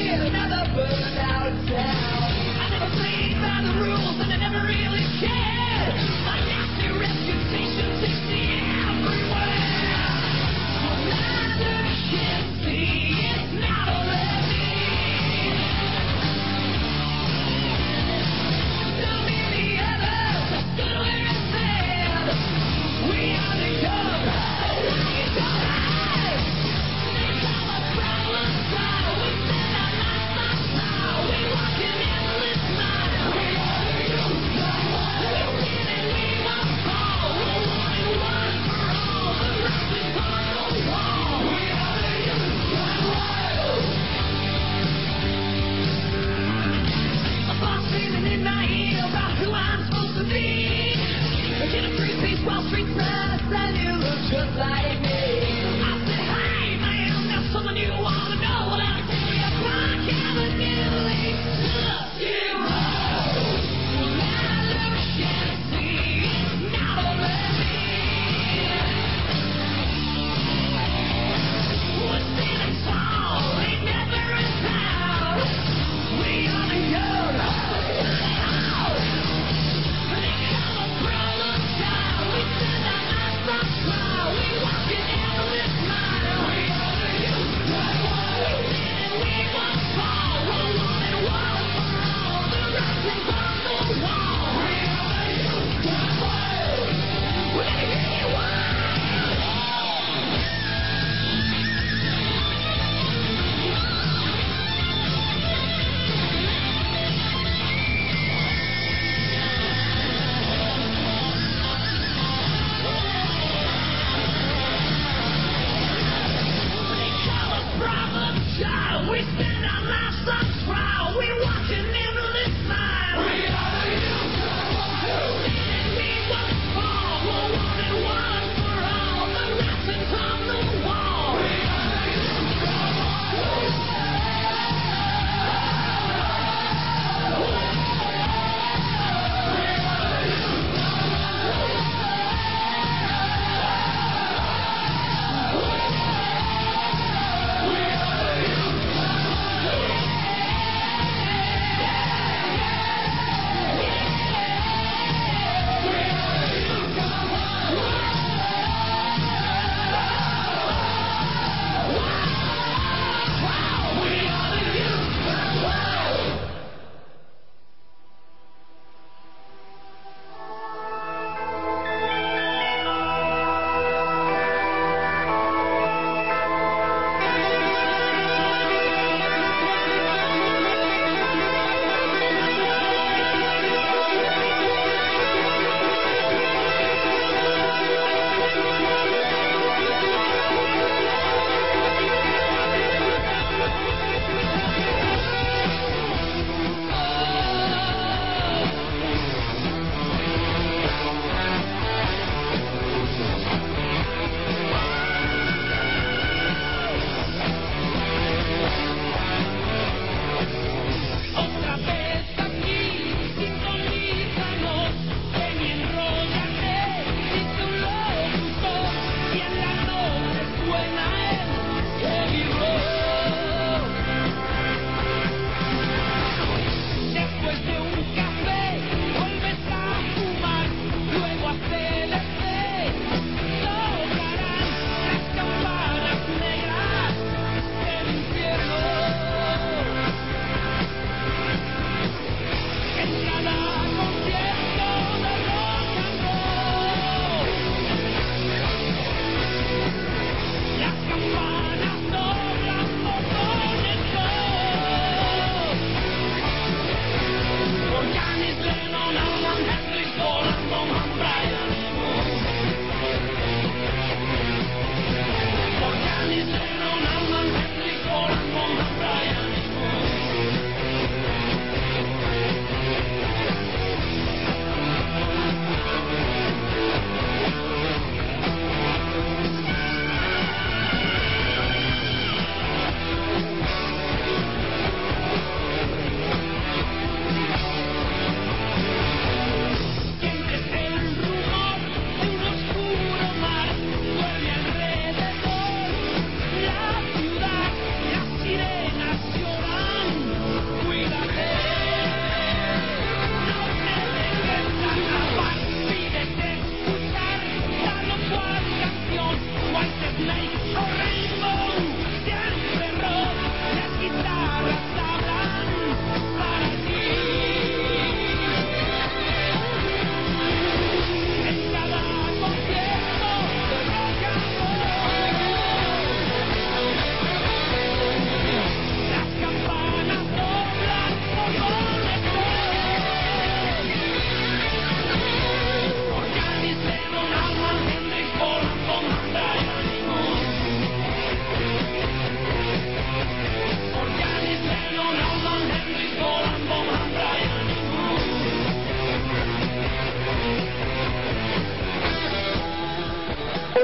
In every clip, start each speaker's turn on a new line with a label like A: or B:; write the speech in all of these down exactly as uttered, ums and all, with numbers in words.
A: We walk it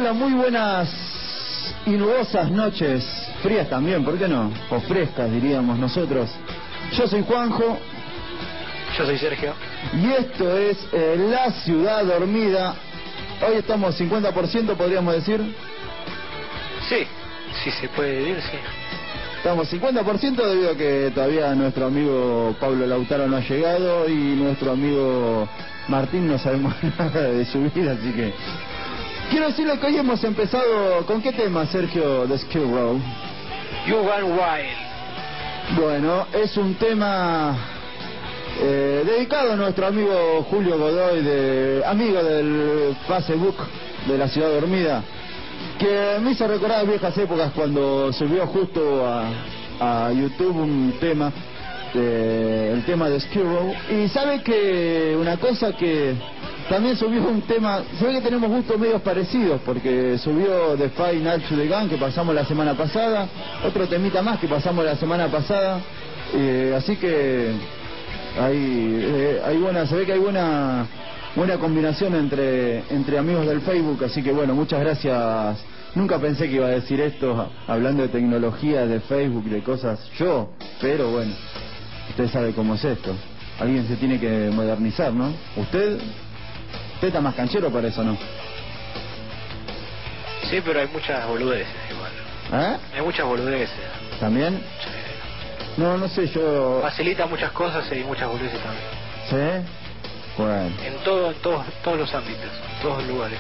A: hola, muy buenas y nubosas noches, frías también, ¿por qué no? O frescas diríamos nosotros. Yo soy Juanjo.
B: Yo soy Sergio.
A: Y esto es eh, La Ciudad Dormida. Hoy estamos cincuenta por ciento, podríamos decir.
B: Sí, sí se puede decir, sí.
A: Estamos cincuenta por ciento debido a que todavía nuestro amigo Pablo Lautaro no ha llegado y nuestro amigo Martín no sabemos nada de su vida, así que... Quiero decirle que hoy hemos empezado... ¿Con qué tema, Sergio, de Skid Row?
B: You Run Wild.
A: Bueno, es un tema eh, dedicado a nuestro amigo Julio Godoy, de, amigo del Facebook de La Ciudad Dormida, que me hizo recordar viejas épocas cuando subió justo a, a YouTube un tema, de, el tema de Skid Row. Y sabe que una cosa que también subió un tema, se ve que tenemos gustos medios parecidos, porque subió The Fight Night to the Gun, que pasamos la semana pasada, otro temita más que pasamos la semana pasada, eh, así que hay, eh, hay buena, se ve que hay buena buena combinación entre entre amigos del Facebook, así que bueno, muchas gracias. Nunca pensé que iba a decir esto hablando de tecnología, de Facebook, de cosas yo, pero bueno, usted sabe cómo es esto, alguien se tiene que modernizar, ¿no? Usted usted está más canchero para eso, ¿no?
B: Sí, pero hay muchas boludeces igual.
A: ¿Eh?
B: Hay muchas boludeces.
A: ¿También?
B: Sí.
A: No, no sé, yo...
B: Facilita muchas cosas y muchas boludeces también.
A: ¿Sí? Bueno.
B: En todo, en todos, todos los ámbitos, en todos los lugares.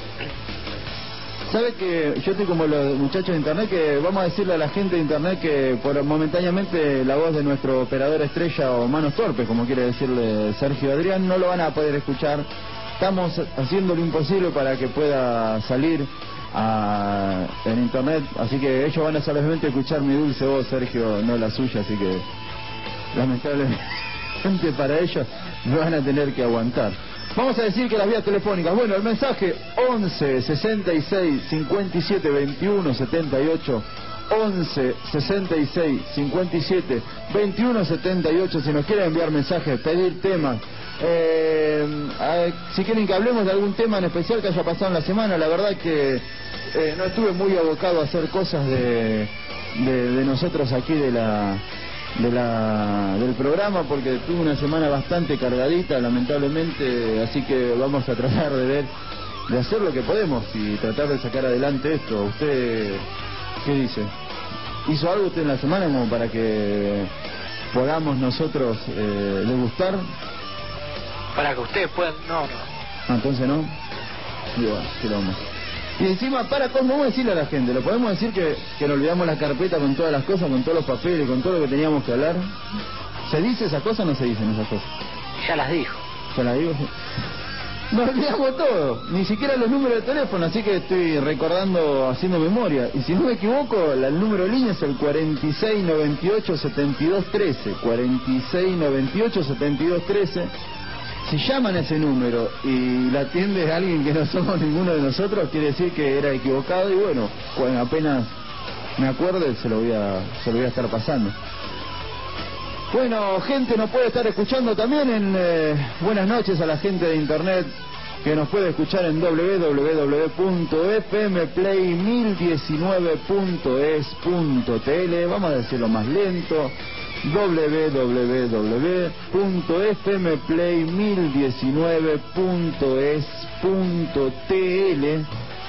A: ¿Sabe que yo estoy como los muchachos de internet, que vamos a decirle a la gente de internet que por momentáneamente la voz de nuestro operador estrella, o manos torpes, como quiere decirle Sergio Adrián, no lo van a poder escuchar? Estamos haciendo lo imposible para que pueda salir a, en internet, así que ellos van a solamente escuchar mi dulce voz, Sergio, no la suya, así que lamentablemente para ellos me van a tener que aguantar. Vamos a decir que las vías telefónicas, bueno, el mensaje once sesenta y seis cincuenta y siete veintiuno setenta y ocho, once sesenta y seis cincuenta y siete veintiuno setenta y ocho, si nos quieren enviar mensajes, pedir temas, eh, eh, si quieren que hablemos de algún tema en especial que haya pasado en la semana. La verdad que eh, no estuve muy abocado a hacer cosas de, de, de nosotros aquí de la... de la del programa, porque tuve una semana bastante cargadita lamentablemente, así que vamos a tratar de ver, de hacer lo que podemos y tratar de sacar adelante esto. ¿Usted qué dice? ¿Hizo algo usted en la semana como para que podamos nosotros eh, degustar?
B: Para que ustedes puedan... No, no.
A: Ah, entonces no. Y bueno, ¿qué lo vamos? Y encima, para cómo vamos a decirle a la gente, ¿lo podemos decir que, que nos olvidamos la carpeta con todas las cosas, con todos los papeles, con todo lo que teníamos que hablar? ¿Se dice esa cosa o no se dicen esas cosas?
B: Ya las dijo.
A: ¿Ya las digo? Nos olvidamos todo, ni siquiera los números de teléfono, así que estoy recordando, haciendo memoria. Y si no me equivoco, la, el número de línea es el cuarenta y seis noventa y ocho setenta y dos trece, cuarenta y seis noventa y ocho setenta y dos trece. Si llaman a ese número y la atiende alguien que no somos ninguno de nosotros, quiere decir que era equivocado, y bueno, cuando apenas me acuerde se lo voy a, se lo voy a estar pasando. Bueno, gente nos puede estar escuchando también en... Eh, buenas noches a la gente de internet que nos puede escuchar en doble u doble u doble u punto f m play mil diecinueve punto es punto t l. Vamos a decirlo más lento. doble u doble u doble u punto f m play mil diecinueve punto es punto t l.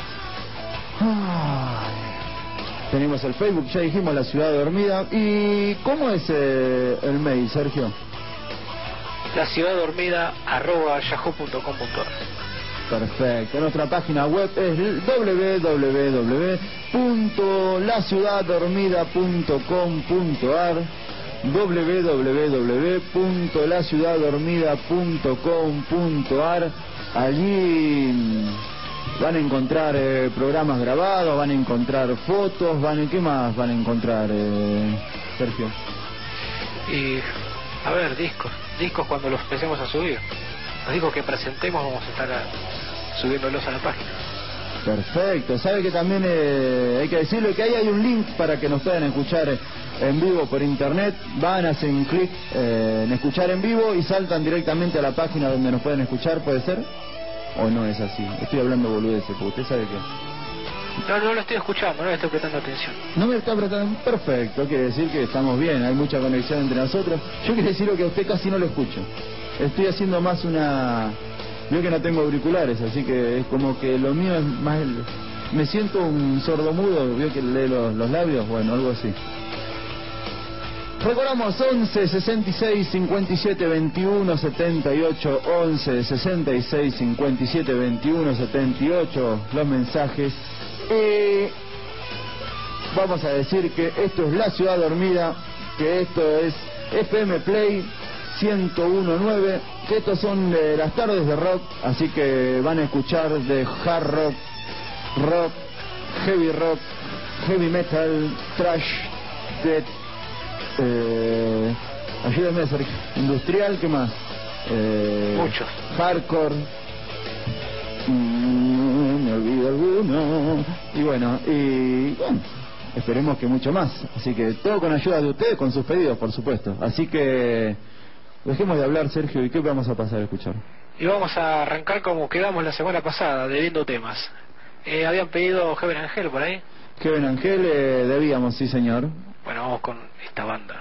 A: Tenemos el Facebook, ya dijimos, La Ciudad Dormida. ¿Y cómo es eh, el mail, Sergio?
B: La Ciudad Dormida arroba yahoo punto com punto ar.
A: Perfecto. Nuestra página web es doble u doble u doble u punto la ciudad dormida punto com punto ar, doble u doble u doble u punto la ciudad dormida punto com punto ar. Allí van a encontrar eh, programas grabados, van a encontrar fotos, van a... ¿qué más van a encontrar, eh, Sergio?
B: Y, a ver, discos. Discos cuando los empecemos a subir. Los discos que presentemos vamos a estar a, subiéndolos a la página.
A: Perfecto. Sabe que también eh, hay que decirle que ahí hay un link para que nos puedan escuchar en vivo por internet. Van, hacen clic eh, en escuchar en vivo y saltan directamente a la página donde nos pueden escuchar, ¿puede ser? ¿O no es así? Estoy hablando boludeces, porque usted sabe que
B: No, no lo estoy escuchando, no le estoy prestando atención.
A: No me está prestando... Perfecto, quiere decir que estamos bien, hay mucha conexión entre nosotros. Yo quiero decir que a usted casi no lo escucho. Estoy haciendo más una... Veo que no tengo auriculares, así que es como que lo mío es más... El... Me siento un sordomudo, veo que lee los, los labios, bueno, algo así. Recordamos once sesenta y seis cincuenta y siete veintiuno setenta y ocho, once sesenta y seis cincuenta y siete veintiuno setenta y ocho, los mensajes. Y vamos a decir que esto es La Ciudad Dormida, que esto es F M Play ciento uno punto nueve, que estos son de las tardes de rock, así que van a escuchar de hard rock, rock, heavy rock, heavy metal, trash, death, eh, ayúdame, Sergio, industrial, ¿qué más? Eh,
B: Muchos.
A: Hardcore, mm, me olvido alguno, y bueno, y bueno, esperemos que mucho más, así que todo con ayuda de ustedes, con sus pedidos, por supuesto, así que dejemos de hablar, Sergio, ¿y qué vamos a pasar a escuchar?
B: Y vamos a arrancar como quedamos la semana pasada, debiendo temas. Eh, ¿Habían pedido Heaven Angel por ahí?
A: Heaven Angel, eh, debíamos, sí señor.
B: Bueno, vamos con esta banda.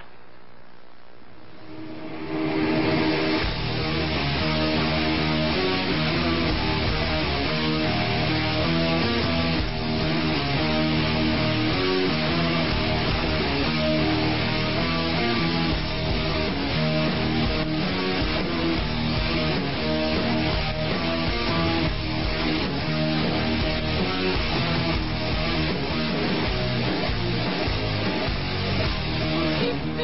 C: If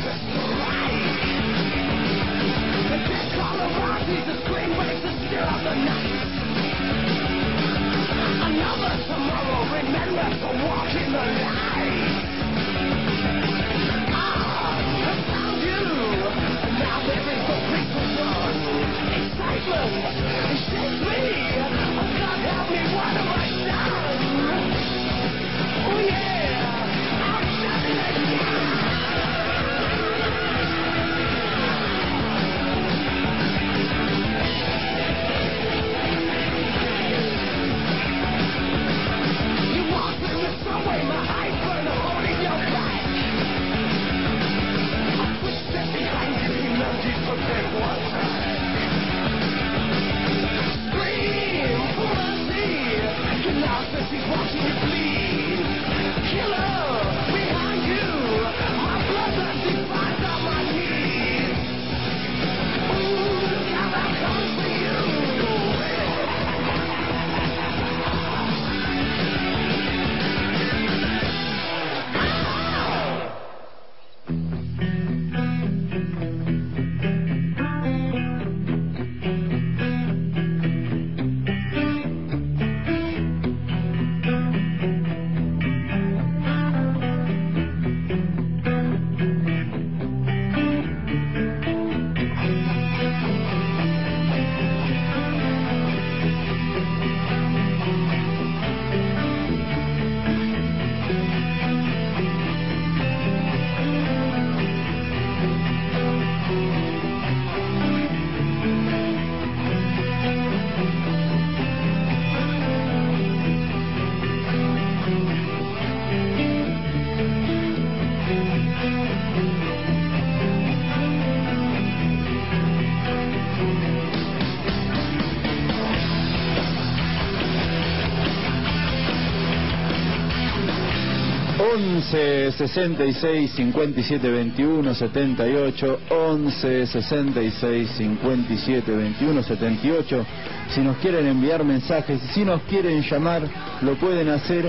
A: once sesenta y seis cincuenta y siete veintiuno setenta y ocho, once sesenta y seis cincuenta y siete veintiuno setenta y ocho. Si nos quieren enviar mensajes, si nos quieren llamar, lo pueden hacer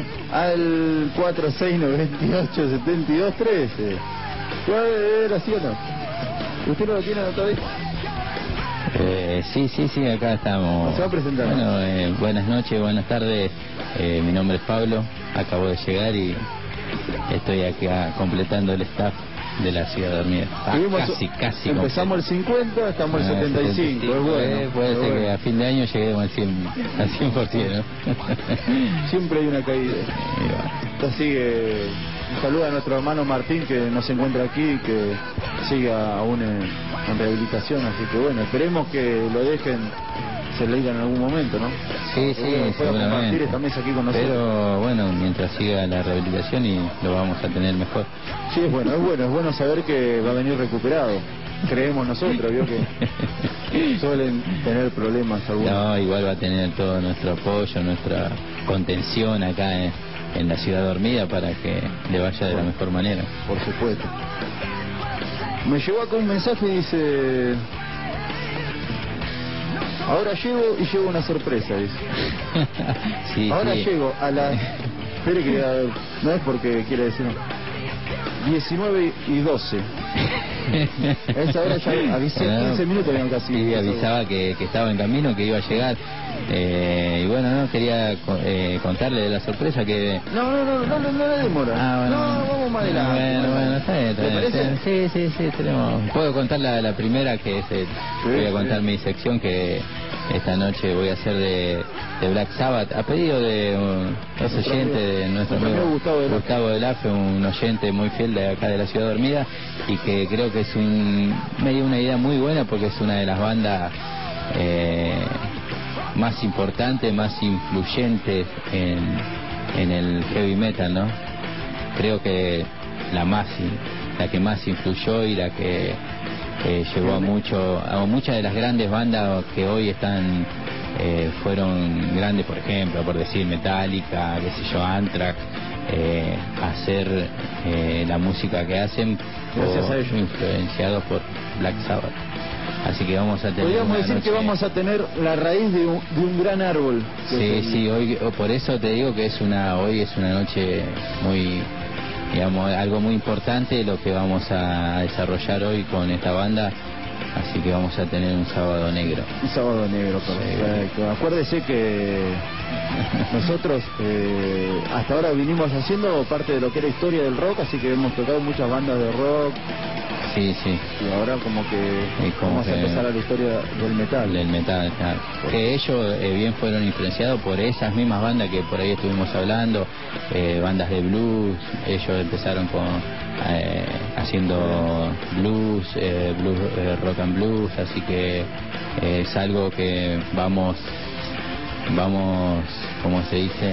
A: al cuatro seis noventa y ocho setenta y dos trece. ¿Era así o no? ¿Usted no lo tiene anotado ahí?
C: Eh, sí, sí, sí, acá estamos.
A: Se va a presentar.
C: Bueno, eh, buenas noches, buenas tardes. Eh, mi nombre es Pablo, acabo de llegar y estoy acá completando el staff de la Ciudad Dormida. Ah, casi, casi.
A: Empezamos completo. El cincuenta, estamos el ah, setenta y cinco.
C: setenta y cinco.
A: Es bueno,
C: eh, puede
A: es
C: ser
A: bueno.
C: Que a fin de año lleguemos al cien, al cien por ciento, ¿no?
A: Siempre hay una caída. Así que un saludo a nuestro hermano Martín, que no se encuentra aquí, que sigue aún en, en rehabilitación, así que bueno, esperemos que lo dejen, se le diga en algún momento, ¿no?
C: Sí, sí,
A: pueda
C: seguramente.
A: compartir esta mesa aquí con nosotros.
C: Pero bueno, mientras siga la rehabilitación y lo vamos a tener mejor.
A: Sí, es bueno, es bueno, es bueno saber que va a venir recuperado. Creemos nosotros, vio que suelen tener problemas algunos.
C: No, igual va a tener todo nuestro apoyo, nuestra contención acá en, en la Ciudad Dormida para que le vaya de bueno, la mejor manera.
A: Por supuesto. Me llegó acá un mensaje y dice: ahora llego y llevo una sorpresa, dice.
C: Sí,
A: ahora
C: sí.
A: llego a las... Espere que a ver, no es porque quiere decir diecinueve y doce. Esa hora ya avisé,
C: no,
A: quince minutos ya casi.
C: Sí, avisaba que, que estaba en camino, que iba a llegar. Eh, y bueno, no quería eh, contarle de la sorpresa que...
A: No, no, no, no, no, no le demora.
C: Ah, bueno,
A: no, vamos más adelante.
C: Bueno, bueno, está bien, está
A: ¿Te
C: bien.
A: parece?
C: Sí, sí, sí, tenemos... Puedo contar la, la primera, que es el... Sí, voy a contar sí. mi sección, que esta noche voy a hacer de, de Black Sabbath, a pedido de un oyente de nuestro amigo
A: Gustavo del
C: Gustavo del Afe, un oyente muy fiel de acá de la Ciudad Dormida, y que creo que es un... me dio una idea muy buena, porque es una de las bandas... Eh, más importante, más influyente en, en el heavy metal, ¿no? Creo que la más, la que más influyó y la que eh, llevó a mucho, a muchas de las grandes bandas que hoy están, eh, fueron grandes, por ejemplo, por decir Metallica, qué sé yo, Anthrax, eh, hacer eh, la música que hacen,
A: gracias a ellos,
C: influenciados por Black Sabbath. Así que vamos a tener...
A: Podríamos decir
C: noche...
A: que vamos a tener la raíz de un, de un gran árbol.
C: Sí, sí, hoy por eso te digo que es una hoy es una noche muy digamos, algo muy importante lo que vamos a desarrollar hoy con esta banda. Así que vamos a tener un sábado negro.
A: Un sábado negro, perfecto. Sí. Acuérdese que nosotros eh, hasta ahora vinimos haciendo parte de lo que era historia del rock, así que hemos tocado muchas bandas de rock.
C: Sí, sí.
A: Y ahora como que como vamos que a empezar a la historia del metal.
C: Del metal, claro. Que ellos eh, bien fueron influenciados por esas mismas bandas que por ahí estuvimos hablando, eh, bandas de blues. Ellos empezaron con eh, haciendo blues, eh, blues eh, rock and blues, así que eh, es algo que vamos, vamos, ¿cómo se dice?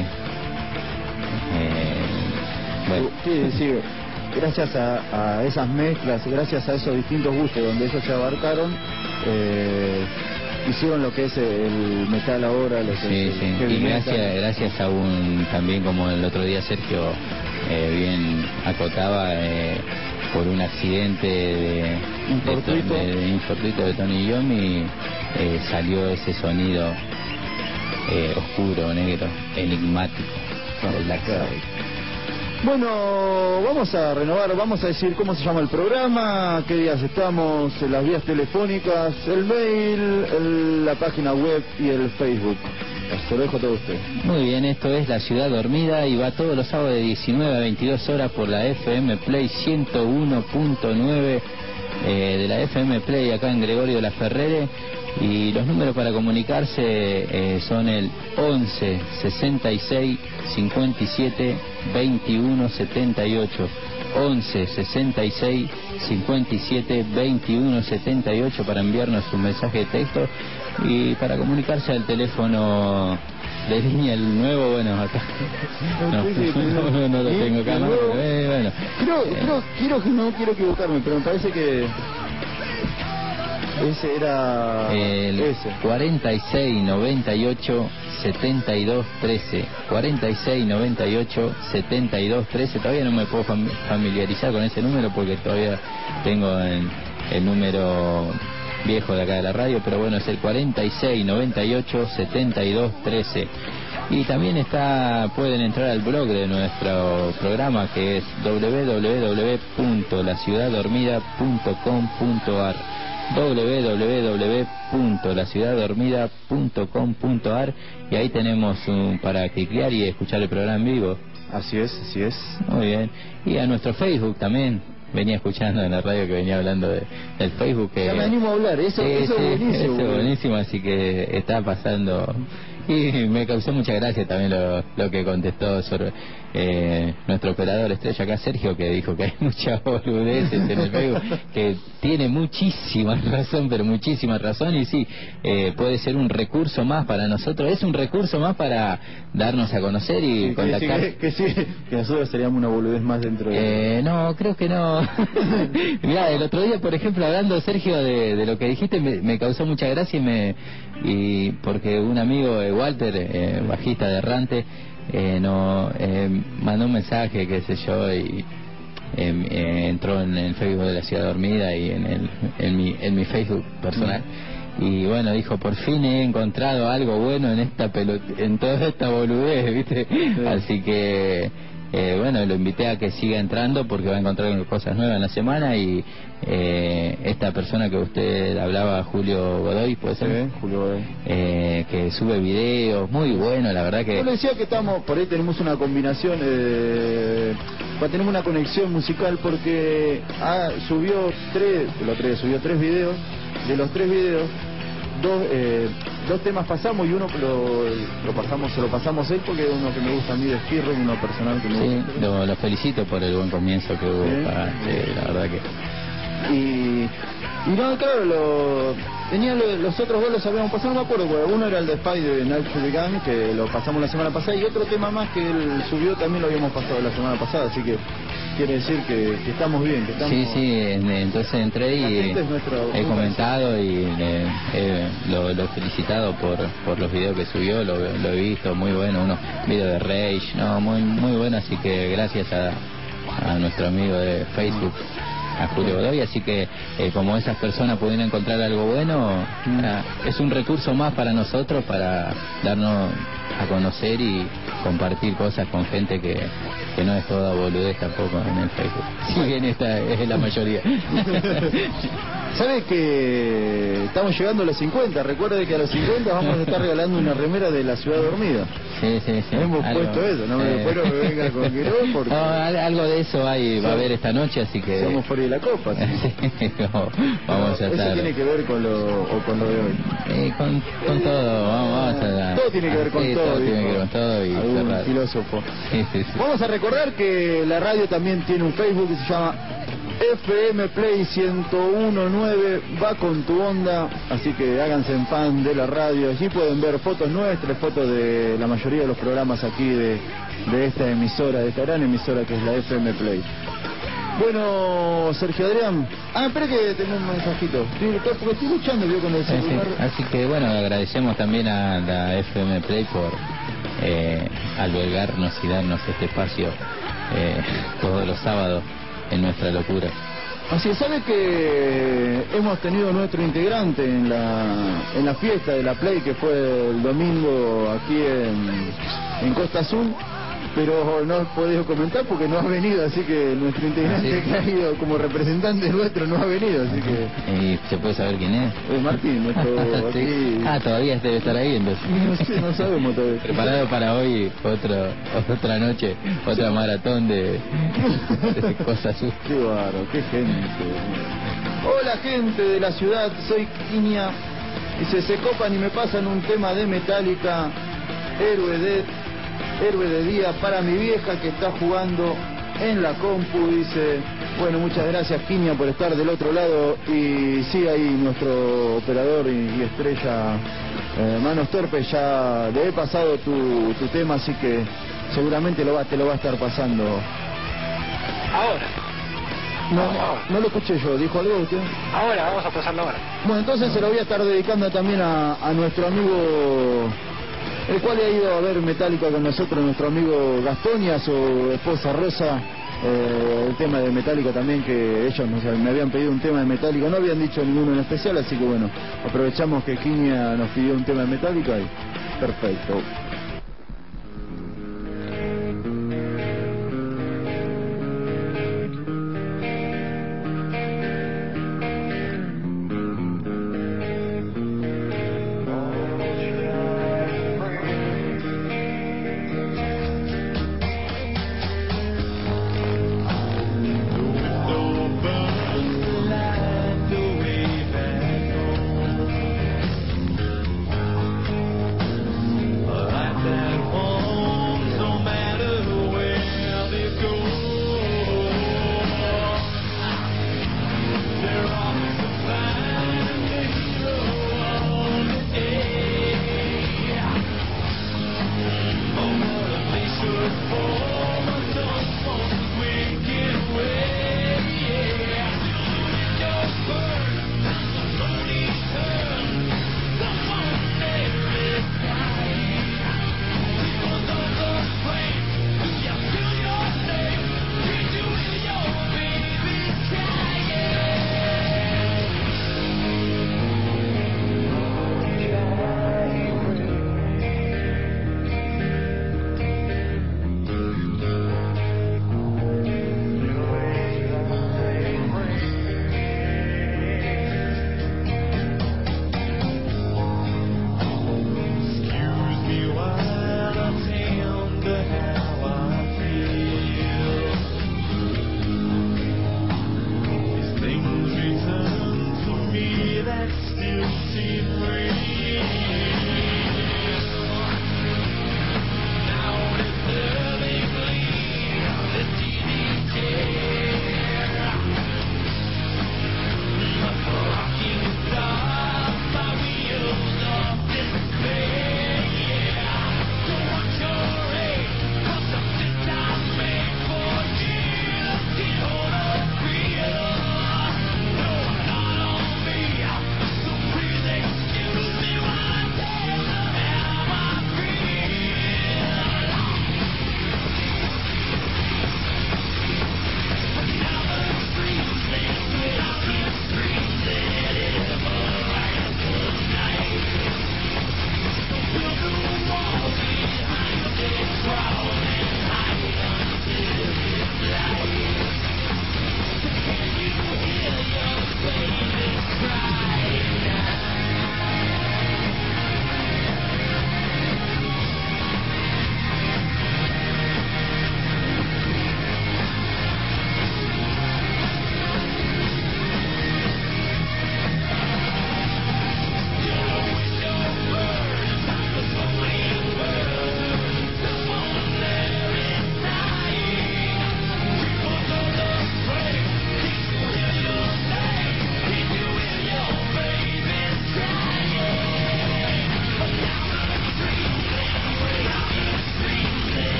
C: Eh, bueno.
A: Sí, sí. Gracias a, a esas mezclas, gracias a esos distintos gustos donde ellos se abarcaron, eh, hicieron lo que es el metal ahora, lo que
C: sí,
A: es
C: sí.
A: el
C: Y gracias, gracias a un, también como el otro día Sergio eh, bien acotaba, eh, por un accidente de
A: infortuito
C: de, de, de, infortuito de Tony Iommi, eh, salió ese sonido eh, oscuro, negro, enigmático del Black Sabbath.
A: Bueno, vamos a renovar, vamos a decir cómo se llama el programa, qué días estamos, las vías telefónicas, el mail, el, la página web y el Facebook. Se lo dejo todo a usted.
C: Muy bien, esto es La Ciudad Dormida y va todos los sábados de diecinueve a veintidós horas por la F M Play ciento uno punto nueve eh, de la F M Play acá en Gregorio de la Ferrere. Y los números para comunicarse eh, son el once sesenta y seis cincuenta y siete veintiuno setenta y ocho, once sesenta y seis cincuenta y siete veintiuno setenta y ocho para enviarnos un mensaje de texto, y para comunicarse al teléfono de línea el nuevo, bueno, acá no, no, no, no lo tengo acá, no, pero, eh, bueno.
A: Creo, creo, quiero que no quiero equivocarme, pero me parece que ese era
C: el
A: ese.
C: cuarenta y seis noventa y ocho setenta y dos trece, cuarenta y seis noventa y ocho setenta y dos trece. Todavía no me puedo familiarizar con ese número porque todavía tengo el, el número viejo de acá de la radio, pero bueno, es el cuarenta y seis noventa y ocho setenta y dos trece. Y también está, pueden entrar al blog de nuestro programa, que es doble u doble u doble u punto la ciudad dormida punto com punto ar, doble u doble u doble u punto la ciudad dormida punto com punto ar, y ahí tenemos un, para cliquear y escuchar el programa en vivo.
A: Así es, así es.
C: Muy bien. Y a nuestro Facebook también. Venía escuchando en la radio que venía hablando de, del Facebook. Que,
A: ya me animo a hablar, eso,
C: eh,
A: eso
C: sí,
A: es buenísimo.
C: Eso es buenísimo, así que está pasando. Y me causó mucha gracia también lo, lo que contestó sobre, eh, nuestro operador estrella acá, Sergio, que dijo que hay muchas boludeces en el Facebook, que tiene muchísima razón, pero muchísima razón, y sí, eh, puede ser un recurso más para nosotros, es un recurso más para darnos a conocer y
A: sí,
C: contactar.
A: Que, que, sí, que, que nosotros seríamos una boludez más dentro de...
C: Eh, no, creo que no. Mirá, el otro día, por ejemplo, hablando, Sergio, de, de lo que dijiste, me, me causó mucha gracia y me y porque un amigo, eh, Walter, eh, bajista de Errante, eh, no, eh, mandó un mensaje, qué sé yo, y eh, eh, entró en el Facebook de La Ciudad Dormida y en, el, en, mi, en mi Facebook personal. Y bueno, dijo, por fin he encontrado algo bueno en esta pelot en toda esta boludez, ¿viste? Sí. Así que, eh, bueno, lo invité a que siga entrando porque va a encontrar cosas nuevas en la semana. Y eh, esta persona que usted hablaba, Julio Godoy, ¿puede ser?
A: Sí, Julio Godoy.
C: Eh, que sube videos, muy bueno, la verdad que...
A: Yo le decía que estamos, por ahí tenemos una combinación, eh, tenemos una conexión musical porque ah, subió tres, el otro día subió tres videos. De los tres videos, dos eh, dos temas pasamos y uno lo, lo pasamos, se lo pasamos a él porque es uno que me gusta a mí de Skirro y uno personal que me
C: sí,
A: gusta.
C: Lo, lo felicito por el buen comienzo que hubo, ¿sí? Para, sí, la verdad que...
A: Y, y no, claro, lo, tenía lo, los otros dos los habíamos pasado, no me acuerdo, porque uno era el de Spy de Night to the Gang, que lo pasamos la semana pasada, y otro tema más que él subió también lo habíamos pasado la semana pasada, así que quiere decir que, que estamos bien, que estamos...
C: Sí, sí, entonces entré y
A: es nuestro,
C: he comentado y eh, eh, lo, lo he felicitado por, por los videos que subió, lo, lo he visto, muy bueno, unos videos de Rage, no, muy muy bueno, así que gracias a, a nuestro amigo de Facebook, a Julio Godoy, así que eh, como esas personas pueden encontrar algo bueno, mm. eh, es un recurso más para nosotros, para darnos a conocer y, compartir cosas con gente que, que no es toda boludez tampoco en el Facebook. Si bien esta es la mayoría.
A: ¿Sabes que estamos llegando a los cincuenta? Recuerde que a los cincuenta vamos a estar regalando una remera de la Ciudad Dormida.
C: Sí, sí, sí.
A: Hemos
C: algo,
A: puesto eso, no me,
C: eh...
A: espero que venga con Quirón porque...
C: No, algo de eso hay, va a haber esta noche, así que...
A: Somos fuera de la copa. ¿Sí?
C: Sí, no, vamos
A: no,
C: a estar...
A: Eso tiene que ver con lo, o con lo de hoy.
C: Eh, con, con todo, vamos, vamos a...
A: Todo tiene que ver con
C: sí,
A: todo.
C: todo tiene que ver con todo y
A: algún
C: cerrar.
A: filósofo.
C: Sí, sí, sí.
A: Vamos a recordar que la radio también tiene un Facebook que se llama F M Play ciento uno punto nueve, va con tu onda, así que háganse en fan de la radio. Allí pueden ver fotos nuestras, fotos de la mayoría de los programas aquí de, de esta emisora, de esta gran emisora que es la F M Play. Bueno, Sergio Adrián. Ah, espera que tengo un mensajito. Sí, porque estoy luchando yo con el
C: Sí,
A: celular.
C: sí. Así que bueno, agradecemos también a la F M Play por eh, albergarnos y darnos este espacio eh, todos los sábados en nuestra locura.
A: Así es, sabe que hemos tenido nuestro integrante en la en la fiesta de la Play que fue el domingo aquí en, en Costa Azul, pero no he podido comentar porque no ha venido, así que nuestro integrante
C: ¿Sí?
A: que ha ido como representante nuestro no ha venido, así que...
C: ¿Y se puede saber quién es?
A: Es Martín, nuestro...
C: Sí.
A: Aquí...
C: Ah, todavía debe estar ahí entonces.
A: No sé, no sabemos todavía.
C: Preparado para hoy otro, otra noche, otra maratón de, de cosas sucias.
A: Qué bárbaro, qué gente. Hola gente de la ciudad, soy Quiña. Dice, se copan y me pasan un tema de Metallica, héroe de... héroe de día para mi vieja que está jugando en la compu. Dice, bueno, muchas gracias Quiña por estar del otro lado. Y sí, ahí nuestro operador y, y estrella eh, Manos Torpes ya le he pasado tu, tu tema, así que seguramente lo va, te lo va a estar pasando.
B: Ahora.
A: No, no lo escuché yo, ¿dijo algo usted?
B: Ahora, vamos a pasarlo ahora.
A: Bueno, entonces se lo voy a estar dedicando también a, a nuestro amigo, el cual ha ido a ver Metallica con nosotros, nuestro amigo Gastón y a su esposa Rosa. Eh, el tema de Metallica también, que ellos nos, me habían pedido un tema de Metallica, no habían dicho ninguno en especial, así que bueno, aprovechamos que Quiña nos pidió un tema de Metallica y perfecto.
D: Well,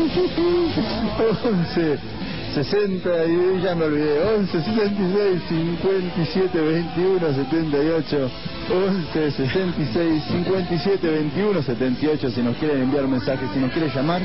A: once sesenta y ya me olvidé. once sesenta y seis cincuenta y siete veintiuno setenta y ocho. once sesenta y seis cincuenta y siete veintiuno setenta y ocho. Si nos quieren enviar mensajes, si nos quieren llamar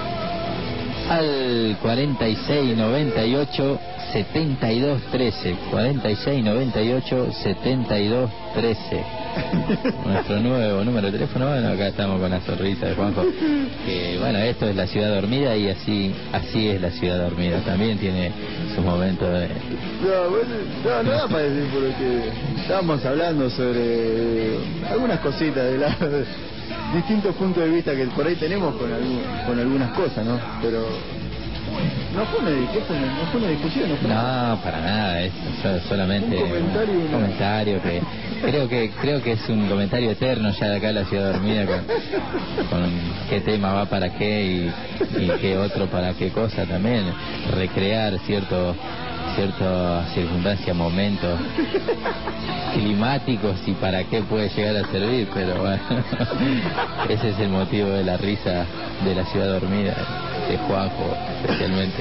C: al cuarenta y seis noventa y ocho setenta y dos trece. cuarenta y seis noventa y ocho setenta y dos trece. Nuestro nuevo número de teléfono. Bueno, acá estamos con la sonrisa de Juanjo, que bueno, esto es la ciudad dormida, y así así es la ciudad dormida. También tiene sus momentos de...
A: No, bueno, no, no da para decir, porque estábamos hablando sobre algunas cositas de la... distintos puntos de vista que por ahí tenemos con, algún, con algunas cosas, ¿no? Pero no fue una, ¿qué fue una, no fue una discusión, ¿no? Fue una...
C: No, para nada, es solamente
A: un comentario,
C: un comentario que creo que creo que es un comentario eterno ya de acá en la ciudad dormida, con, con qué tema va para qué y, y qué otro para qué cosa también, recrear cierto ciertas circunstancias, momentos climáticos y para qué puede llegar a servir, pero bueno, ese es el motivo de la risa de la ciudad dormida, de Juanjo especialmente,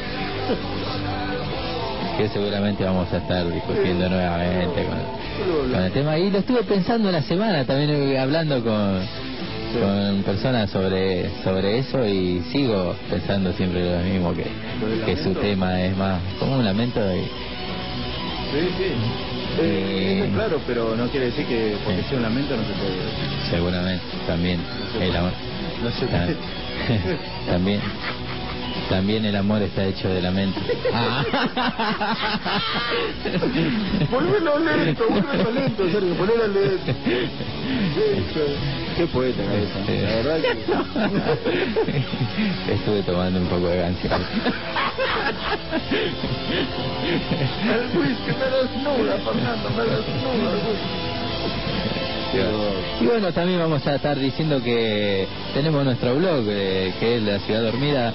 C: que seguramente vamos a estar discutiendo nuevamente con, con el tema. Y lo estuve pensando en la semana también, hablando con con personas sobre sobre eso, y sigo pensando siempre lo mismo, que, que su tema es más como un lamento. Y,
A: sí, sí. Eh, y... claro, pero no quiere decir que porque sí. sea un lamento no se puede...
C: Seguramente, también no el amor.
A: No se
C: puede. También. También el amor está hecho de lamento. Ah.
A: Volvelo lento, volvelo lento, Sergio, ponelo lento. Qué poeta cabeza, sí. La verdad que...
C: Estuve tomando un poco de gancia.
A: El whisky me desnuda, Fernando, me desnuda el whisky.
C: Y bueno, también vamos a estar diciendo que tenemos nuestro blog, eh, que es La Ciudad Dormida,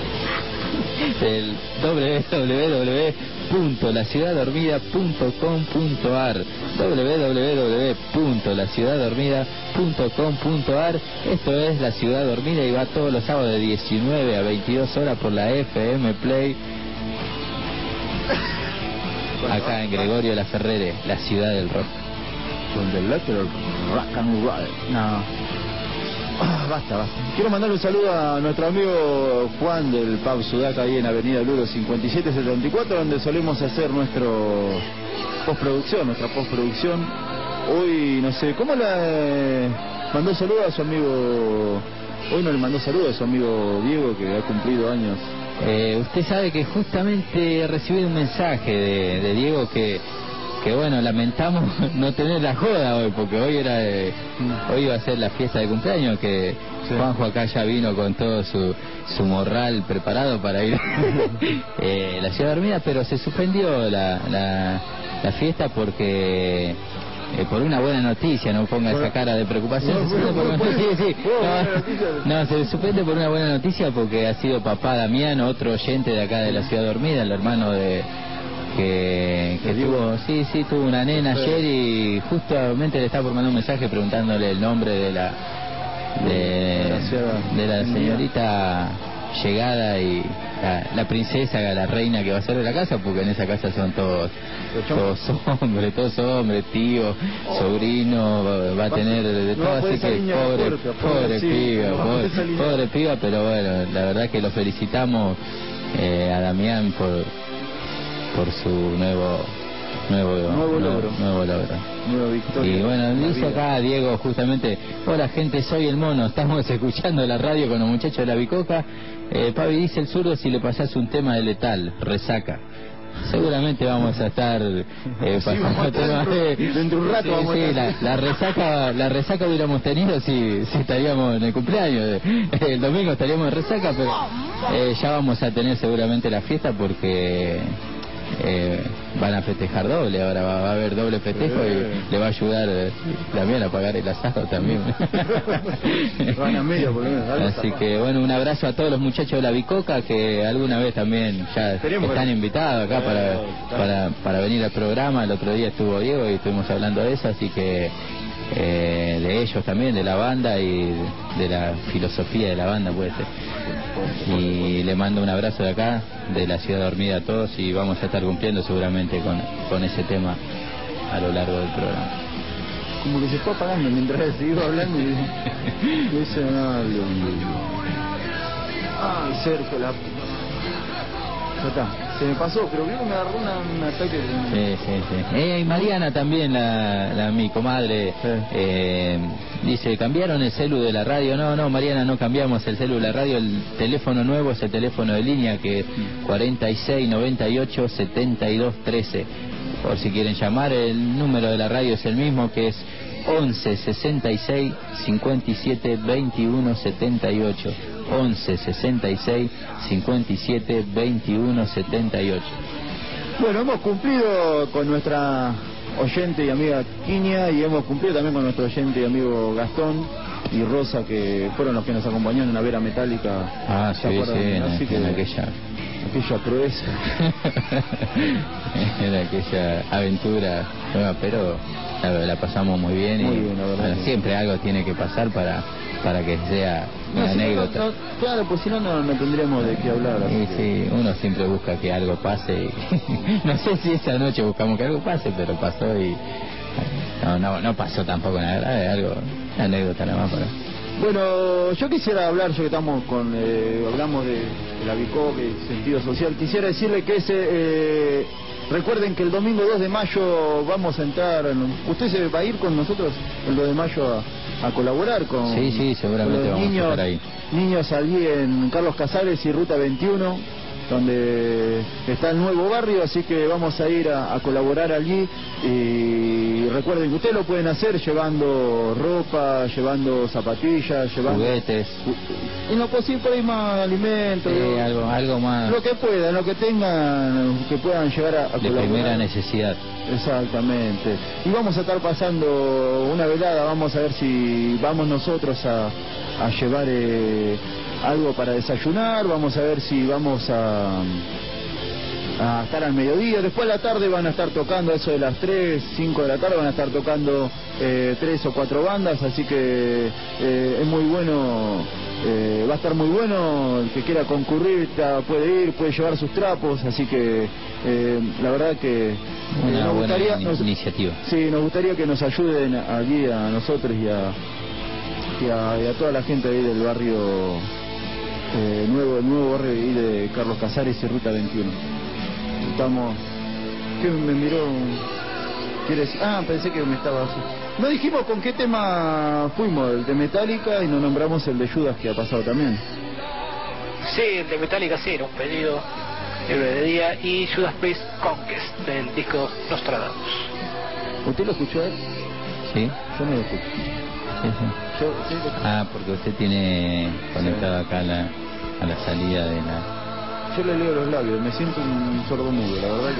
C: el doble u doble u doble u punto la ciudad dormida punto com punto a r, doble u doble u doble u punto la ciudad dormida punto com punto a r. Esto es La Ciudad Dormida y va todos los sábados de diecinueve a veintidós horas por la F M Play, acá en Gregorio La Ferrere, la ciudad del rock,
A: donde el lateral rock and roll. No. Ah, basta, basta. Quiero mandarle un saludo a nuestro amigo Juan del Pub Sudaca, ahí en Avenida Luro cincuenta y siete setenta y cuatro, donde solemos hacer nuestro postproducción, nuestra postproducción. Hoy, no sé, ¿cómo le mandó saludo a su amigo? Hoy no le mandó saludo a su amigo Diego, que ha cumplido años.
C: Eh, usted sabe que justamente recibí un mensaje de, de Diego que... que bueno, lamentamos no tener la joda hoy, porque hoy era eh, hoy iba a ser la fiesta de cumpleaños, que sí. Juanjo acá ya vino con todo su su morral preparado para ir eh, la ciudad dormida, pero se suspendió la la, la fiesta porque eh, por una buena noticia, no ponga esa cara de preocupación. No, se bueno, por bueno, sí, sí. No, no, se suspende por una buena noticia porque ha sido papá Damián, otro oyente de acá de la ciudad dormida, el hermano de que, que tuvo, sí, sí, tuvo una nena ayer, y justamente le estaba por mandar un mensaje preguntándole el nombre de la de, de la señorita llegada y la, la princesa, la reina que va a ser de la casa, porque en esa casa son todos todos hombres, todos hombres, tíos, sobrinos, va, va a tener de todo, así que pobre, pobre piba, pobre, pobre piba, pero bueno, la verdad que lo felicitamos eh, a Damián por por su nuevo nuevo
A: nuevo logro,
C: nuevo logro.
A: Nueva victoria.
C: Y bueno, dice acá Diego justamente: hola gente, soy el mono, estamos escuchando la radio con los muchachos de la Bicoca. eh, Pavi dice el zurdo, si le pasás un tema de Letal, Resaca. Seguramente vamos a estar eh, pasando
A: sí,
C: temas
A: de... dentro de un rato
C: sí,
A: vamos
C: sí,
A: a
C: la, la resaca la resaca hubiéramos tenido si, si estaríamos en el cumpleaños. El domingo estaríamos en resaca, pero eh, ya vamos a tener seguramente la fiesta, porque Eh, van a festejar doble, ahora va, va a haber doble festejo, y le va a ayudar eh, también a pagar el asado también.
A: Van a medio, por lo menos.
C: Así que bueno, un abrazo a todos los muchachos de la Bicoca, que alguna vez también ya Tenemos están que... invitados acá para, para, para venir al programa. El otro día estuvo Diego y estuvimos hablando de eso, así que eh, de ellos también, de la banda y de la filosofía de la banda, puede ser. Y le mando un abrazo de acá, de la Ciudad Dormida a todos, y vamos a estar cumpliendo seguramente con, con ese tema a lo largo del programa.
A: Como que se fue apagando mientras sigo hablando y dice, no, Dios mío. Ay, Sergio, la... Ya está, se me pasó, pero creo que me agarró una, un ataque de...
C: Sí, sí, sí. Eh, y Mariana también, la, la mi comadre, sí. eh, dice, ¿cambiaron el celu de la radio? No, no, Mariana, no cambiamos el celu de la radio. El teléfono nuevo es el teléfono de línea, que es cuarenta y seis noventa y ocho setenta y dos trece. Por si quieren llamar, el número de la radio es el mismo, que es once sesenta y seis cincuenta y siete veintiuno setenta y ocho. once sesenta y seis cincuenta y siete veintiuno setenta y ocho.
A: Bueno, hemos cumplido con nuestra oyente y amiga Quiña, y hemos cumplido también con nuestro oyente y amigo Gastón y Rosa, que fueron los que nos acompañaron en la Vera Metálica.
C: Ah, sí, sí, en, Así que, en aquella
A: aquella proeza.
C: En aquella aventura nueva, pero la, la pasamos muy bien.
A: Muy
C: y
A: bien, la verdad.
C: Bueno, siempre algo tiene que pasar para para que sea una
A: no, si
C: anécdota.
A: No, no, claro, pues si no, no, no tendríamos de qué hablar.
C: Sí,
A: que...
C: sí, uno siempre busca que algo pase. Y no sé si esa noche buscamos que algo pase, pero pasó y no, no, no pasó tampoco nada grave, algo, una anécdota nada más para...
A: Bueno, yo quisiera hablar, ya que estamos con, eh, hablamos de, de la BICOC, el sentido social, quisiera decirle que ese, eh, recuerden que el domingo dos de mayo vamos a entrar, en, ¿usted se va a ir con nosotros el dos de mayo a, a colaborar con,
C: sí, sí, seguramente
A: con los
C: vamos
A: niños,
C: a estar ahí.
A: Niños allí en Carlos Casares y Ruta veintiuno, donde está el nuevo barrio, así que vamos a ir a, a colaborar allí. Y recuerden que ustedes lo pueden hacer llevando ropa, llevando zapatillas, llevando
C: juguetes,
A: y no posible por ahí más alimentos,
C: sí, algo, algo más,
A: lo que puedan, lo que tengan, que puedan llegar a, a
C: de
A: colaborar.
C: Primera necesidad.
A: Exactamente. Y vamos a estar pasando una velada, vamos a ver si vamos nosotros a, a llevar eh, algo para desayunar, vamos a ver si vamos a, a estar al mediodía, después a la tarde van a estar tocando eso de las tres, cinco de la tarde van a estar tocando eh, tres o cuatro bandas, así que eh, es muy bueno, eh, va a estar muy bueno, el que quiera concurrir puede ir, puede llevar sus trapos, así que eh, la verdad que
C: una
A: eh, nos
C: buena
A: gustaría,
C: in
A: nos,
C: iniciativa.
A: Sí, nos gustaría que nos ayuden allí a nosotros y a, y a, y a toda la gente ahí del barrio eh, nuevo, el nuevo barrio ahí de Carlos Casares y Ruta veintiuno. Estamos... ¿Qué me miró? ¿Quiere decir? Ah, pensé que me estaba así. No dijimos con qué tema fuimos, el de Metallica, y no nombramos el de Judas, que ha pasado también.
B: Sí, el de Metallica sí, era un pedido, Héroe de Día, y Judas Priest Conquest, del disco Nostradamus.
A: ¿Usted lo escuchó a él?
C: Sí.
A: Yo no lo escucho.
C: Sí, sí.
A: Yo, sí, lo...
C: Ah, porque usted tiene conectado acá a la, a la salida de la...
A: Yo le leo los labios, me siento un sordo mudo, la verdad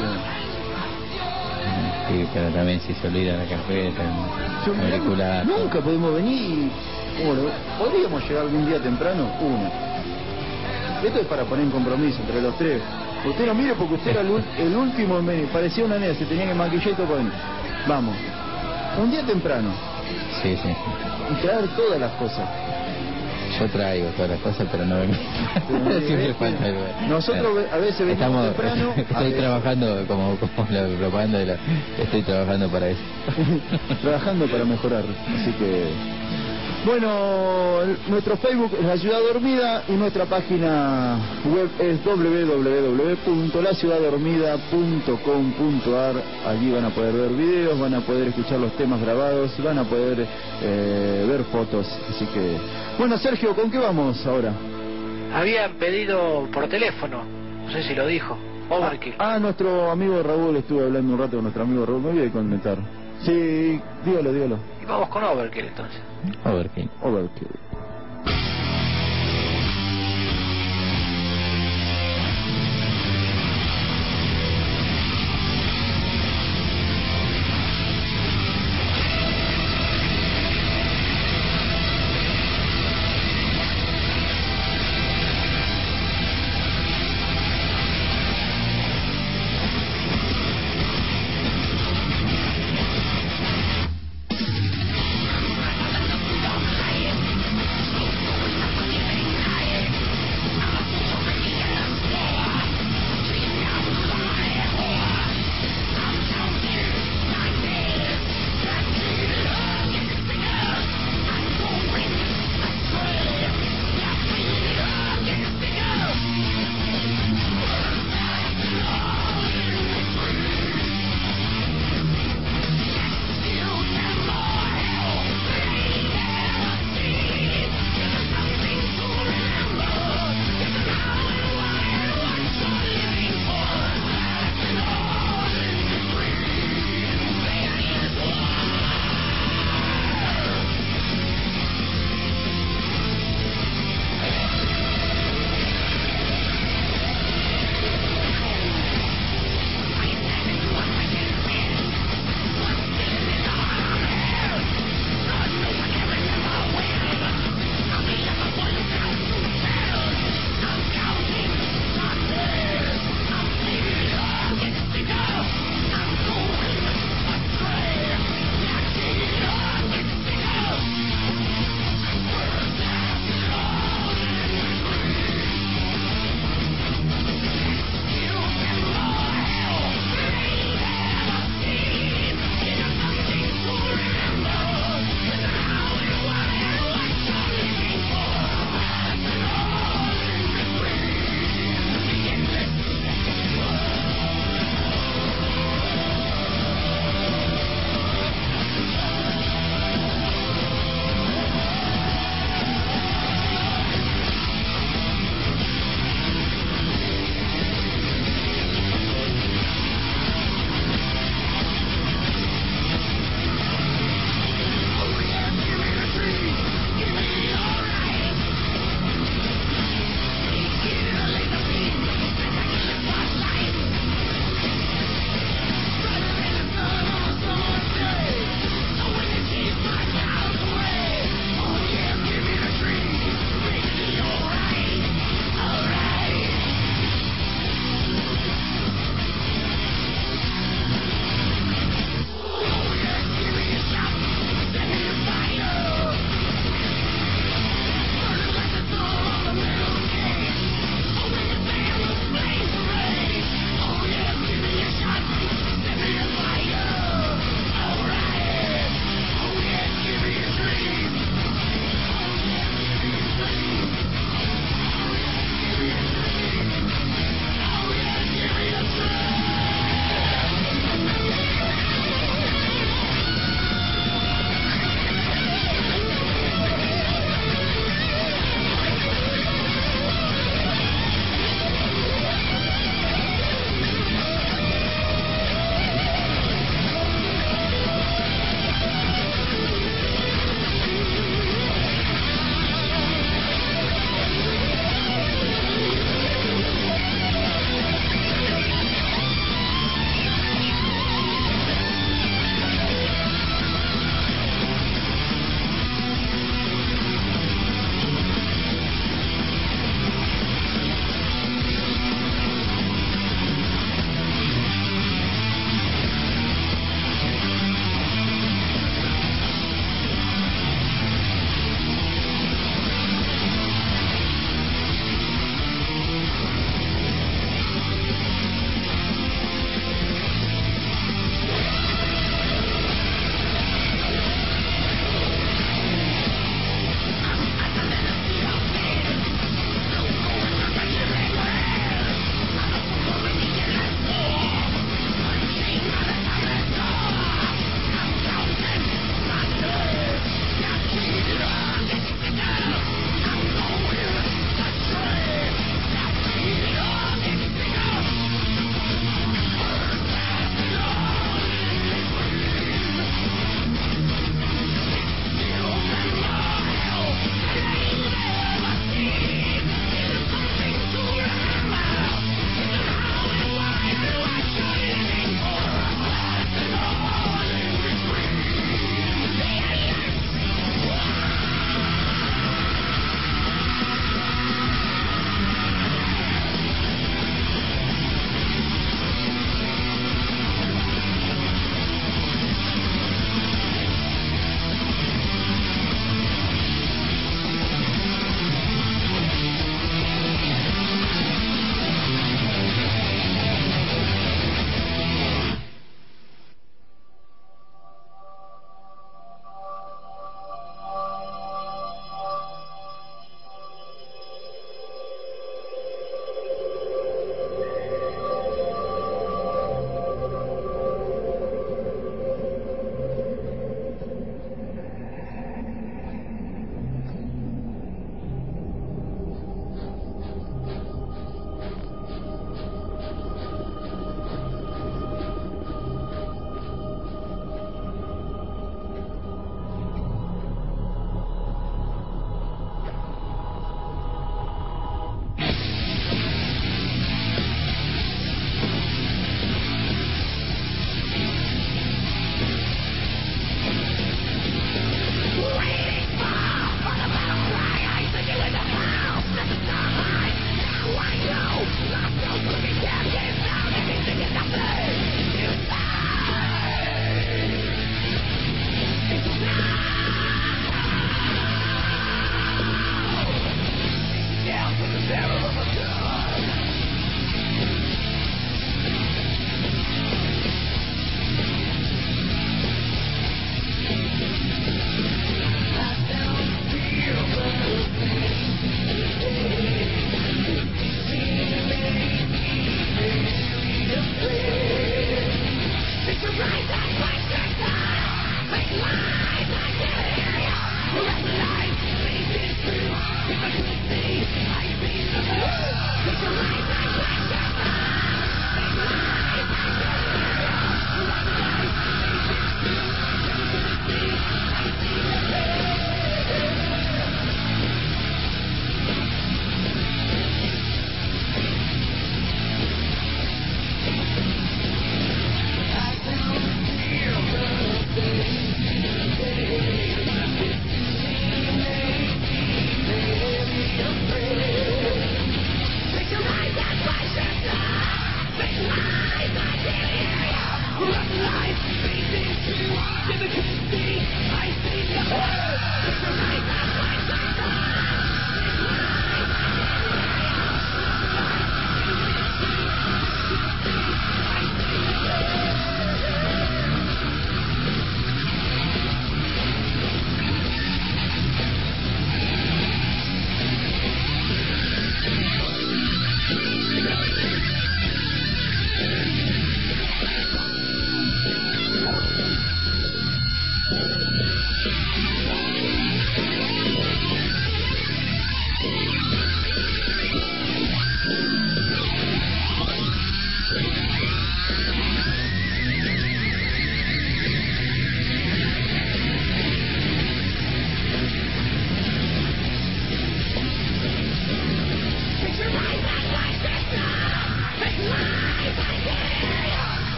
A: que...
C: Sí, pero también si se olvida la carpeta,
A: Yo,
C: el auricular...
A: Nunca podemos venir, bueno, podríamos llegar algún día temprano, uno. Esto es para poner en compromiso entre los tres. Usted lo mire porque usted era el, el último en venir, parecía una nena, se tenía que maquillar y todo para venir. Vamos, un día temprano.
C: Sí, sí.
A: Y traer todas las cosas.
C: Yo traigo todas las cosas, pero no vengo. Siempre falta algo.
A: Nosotros a veces venimos
C: Estamos,
A: temprano.
C: Estoy trabajando, como, como la propaganda de la... Estoy trabajando para eso.
A: Trabajando para mejorar, así que... Bueno, nuestro Facebook es La Ciudad Dormida y nuestra página web es doble u doble u doble u punto la ciudad dormida punto com punto a r. Allí van a poder ver videos, van a poder escuchar los temas grabados, van a poder eh, ver fotos. Así que, bueno, Sergio, ¿con qué vamos ahora?
B: Habían pedido por teléfono, no sé si lo dijo, Overkill.
A: Ah, ah, nuestro amigo Raúl, estuve hablando un rato con nuestro amigo Raúl, me olvidé de comentar. Sí, dígalo, dígalo.
B: Y vamos con Overkill entonces.
C: Overkill.
A: Overkill.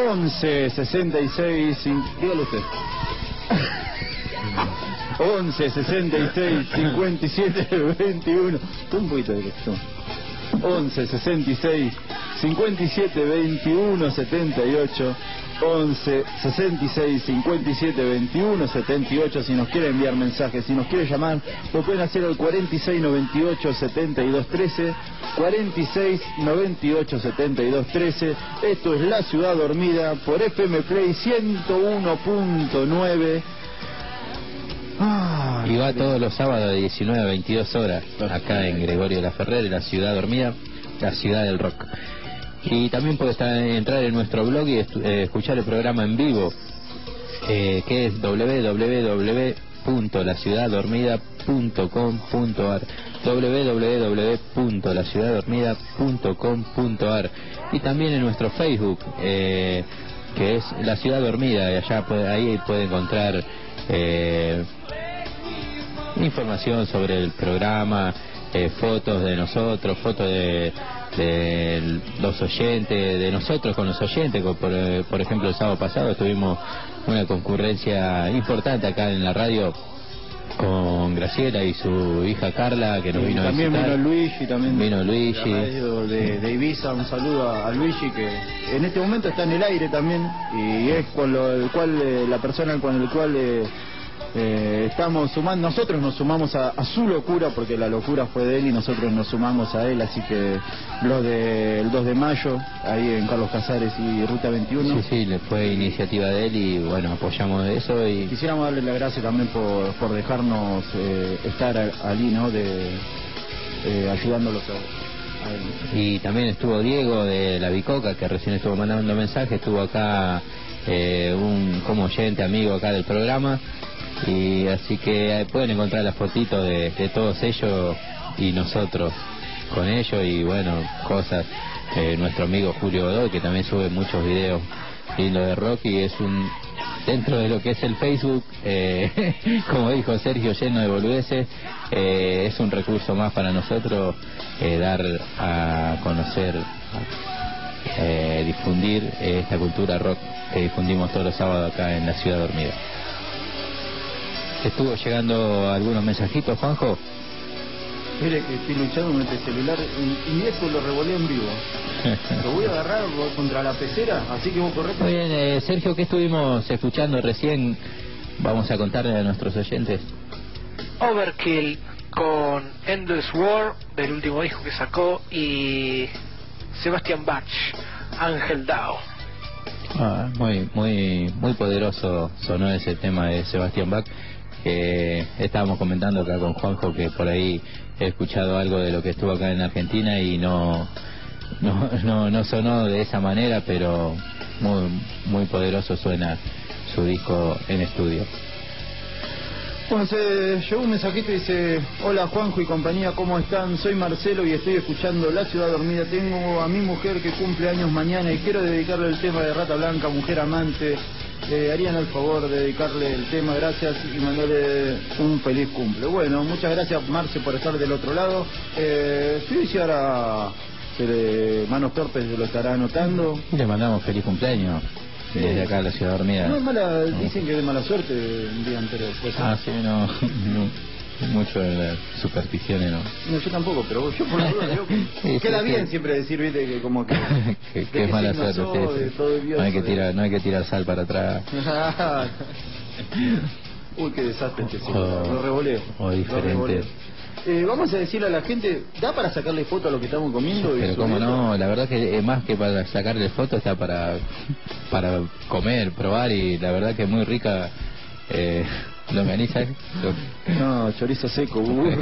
A: once sesenta y seis, dígalo usted. once sesenta y seis cincuenta y siete veintiuno. Un poquito de esto. once sesenta y seis cincuenta y siete veintiuno setenta y ocho. once sesenta y seis cincuenta y siete veintiuno setenta y ocho. Si nos quiere enviar mensajes, si nos quiere llamar, lo pueden hacer al cuarenta y seis noventa y ocho setenta y dos trece. cuarenta y seis noventa y ocho setenta y dos trece. Esto es La Ciudad Dormida por F M Play ciento uno punto nueve.
C: Ah, y va todos los sábados de diecinueve a veintidós horas acá en Gregorio de la Ferrer, en La Ciudad Dormida, la ciudad del rock. Y también puede estar, entrar en nuestro blog y estu- eh, escuchar el programa en vivo, eh, que es doble u doble u doble u punto la ciudad dormida punto com punto a r, doble u doble u doble u punto la ciudad dormida punto com punto a r. Y también en nuestro Facebook, eh, que es La Ciudad Dormida, y allá puede, ahí puede encontrar eh, información sobre el programa, eh, fotos de nosotros, fotos de, de los oyentes, de nosotros con los oyentes. Por, por ejemplo, el sábado pasado tuvimos una concurrencia importante acá en la radio con Graciela y su hija Carla, que nos vino a visitar.
A: También vino Luigi, también
C: vino Luigi
A: de, de, de Ibiza. Un saludo a, a Luigi, que en este momento está en el aire también, y es con lo, el cual eh, la persona con el cual eh, eh, estamos sumando, nosotros nos sumamos a, a su locura, porque la locura fue de él y nosotros nos sumamos a él. Así que los del dos de mayo, ahí en Carlos Casares y Ruta veintiuno.
C: Sí, sí, le fue iniciativa de él y bueno, apoyamos eso. Y
A: quisiéramos darle las gracias también por, por dejarnos eh, estar allí, ¿no? De eh, ayudándolos a, a él.
C: Y también estuvo Diego de La Bicoca, que recién estuvo mandando mensajes, estuvo acá eh, un como oyente, amigo acá del programa. Y así que pueden encontrar las fotitos de, de todos ellos y nosotros con ellos, y bueno, cosas. Eh, nuestro amigo Julio Godoy, que también sube muchos videos lindos de rock, y es un, dentro de lo que es el Facebook, eh, como dijo Sergio, lleno de boludeces. Eh, es un recurso más para nosotros, eh, dar a conocer, eh, difundir eh, esta cultura rock que difundimos todos los sábados acá en La Ciudad Dormida. Estuvo llegando algunos mensajitos, Juanjo.
A: Mire que estoy luchando con este celular y, y eso lo revolé en vivo. Lo voy a agarrar contra la pecera, así que vos correcto.
C: Muy bien, eh, Sergio, ¿qué estuvimos escuchando recién? Vamos a contarle a nuestros oyentes.
B: Overkill con Endless War, del último disco que sacó, y Sebastian Bach, Ángel Dao.
C: Ah, muy, muy, muy poderoso sonó ese tema de Sebastian Bach. Que estábamos comentando acá con Juanjo, que por ahí he escuchado algo de lo que estuvo acá en Argentina y no no no, no sonó de esa manera, pero muy muy poderoso suena su disco en estudio.
A: Bueno, se llegó un mensajito y dice: hola Juanjo y compañía, ¿cómo están? Soy Marcelo y estoy escuchando La Ciudad Dormida. Tengo a mi mujer que cumple años mañana y quiero dedicarle el tema de Rata Blanca, Mujer Amante. Eh, harían el favor de dedicarle el tema, gracias, y mandarle un feliz cumple. Bueno, muchas gracias Marce por estar del otro lado. Eh, sí, si ahora se le, Manos Torpes lo estará anotando.
C: Y le mandamos feliz cumpleaños desde acá a La Ciudad Dormida.
A: No es mala, dicen que es de mala suerte el día anterior. Pues,
C: ah, sí, no, no. Mucho de las supersticiones, ¿no?
A: No, yo tampoco, pero yo por la duda digo que sí, queda sí, bien sí. Siempre decir, viste, que como que...
C: que, que es mala suerte, sí, sí. No hay que tirar, no hay que tirar sal para atrás.
A: Uy, qué desastre este sí.
C: O,
A: lo revoleo.
C: O diferente.
A: Eh, vamos a decirle a la gente, ¿da para sacarle foto a lo que estamos comiendo?
C: Pero cómo no, la verdad que es más que para sacarle foto, está para para comer, probar, y la verdad que es muy rica. Eh, ¿Longaniza?
A: No, chorizo seco. Uh.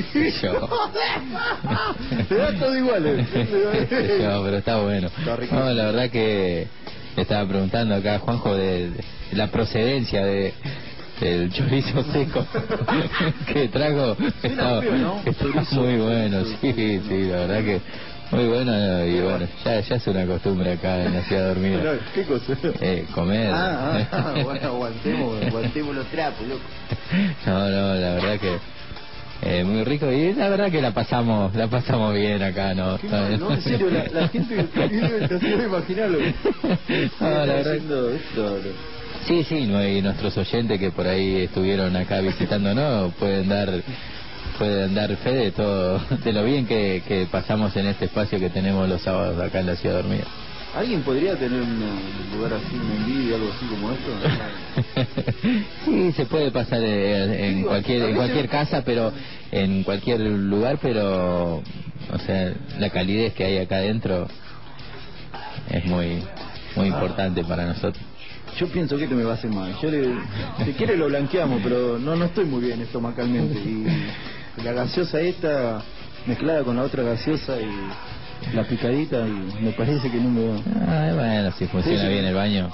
A: Te da todo igual. Eh.
C: No, pero está bueno. Está no, la verdad que estaba preguntando acá Juanjo de, de la procedencia de del chorizo seco que trajo. Está, ¿no? Está muy bueno, sí, sí, la verdad que muy bueno, y bueno, ya, ya es una costumbre acá en La Ciudad Dormida.
A: ¿Qué cosa?
C: Eh, comer.
A: Ah, ah, bueno, aguantemos, aguantemos los trapos, loco.
C: No, no, la verdad que eh, muy rico, y la verdad que la pasamos la pasamos bien acá, ¿no?
A: No, no, en serio, la, la gente que vive te hacía imaginarlo.
C: No, la verdad.
A: Esto,
C: Sí, sí, no, y nuestros oyentes que por ahí estuvieron acá visitándonos pueden dar pueden dar fe de todo, de lo bien que, que pasamos en este espacio que tenemos los sábados acá en la Ciudad Dormida.
A: ¿Alguien podría tener un lugar así, un envidia, algo así como esto?
C: Sí, se puede pasar eh, en cualquier en cualquier casa, pero en cualquier lugar, pero o sea, la calidez que hay acá adentro es muy muy importante para nosotros.
A: Yo pienso que esto me va a hacer mal. Yo le, si quiere lo blanqueamos, pero no no estoy muy bien estomacalmente. Y la gaseosa esta mezclada con la otra gaseosa y la picadita, y me parece que no me va.
C: Ah, bueno, si funciona sí, sí. bien el baño.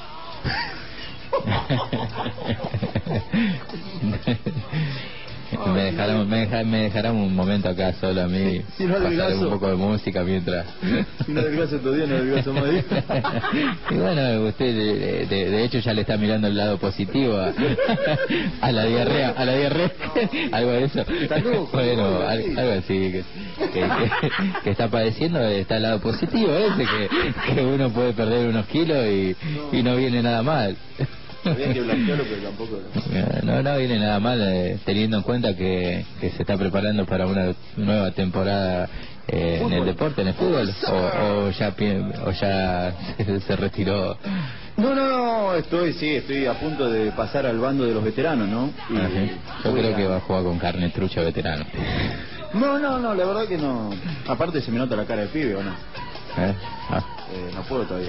C: me dejarán me, dejar, me dejarán un momento acá solo a mí,
A: si no
C: pasar un poco de música mientras
A: si no adelgazo todavía no adelgazo más.
C: Y bueno, usted de, de, de hecho ya le está mirando el lado positivo a, a la diarrea a la diarrea algo de eso. Bueno, algo, algo así que, que, que, que está padeciendo, está el lado positivo ese, que, que uno puede perder unos kilos y, y no viene nada mal.
A: Había que blanquearlo, pero tampoco
C: no, no viene nada mal, eh, teniendo en cuenta que, que se está preparando para una nueva temporada eh, en el deporte, en el fútbol, o, o ya o ya se, se retiró.
A: No, no, estoy, sí, estoy a punto de pasar al bando de los veteranos, ¿no? Y
C: ah, ¿sí? Yo creo a... que va a jugar con carne trucha veterano.
A: No, no, no, la verdad que no. Aparte se me nota la cara de pibe, ¿o no?
C: ¿Eh? Ah.
A: Eh, no puedo todavía.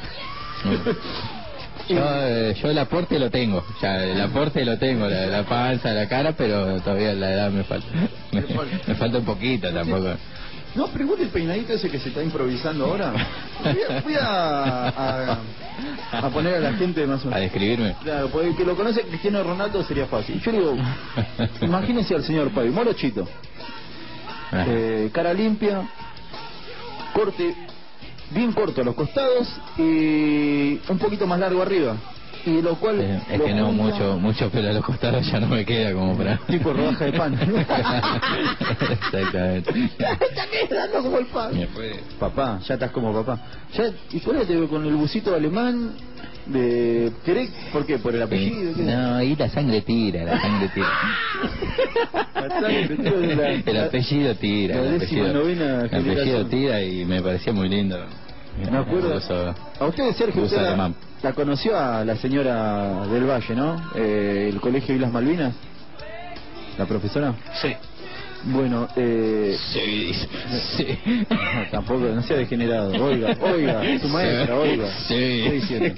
C: Yo, eh, yo el aporte lo tengo, ya el aporte lo tengo, la, la panza, la cara, pero todavía la edad me falta. Me, me falta un poquito tampoco.
A: No, pero igual el peinadito ese que se está improvisando ahora. Voy a, voy a, a, a poner a la gente más o menos.
C: A describirme.
A: Claro, porque el que lo conoce Cristiano Ronaldo sería fácil. Yo digo, imagínense al señor Pavi, morochito, eh, cara limpia, corte bien corto a los costados y un poquito más largo arriba, y lo cual
C: eh, es
A: lo
C: que no
A: junta...
C: mucho mucho pelo a los costados ya no me queda como para
A: tipo rodaja de pan.
C: Exactamente.
A: Ya está quedando como el pan. Papá, ya estás como papá. Ya, y ponete con el busito alemán de ¿querés? ¿Por qué? ¿Por el apellido?
C: ¿Qué? No, ahí la sangre tira, la sangre tira.
A: La sangre tira de la,
C: el apellido tira,
A: la
C: el apellido,
A: novena
C: el apellido tira, y me parecía muy lindo.
A: Me acuerdo.
C: Uso,
A: a usted, Sergio, usted la, la conoció a la señora del Valle, ¿no? Eh, el colegio Islas Malvinas, la profesora.
B: Sí.
A: Bueno, eh...
C: sí, sí.
A: No, tampoco, no sea degenerado. Oiga, oiga, su maestra, oiga.
C: Sí.
A: ¿Qué estoy diciendo?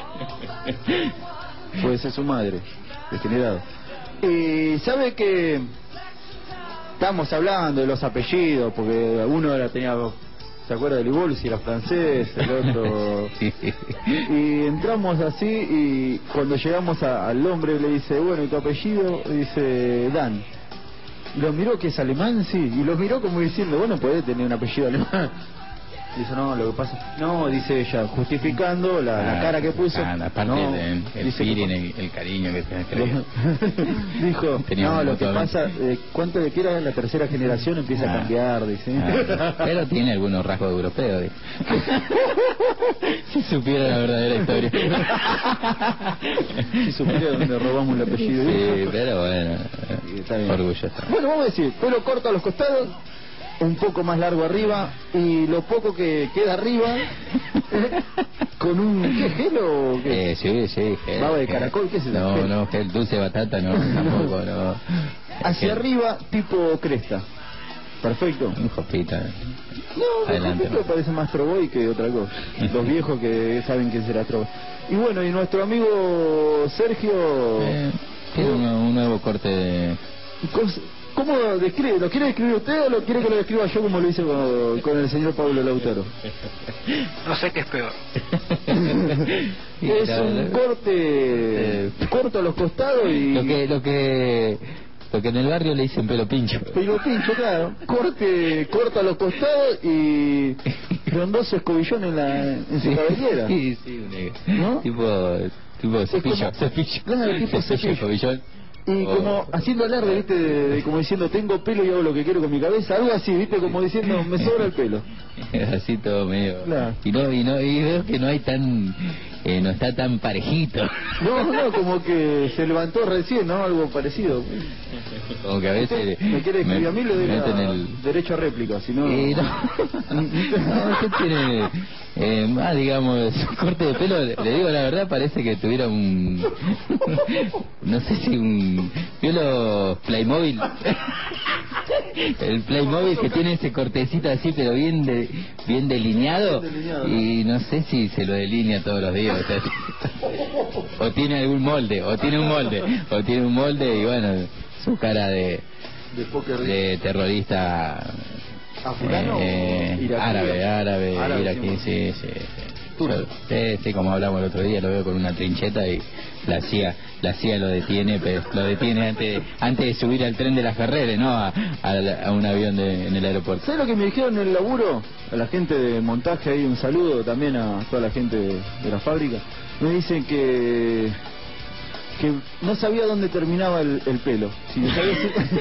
A: Puede ser su madre, degenerado. Y sabe que estamos hablando de los apellidos, porque uno era, tenía, ¿se acuerda de Libolsi? Era francés, el otro... Y entramos así, y cuando llegamos a, al hombre le dice, bueno, ¿y tu apellido? Dice, Dan. Y lo miró, que es alemán, sí, y lo miró como diciendo, bueno, podés tener un apellido alemán. Dice, no, lo que pasa... No, dice ella, justificando la, ah, la cara que puso.
C: Ah, la parte
A: no,
C: del el feeling, el, el cariño que tenés que
A: dijo, tenía no, lo que pasa, eh, ¿cuánto le quiera la tercera generación empieza ah, a cambiar? Dice.
C: Ah, pero tiene algunos rasgos europeos. Si supiera la verdadera historia.
A: Si supiera dónde robamos el apellido.
C: Sí, pero bueno, está bien. Orgulloso.
A: Bueno, vamos a decir, pelo corto a los costados, un poco más largo arriba, y lo poco que queda arriba con un ¿qué, gel o qué?
C: Eh, sí, sí, gel,
A: baba de
C: gel.
A: caracol, ¿qué es eso?
C: No,
A: gel.
C: no, gel dulce de batata no, tampoco, no.
A: Hacia gel. Arriba, tipo cresta. Perfecto.
C: Un jopita.
A: No, adelante. No. Parece más Troboy que otra cosa. Los viejos que saben quién será Troboy. Y bueno, y nuestro amigo Sergio
C: eh, tiene un, un nuevo corte de...
A: ¿Cómo describe? ¿Lo quiere describir usted o lo quiere que lo describa yo como lo hice con, con el señor Pablo Lautaro?
B: No sé qué es peor.
A: Es un corte eh, corto a los costados y...
C: Lo que, lo que, lo que en el barrio le dicen pelo pincho.
A: Pelo pincho, claro. Corte corto a los costados y frondoso escobillón en la en su cabellera.
C: Sí, sí, un ¿no? Tipo, tipo cepillo,
A: como,
C: cepillo.
A: Claro, tipo cepillo.
C: Escobillón.
A: Y como haciendo alarde, viste, de, de, como diciendo, tengo pelo y hago lo que quiero con mi cabeza, algo así, viste, como diciendo, me sobra el pelo.
C: Así todo medio.
A: Claro.
C: Y no, y no, y veo que no hay tan, eh, no está tan parejito.
A: No, no, como que se levantó recién, ¿no? Algo parecido.
C: Como que a veces...
A: Me quiere escribir
C: me,
A: a mí, le doy la,
C: el...
A: derecho a réplica, si no...
C: Eh, no, no, usted tiene... Eh, más, digamos, corte de pelo, le, le digo la verdad, parece que tuviera un... no sé si un... ¿Vio los Playmobil? El Playmobil que tiene ese cortecito así, pero bien de, bien delineado, bien delineado, ¿no? Y no sé si se lo delinea todos los días. O, sea, o tiene algún molde, o tiene un molde, o tiene un molde y bueno, su cara de,
A: de,
C: de terrorista...
A: ¿Afgano
C: eh,
A: o
C: árabe, árabe,
A: árabe
C: iraquí, sí, sí, sí. Yo, sí, sí, como hablamos el otro día, lo veo con una trincheta y la C I A, la C I A lo detiene, pero lo detiene antes, antes de subir al tren de las Ferreres, ¿no? A, a, a un avión de, en el aeropuerto.
A: ¿Sabes lo que me dijeron en el laburo? A la gente de montaje ahí, un saludo también a toda la gente de, de la fábrica. Me dicen que que no sabía dónde terminaba el, el pelo. Si, sabía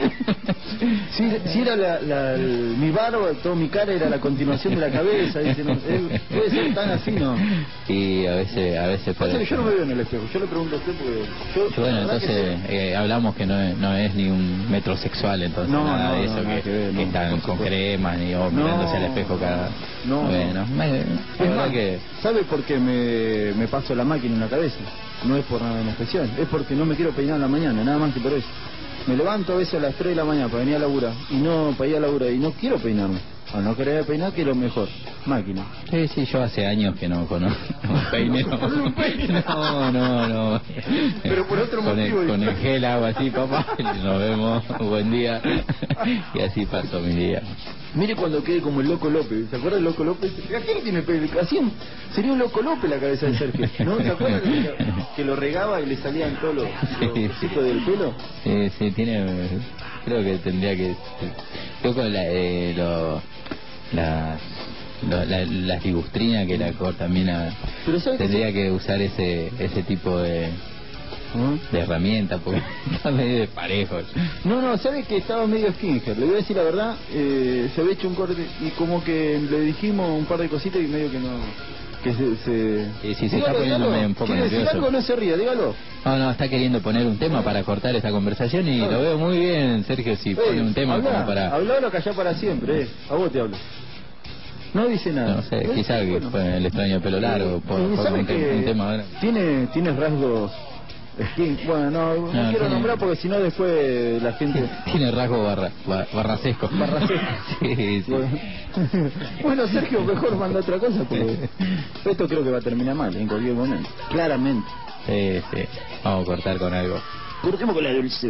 A: si, si, si era la, la, el, mi barba, toda mi cara era la continuación de la cabeza. Dicen, él puede ser tan así, ¿no?
C: Y a veces, a veces
A: parece. Yo no me veo en el espejo. Yo le pregunto a usted porque yo,
C: bueno, entonces sí. eh, hablamos que no es, no es ni un metrosexual, entonces no, nada no, de eso no, que, que, ver, que no, están con cremas ni o mirándose al espejo cada.
A: No.
C: Bueno, me, es
A: más,
C: que
A: ¿sabe por qué me, me paso la máquina en la cabeza? No es por nada en especial, es porque no me quiero peinar en la mañana, nada más que por eso. Me levanto a veces a las tres de la mañana para venir a laburar y no para ir a laburar y no quiero peinarme. O no querer peinar, quiero mejor. Máquina.
C: Sí, sí, yo hace años que no conozco un peine. No, no, no.
A: Pero por otro
C: con
A: motivo.
C: El, con el gel hago así, papá, nos vemos, buen día. Y así pasó mi día.
A: Mire cuando quede como el Loco López. ¿Se acuerda del Loco López? ¿A quién tiene pelo? Así sería un Loco López la cabeza de Sergio, ¿no? ¿Se acuerdan que, que lo regaba y le salían todos los
C: sí, sí.
A: del pelo?
C: Sí, sí, tiene... Creo que tendría que... Yo con la... Eh, lo, las lo, la, las ligustrinas que la cortamina tendría que, que usar ese ese tipo de de herramienta porque está medio de parejos.
A: No, no, sabes que estaba medio skinhead, le voy a decir la verdad, eh, se había hecho un corte y como que le dijimos un par de cositas y medio que no, que se... se...
C: Sí, sí, se está poniendo medio un poco
A: nervioso. Si algo no se ríe, dígalo.
C: No, no, está queriendo poner un tema para cortar esta conversación y ah, lo veo muy bien, Sergio, si eh, pone un tema
A: habla,
C: como para...
A: Hablalo que allá para siempre, eh. A vos te hablo. No dice nada.
C: No sé, quizá que bueno, fue el extraño pelo largo, por, por un, te, un tema ahora.
A: Tiene, tiene rasgos... Skin. Bueno, no, no, no quiero tiene... nombrar porque si no después la gente...
C: Tiene rasgo barra, bar, barracesco.
A: Barracesco.
C: Sí, sí.
A: Bueno, bueno, Sergio, mejor manda otra cosa porque esto creo que va a terminar mal en cualquier momento. Claramente.
C: Sí, sí. Vamos a cortar con algo.
A: Cortemos con la dulce.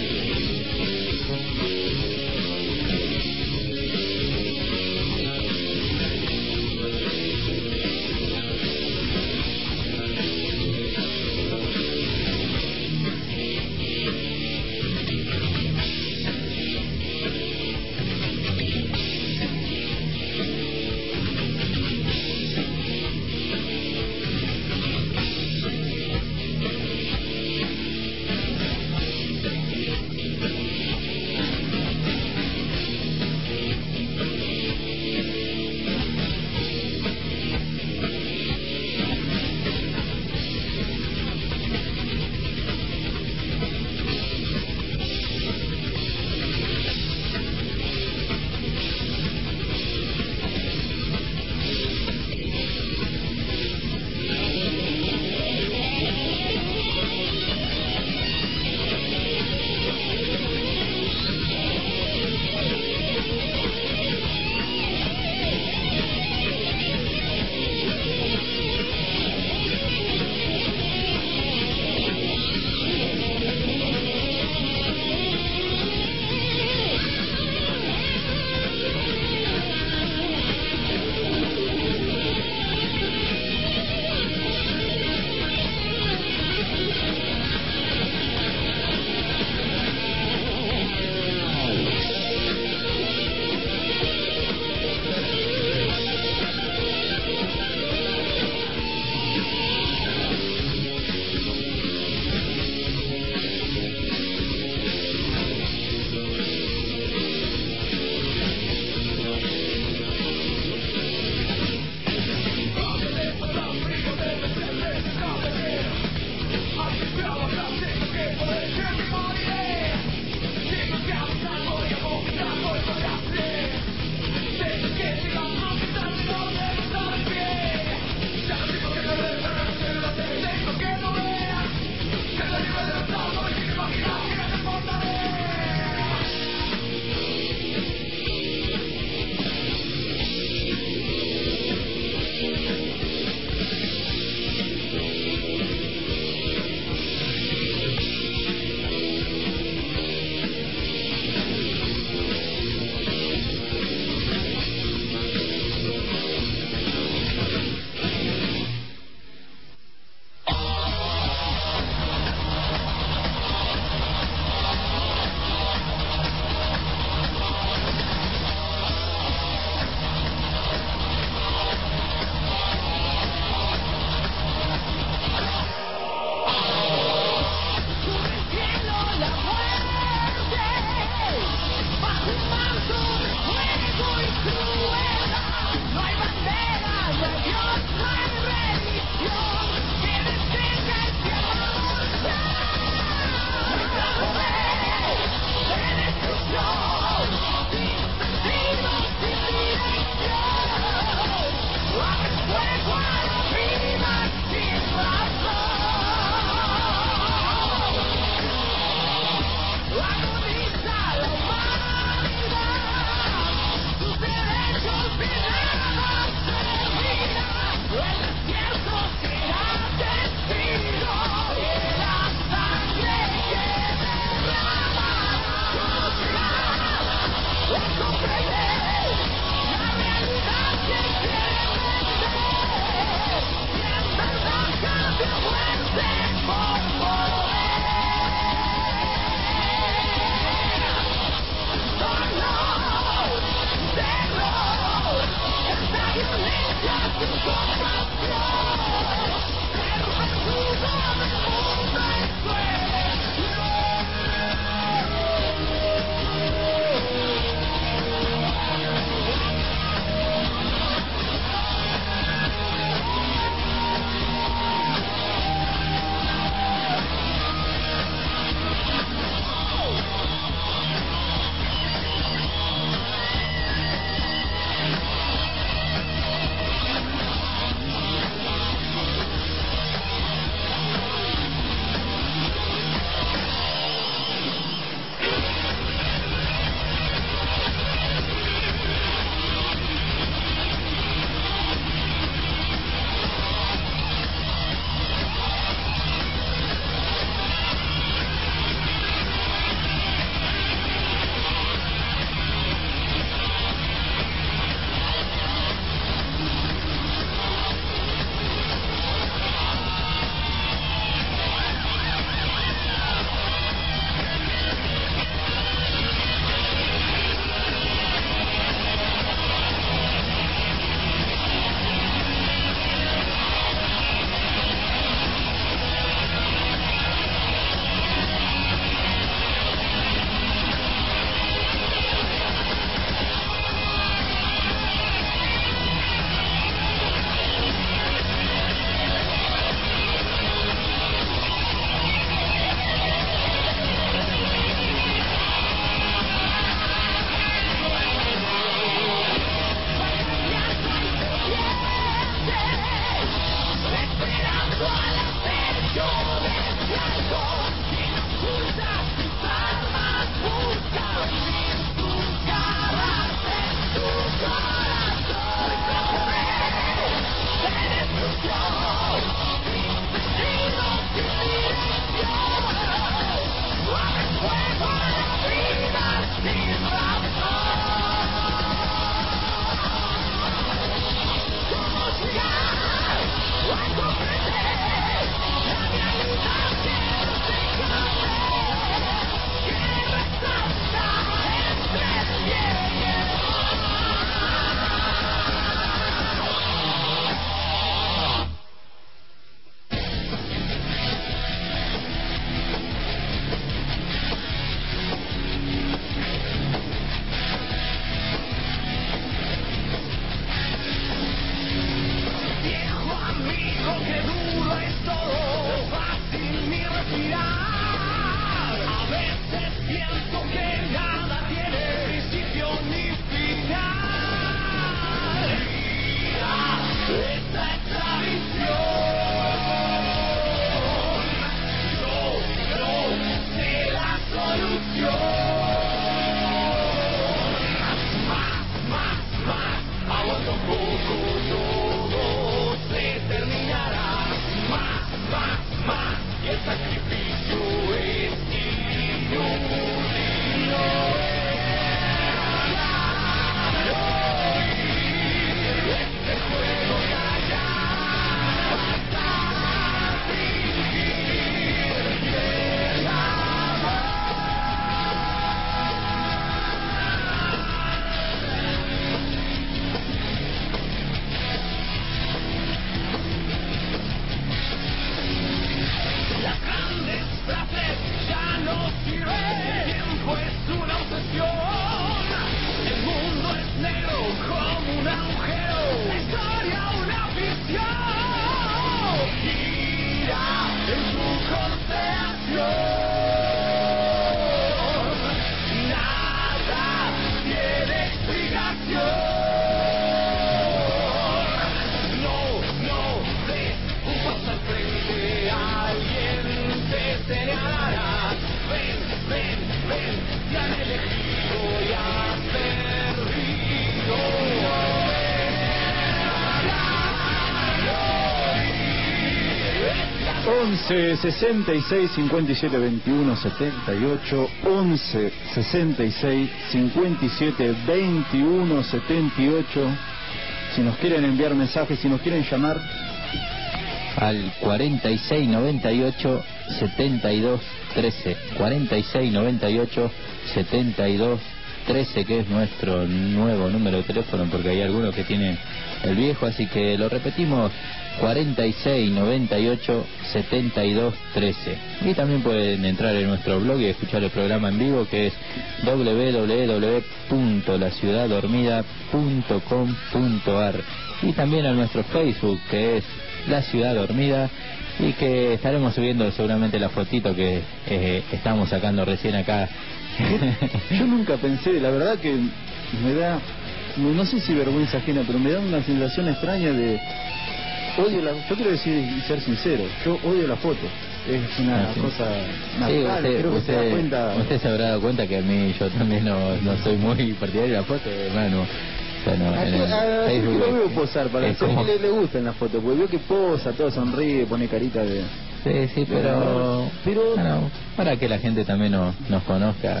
A: once sesenta y seis cincuenta y siete veintiuno setenta y ocho, once sesenta y seis cincuenta y siete veintiuno setenta y ocho. Si nos quieren enviar mensajes, si nos quieren llamar
C: al cuarenta y seis noventa y ocho setenta y dos trece, cuarenta y seis noventa y ocho setenta y dos trece, que es nuestro nuevo número de teléfono, porque hay algunos que tienen el viejo, así que lo repetimos: cuarenta y seis noventa y ocho setenta y dos trece. Y también pueden entrar en nuestro blog y escuchar el programa en vivo, que es doble u doble u doble u punto la ciudad dormida punto com punto a r, y también a nuestro Facebook, que es La Ciudad Dormida, y que estaremos subiendo seguramente la fotito que eh, estamos sacando recién acá.
A: Yo nunca pensé, la verdad que me da, no sé si vergüenza ajena, pero me da una sensación extraña de odio la, yo quiero decir y ser sincero, yo odio la foto. Es una ah, sí. cosa natural,
C: sí, usted,
A: creo que
C: usted,
A: se da cuenta.
C: Usted se habrá dado cuenta que a mí yo también no, no soy muy partidario de la foto, hermano. O sea, no,
A: a,
C: en el
A: a,
C: Facebook
A: lo veo posar, para
C: es
A: que
C: como...
A: le, le gusta en la foto, porque veo que posa, todo sonríe, pone carita de...
C: Sí, sí, pero...
A: pero...
C: Bueno, para que la gente también no, nos conozca.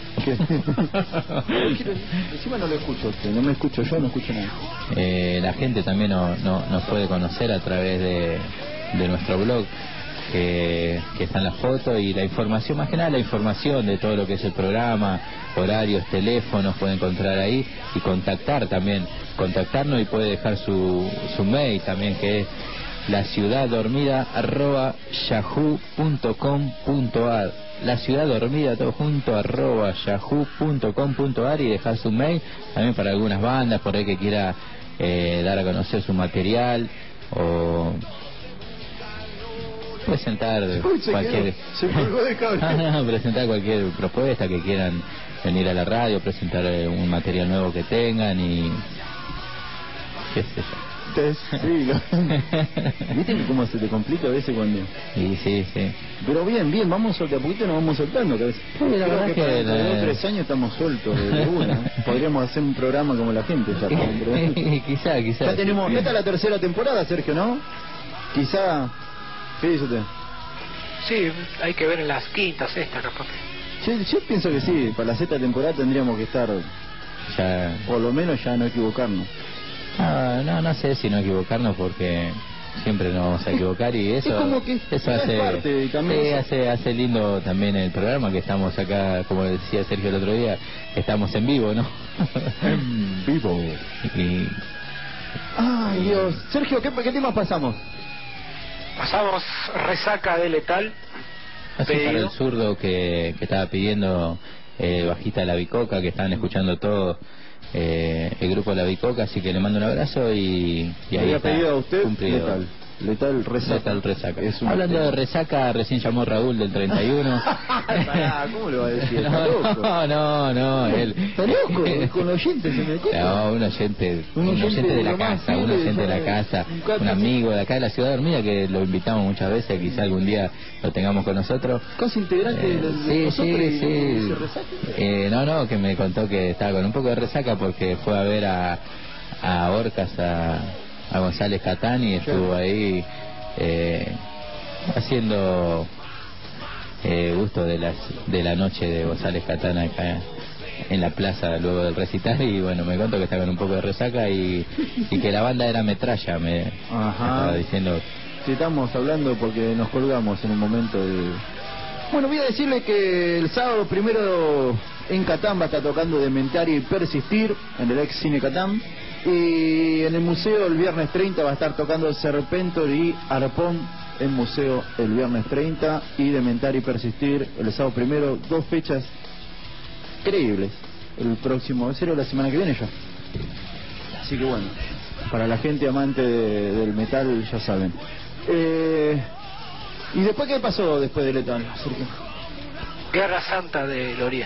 A: Encima no lo escucho usted, no me escucho yo, no escucho nada.
C: Eh, la gente también no, no, nos puede conocer a través de, de nuestro blog, que, que están las fotos y la información, más que nada la información de todo lo que es el programa, horarios, teléfonos, puede encontrar ahí, y contactar también, contactarnos, y puede dejar su, su mail también, que es la ciudad dormida arroba yahoo punto com punto a r, la ciudad dormida todo junto arroba yahoo punto com punto a r, y dejar su mail también para algunas bandas por ahí que quiera eh, dar a conocer su material o presentar
A: Uy, se
C: cualquier
A: quedó, se colgó de cable.
C: presentar cualquier propuesta que quieran venir a la radio, presentar eh, un material nuevo que tengan y qué sé yo.
A: Sí, lo... ¿Viste que cómo se te complica a veces cuando...?
C: Sí, sí, sí.
A: Pero bien, bien, vamos a poquito, nos vamos soltando. Que a veces...
C: Sí, la verdad
A: que,
C: que
A: para
C: la...
A: dos o tres años estamos sueltos de, de una. Podríamos hacer un programa como la gente ya.
C: Quizá, quizá.
A: Ya tenemos, esta es la tercera temporada, Sergio, ¿no? Quizá... ¿Qué dice usted?
B: Sí, hay que ver en las quintas estas, capaz.
A: Yo, yo pienso que sí, para la sexta temporada tendríamos que estar...
C: Ya...
A: Por lo menos ya no equivocarnos.
C: Ah, no, no sé si no equivocarnos, porque siempre nos vamos a equivocar, y eso,
A: es como que
C: eso hace,
A: parte, también
C: sí,
A: eso.
C: hace hace lindo también el programa, que estamos acá, como decía Sergio el otro día, estamos en vivo, ¿no?
A: En vivo.
C: Y...
A: Ay, Dios. Sergio, ¿qué, qué temas pasamos?
B: Pasamos Resaca de Letal.
C: Así para el zurdo que, que estaba pidiendo, eh, bajista de La Bicoca, que estaban escuchando todo. Eh, el grupo La Bicoca, así que le mando un abrazo y, y ahí
A: había
C: está
A: pedido a usted
C: cumplido.
A: Letal, Letal Resaca.
C: Letal Resaca.
A: Es
C: Hablando
A: tema.
C: de resaca, recién llamó Raúl del treinta y uno.
A: Pará, ¿cómo lo va a decir? ¿Está
C: No,
A: loco?
C: no, no, no, él.
A: ¿Está loco? Con oyentes se metió.
C: No, un oyente,
A: Un
C: un
A: oyente
C: oyente de la
A: de lo más
C: casa, un
A: fiel,
C: oyente de la
A: ya,
C: casa,
A: un cacho,
C: un amigo de acá de la Ciudad Dormida, que lo invitamos muchas veces, quizá algún día lo tengamos con nosotros.
A: Casi integrante
C: Eh,
A: de, de
C: sí,
A: nosotros
C: sí,
A: y-
C: sí.
A: y se resaca.
C: Eh, no, no, que me contó que estaba con un poco de resaca porque fue a ver a, a Orcas, a, a González Catán, y estuvo ahí eh, haciendo eh, gusto de las de la noche de González Catán acá en la plaza luego del recital, y bueno, me contó que estaba con un poco de resaca y, y que la banda era Metralla, me, me estaba diciendo.
A: Sí, estamos hablando porque nos colgamos en un momento de... Bueno, voy a decirle que el sábado primero en Catán va a estar tocando Dementaria y Persistir, en el ex Cine Catán. Y en el museo el viernes treinta va a estar tocando Serpentor y Arpón en museo el viernes treinta, y Dementaria y Persistir el sábado primero. Dos fechas creíbles. El próximo, en serio, la semana que viene ya. Así que bueno, para la gente amante de, del metal, ya saben. Eh, ¿Y después qué pasó después de Letal, Sergio?
B: Guerra Santa de Loría.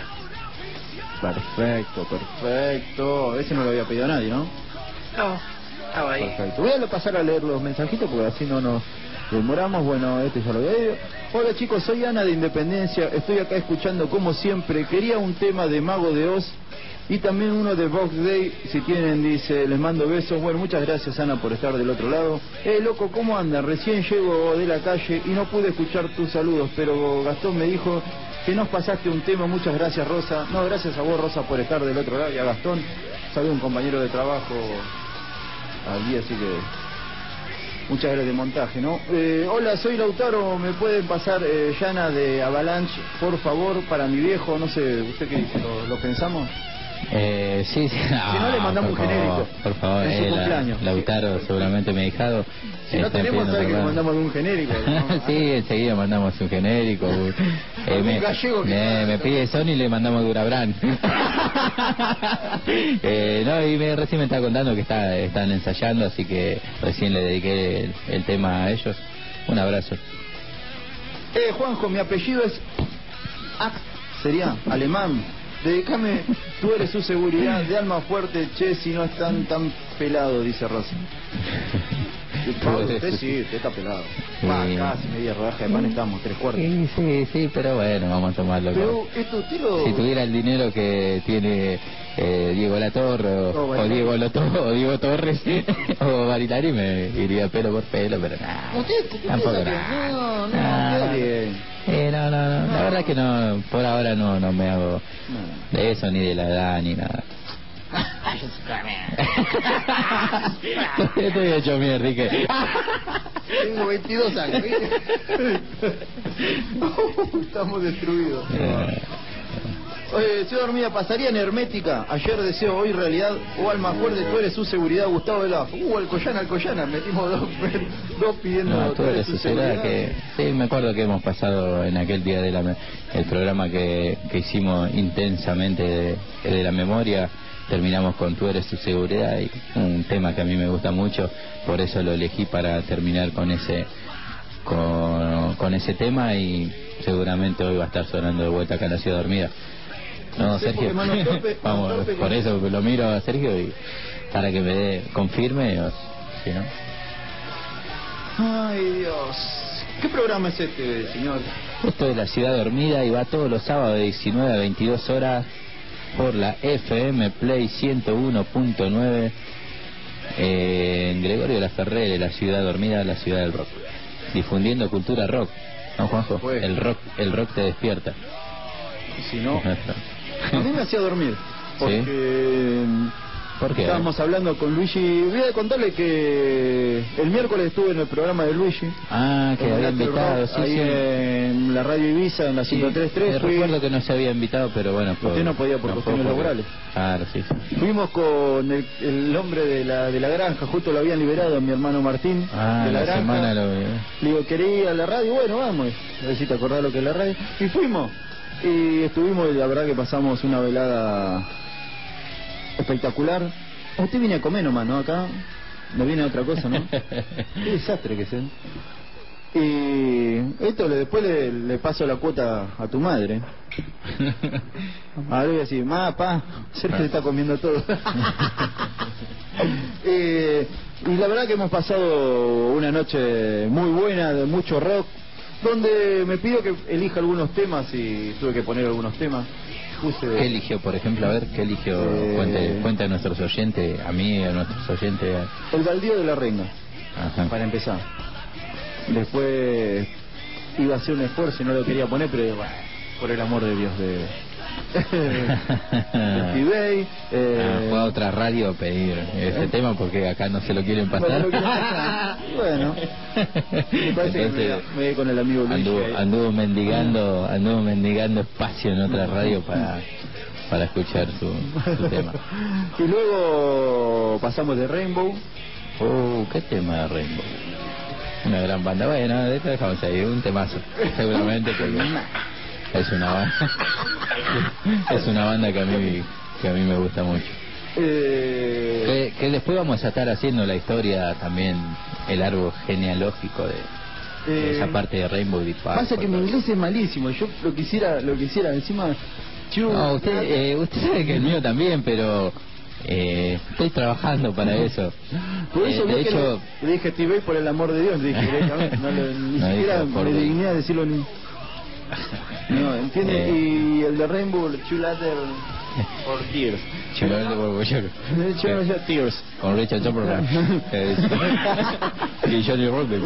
A: Perfecto, perfecto. Ese no lo había pedido a nadie, ¿no?
B: No, estaba ahí.
A: Perfecto. Voy a pasar a leer los mensajitos porque así no nos demoramos. Bueno, este ya lo había leído. Hola chicos, soy Ana de Independencia. Estoy acá escuchando como siempre. Quería un tema de Mago de Oz Y también uno de Box Day, si tienen, dice, les mando besos. Bueno, muchas gracias, Ana, por estar del otro lado. Eh, loco, ¿cómo andan? Recién llego de la calle y no pude escuchar tus saludos, pero Gastón me dijo que nos pasaste un tema. Muchas gracias, Rosa. No, gracias a vos, Rosa, por estar del otro lado. Y a Gastón, sabe, un compañero de trabajo allí, así que muchas gracias de montaje, ¿no? Eh, hola, soy Lautaro, ¿me pueden pasar eh, Yana de Avalanche, por favor, para mi viejo? No sé, ¿usted qué dice? ¿Lo, lo pensamos?
C: Eh, sí, sí.
A: Si no, le mandamos un genérico.
C: Por favor,
A: en su
C: eh,
A: cumpleaños.
C: La, Lautaro, seguramente me dejado.
A: Si no tenemos, sabe que le mandamos un genérico, ¿no?
C: Sí, enseguida mandamos un genérico. eh,
A: un
C: me,
A: gallego que
C: me, me pide Sony y le mandamos Durabrán. eh, no, y me, recién me está contando que está, están ensayando, así que recién le dediqué el, el tema a ellos. Un abrazo.
A: Eh, Juanjo, mi apellido es Act, sería alemán. Dedícame, tú eres su seguridad, de alma fuerte, che, si no están tan pelado, dice Rosa. Usted sí, usted está pelado.
C: Sí.
A: Va, casi media rodaja de pan estamos, tres cuartos.
C: Sí, sí, sí, pero bueno, vamos a tomarlo.
A: Pero esto usted lo...
C: Si tuviera el dinero que tiene eh, Diego Latorre o,
A: oh, bueno.
C: o Diego Loto, o Diego Torres o Barilari, me iría pelo por pelo, pero nada.
A: ¿Usted, usted
C: tampoco
A: nada. No, no,
C: nah,
A: queda bien.
C: Eh, no, no, no,
A: no,
C: la verdad que no, por ahora no, no me hago
A: no.
C: de eso, ni de la edad, ni nada. Estoy hecho mierda, Enrique.
A: Tengo veintidós años, ¿viste? Estamos destruidos.
C: Eh,
A: Oye, Ciudad Dormida, ¿pasaría en Hermética? Ayer deseo, hoy realidad. O alma fuerte, tú eres su seguridad, Gustavo de la... Uh, Alcoyana, Alcoyana, metimos dos, dos pidiendo...
C: No, tú eres su seguridad, que sí, me acuerdo que hemos pasado en aquel día de la, el programa que, que hicimos intensamente de, de la memoria. Terminamos con Tú eres tu seguridad, y un tema que a mí me gusta mucho, por eso lo elegí para terminar con ese con, con ese tema, y seguramente hoy va a estar sonando de vuelta acá en la Ciudad Dormida. No,
A: sí,
C: Sergio,
A: torpe,
C: vamos,
A: torpe,
C: por eso lo miro a Sergio y para que me dé, confirme, o, si no.
A: Ay, Dios. ¿Qué programa es este, señor?
C: Esto es la Ciudad Dormida y va todos los sábados de diecinueve a veintidós horas por la F M Play ciento uno punto nueve eh, en Gregorio Laferrere, de la Ciudad Dormida, la ciudad del rock, difundiendo cultura rock, ¿no, Juanjo?
A: Pues.
C: El rock, el rock te despierta.
A: Si no, a mí me hacía dormir, porque
C: ¿Sí? ¿Por qué?
A: Estábamos hablando con Luigi. Voy a contarle que el miércoles estuve en el programa de Luigi.
C: Ah, que había invitado,
A: rock,
C: sí,
A: ahí
C: sí.
A: en la radio Ibiza, en la ciento tres punto tres.
C: Sí, recuerdo que no se había invitado, pero bueno. Por,
A: usted no podía por
C: no
A: cuestiones
C: porque,
A: laborales.
C: Claro, sí, sí.
A: Fuimos con el, el hombre de la, de la granja, justo lo habían liberado, mi hermano Martín.
C: Ah,
A: de la,
C: la
A: granja.
C: semana lo vi.
A: Le digo, ¿quería ir a la radio? Bueno, vamos. A ver si te acordás lo que es la radio. Y fuimos. Y estuvimos, y la verdad que pasamos una velada espectacular. Usted viene a comer nomás, ¿no? Acá no viene a otra cosa, ¿no? Qué desastre que es, ¿eh? Y esto le, después le, le paso la cuota a tu madre. Ahora voy a decir, ma, pa, Sergio está comiendo todo. eh, y la verdad que hemos pasado una noche muy buena, de mucho rock, donde me pidió que elija algunos temas y tuve que poner algunos temas. Puse...
C: ¿Qué eligió, por ejemplo? A ver, ¿qué eligió?
A: Eh...
C: Cuente, cuente a nuestros oyentes, a mí, a nuestros oyentes.
A: El baldío de la renga.
C: Ajá.
A: Para empezar. Después iba a hacer un esfuerzo y no lo quería poner, pero bueno, por el amor de Dios, de... de Tibey, eh...
C: ah, fue a otra radio a pedir ese ¿Eh? tema porque acá no se lo quieren pasar.
A: Bueno, bueno, me parece
C: entonces,
A: que me, me con el amigo Luis.
C: Anduvo, anduvo mendigando, anduvo mendigando espacio en otra radio para para escuchar su, su tema.
A: Y luego pasamos de Rainbow.
C: Oh, qué tema de Rainbow. Una gran banda. Bueno, de esto dejamos ahí, un temazo. Seguramente porque es una banda. Es una banda que a mí que a mí me gusta mucho.
A: Eh...
C: Que, que después vamos a estar haciendo la historia también, el árbol genealógico de, eh... de esa parte de Rainbow Deep Park.
A: Pasa que mi inglés es malísimo. Yo lo quisiera, lo quisiera encima. Yo...
C: No, usted, eh, usted sabe que el mío también, pero eh, estoy trabajando para eso.
A: Por eso
C: eh, de hecho
A: le dije Tibey, por el amor de Dios, dije directamente, no, le, ni no siquiera me digné a decirlo ni. No, ¿entiende? Eh, y el de Rainbow, Two Letter For Tears.
C: Chevrolet de Borbollero.
A: Chevrolet Tears.
C: Con Richard Chopper. Y Johnny Rocket.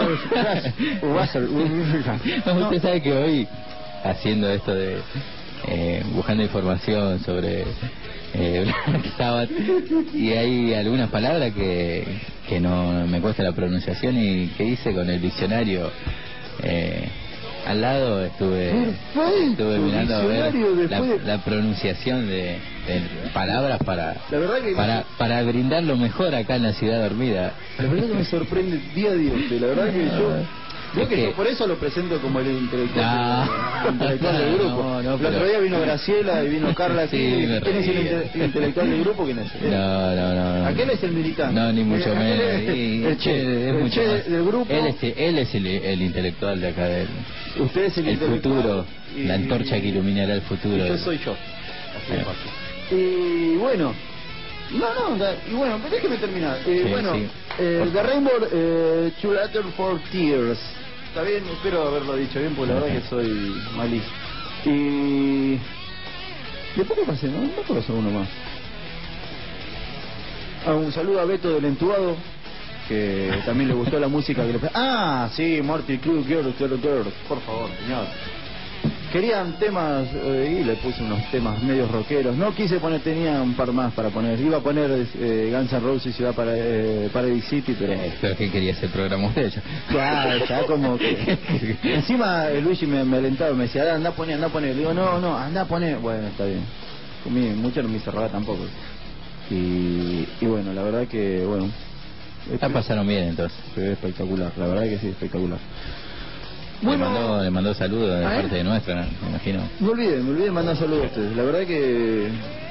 C: No, usted sabe que hoy, haciendo esto de eh, buscando información sobre eh, Black Sabbath, y hay algunas palabras que, que no me cuesta la pronunciación y que hice con el diccionario eh, al lado, estuve
A: Perfecto,
C: estuve mirando a ver la,
A: de...
C: la pronunciación de, de palabras para
A: la verdad que
C: para, para brindar lo mejor acá en la ciudad dormida.
A: La verdad que me sorprende día a día usted, la verdad que yo... Creo que, que yo por eso lo presento como el intelectual, no, del, intelectual del grupo. No, no, el otro día vino Graciela y vino Carla aquí. Sí, ¿quién reía. Es el, inte el intelectual del grupo? ¿Quién es?
C: No, no, no, no.
A: Aquel es el militante.
C: No, ni mucho menos.
A: Es,
C: y,
A: el che,
C: es
A: el
C: mucho
A: che
C: más.
A: del grupo.
C: Él es, él es el, el intelectual de acá del...
A: Usted es el,
C: el
A: intelectual.
C: futuro, y, la antorcha que iluminará el futuro.
A: Yo soy yo. Así de fácil. Y bueno... No, no, da, y bueno, déjeme terminar. Eh,
C: sí,
A: bueno,
C: sí.
A: Eh, The Rainbow eh, Chulater for Tears. Está bien, espero haberlo dicho bien, porque la verdad que soy malísimo. Y... ¿Después qué pasé? No, no puedo hacer uno más. Ah, un saludo a Beto del Entubado, que también le gustó la música que le... Ah, sí, Marty Cruz, Girl, Girl, Girl, por favor, señor. Querían temas, eh, y le puse unos temas medios rockeros. No quise poner, tenía un par más para poner. Iba a poner eh, Guns N' Roses y iba para eh, Paradise City, pero...
C: Eh, pero ¿qué quería hacer programa usted? Ya,
A: claro, ya como que... Encima el Luigi me, me alentaba, me decía, anda a poner, anda a poner. Digo, no, no, anda a poner. Bueno, está bien. Conmigo, mucho no me hice rogar tampoco. Y, y bueno, la verdad que, bueno...
C: La pasaron bien entonces.
A: Fue espectacular, la verdad que sí, espectacular.
C: Bueno, le mandó, le mandó saludos de parte de nuestra, me imagino.
A: Me olvidé, me olvidé de mandar saludos a ustedes. La verdad que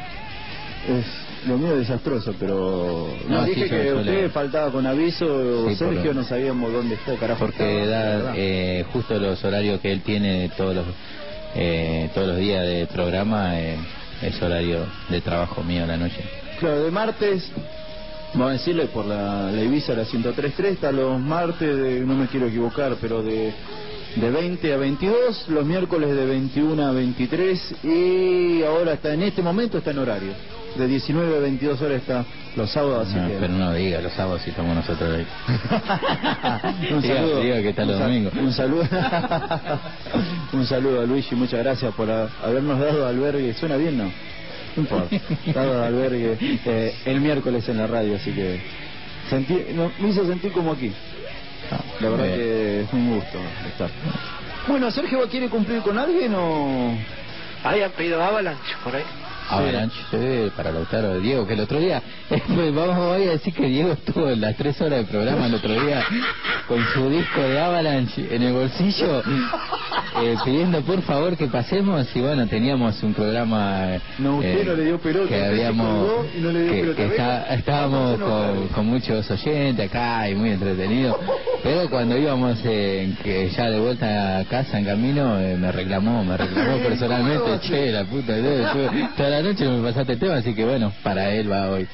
A: es lo mío desastroso, pero no, no dije sí, que usted le... faltaba con aviso, sí, Sergio, no sabíamos dónde está, carajo.
C: Porque
A: estaba,
C: da eh, justo los horarios que él tiene todos los eh, todos los días de programa, eh, es horario de trabajo mío a la noche.
A: Claro, de martes, vamos a decirle, por la, la Ibiza, la ciento tres punto tres, está los martes, de, no me quiero equivocar, pero de... de veinte a veintidós, los miércoles de veintiuno a veintitrés, y ahora está, en este momento está en horario de diecinueve a veintidós horas está los sábados.
C: No,
A: así que...
C: pero no diga los sábados si estamos nosotros ahí.
A: un
C: diga,
A: saludo,
C: diga que está los domingos.
A: Un saludo un saludo a Luigi, muchas gracias por a, habernos dado albergue. Suena bien, ¿no? No importa, dado albergue eh, el miércoles en la radio, así que sentí, no, me hizo sentir como aquí. La verdad Bien. que es un gusto estar. Bueno, Sergio, ¿quiere cumplir con alguien o...?
B: Ahí han pedido Avalanche por ahí.
C: Avalanche, sí, para Lautaro de Diego, que el otro día, pues vamos voy a decir que Diego estuvo en las tres horas de programa el otro día con su disco de Avalanche en el bolsillo, eh, pidiendo por favor que pasemos, y bueno, teníamos un programa
A: no, usted eh, no le dio pelota,
C: que habíamos
A: y no le dio
C: que,
A: pelota.
C: que está, estábamos con, con muchos oyentes acá y muy entretenidos, pero cuando íbamos eh, que ya de vuelta a casa en camino, eh, me reclamó, me reclamó personalmente, che, la puta, toda la noche me pasaste el tema, así que bueno, para él va hoy.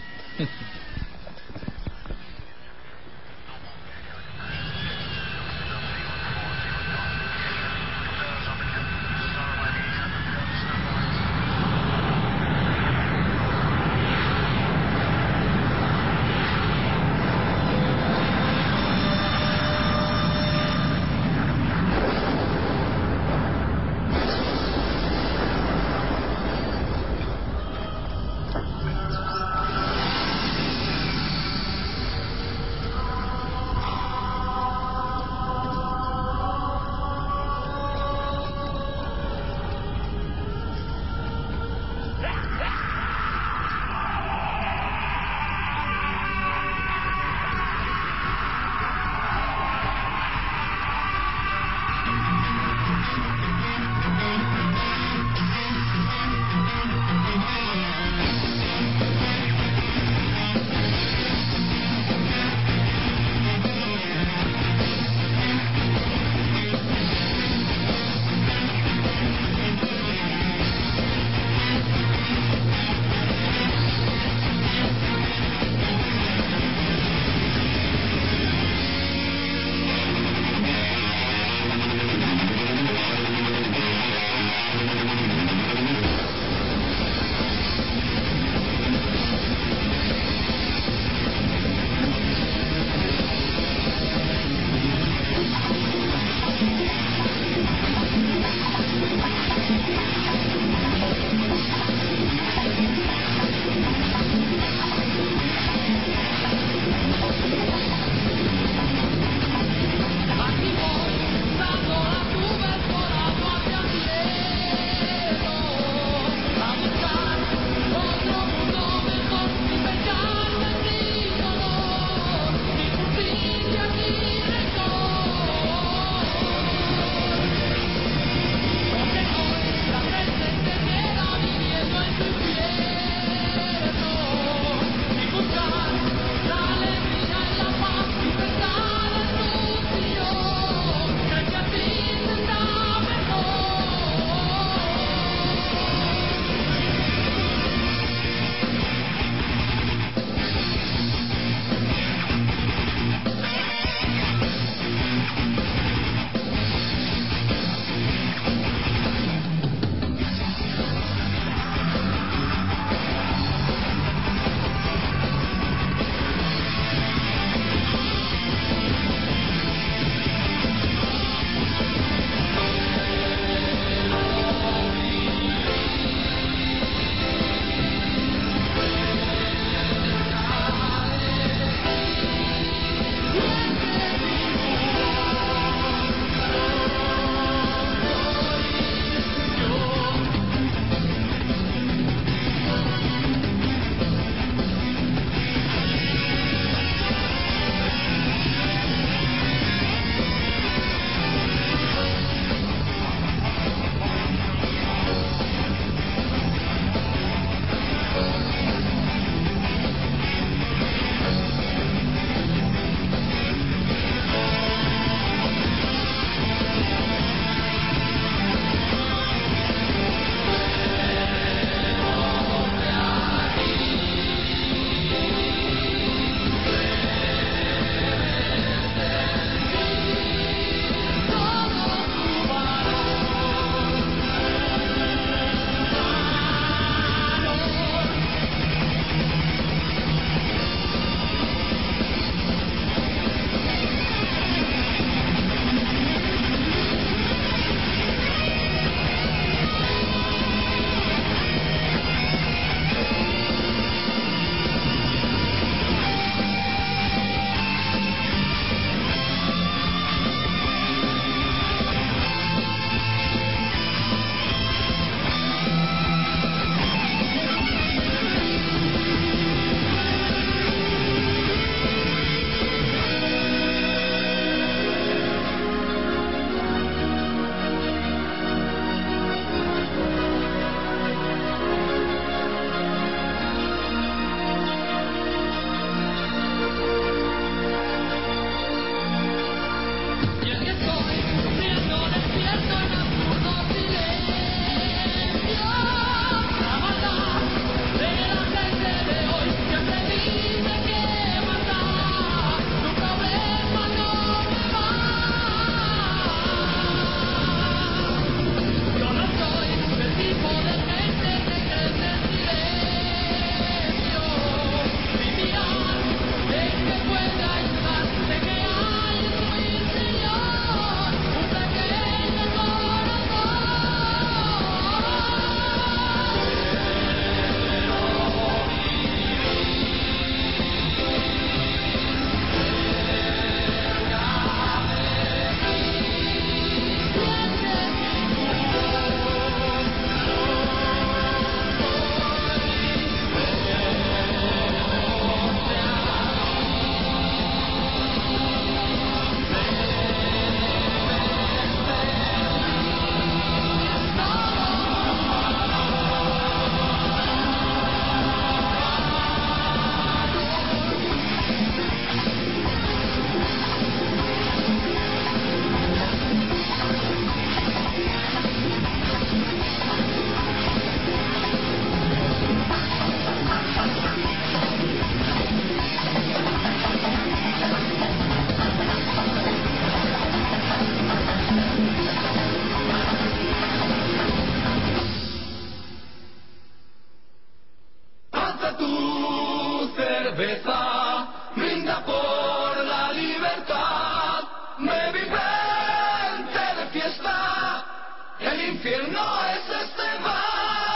D: cerveza, brinda por la libertad. Me vivente de fiesta, el infierno es este bar.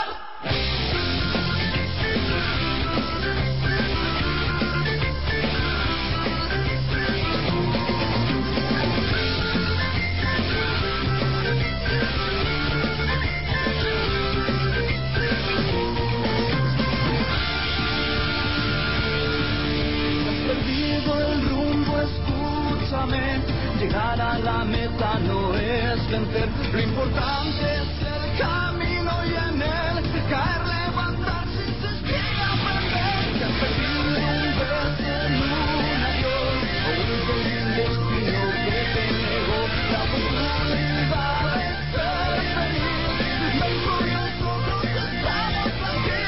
E: Llegar a la meta no es vencer, lo importante es el camino y en él caer, levantarse y se espera aprender. Que has perdido un beso en un adiós o un feliz destino que te negó la oportunidad de ser feliz. Ven con nosotros, estamos aquí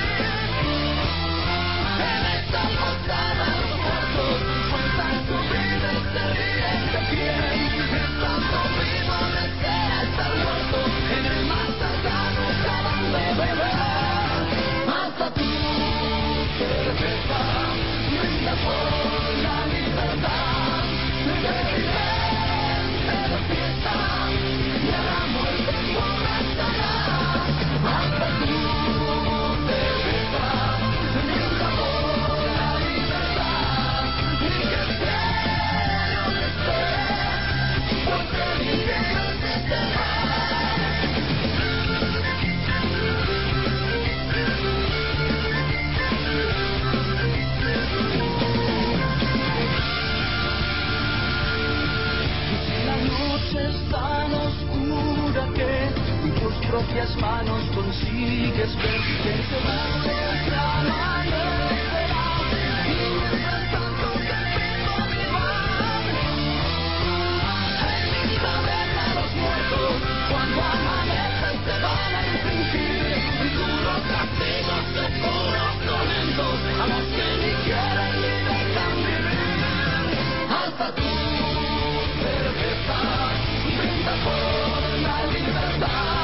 E: en esta posada. Los muertos cuentan su vida y se ríen de quién. Estando vivo desea estar muerto, en el más cercano acaban de beber. Hasta tu cerveza, brinda por la libertad. Bebente de fiesta, y a la muerte emborrachará. Hasta tu cerveza, brinda por la libertad. Y que el cielo te espere, porque el infierno es este mar. Y si la noche es tan oscura que con tus propias manos consigues ver que se vuelve otra amanecerá, y mientras tanto te pido mi mar. En mi taberna los muertos, cuando amanecen se van a infringir y duros castigos de puros tormentos a los que ni quieren ni dejan vivir. Hasta tu cerveza, brinda por la libertad.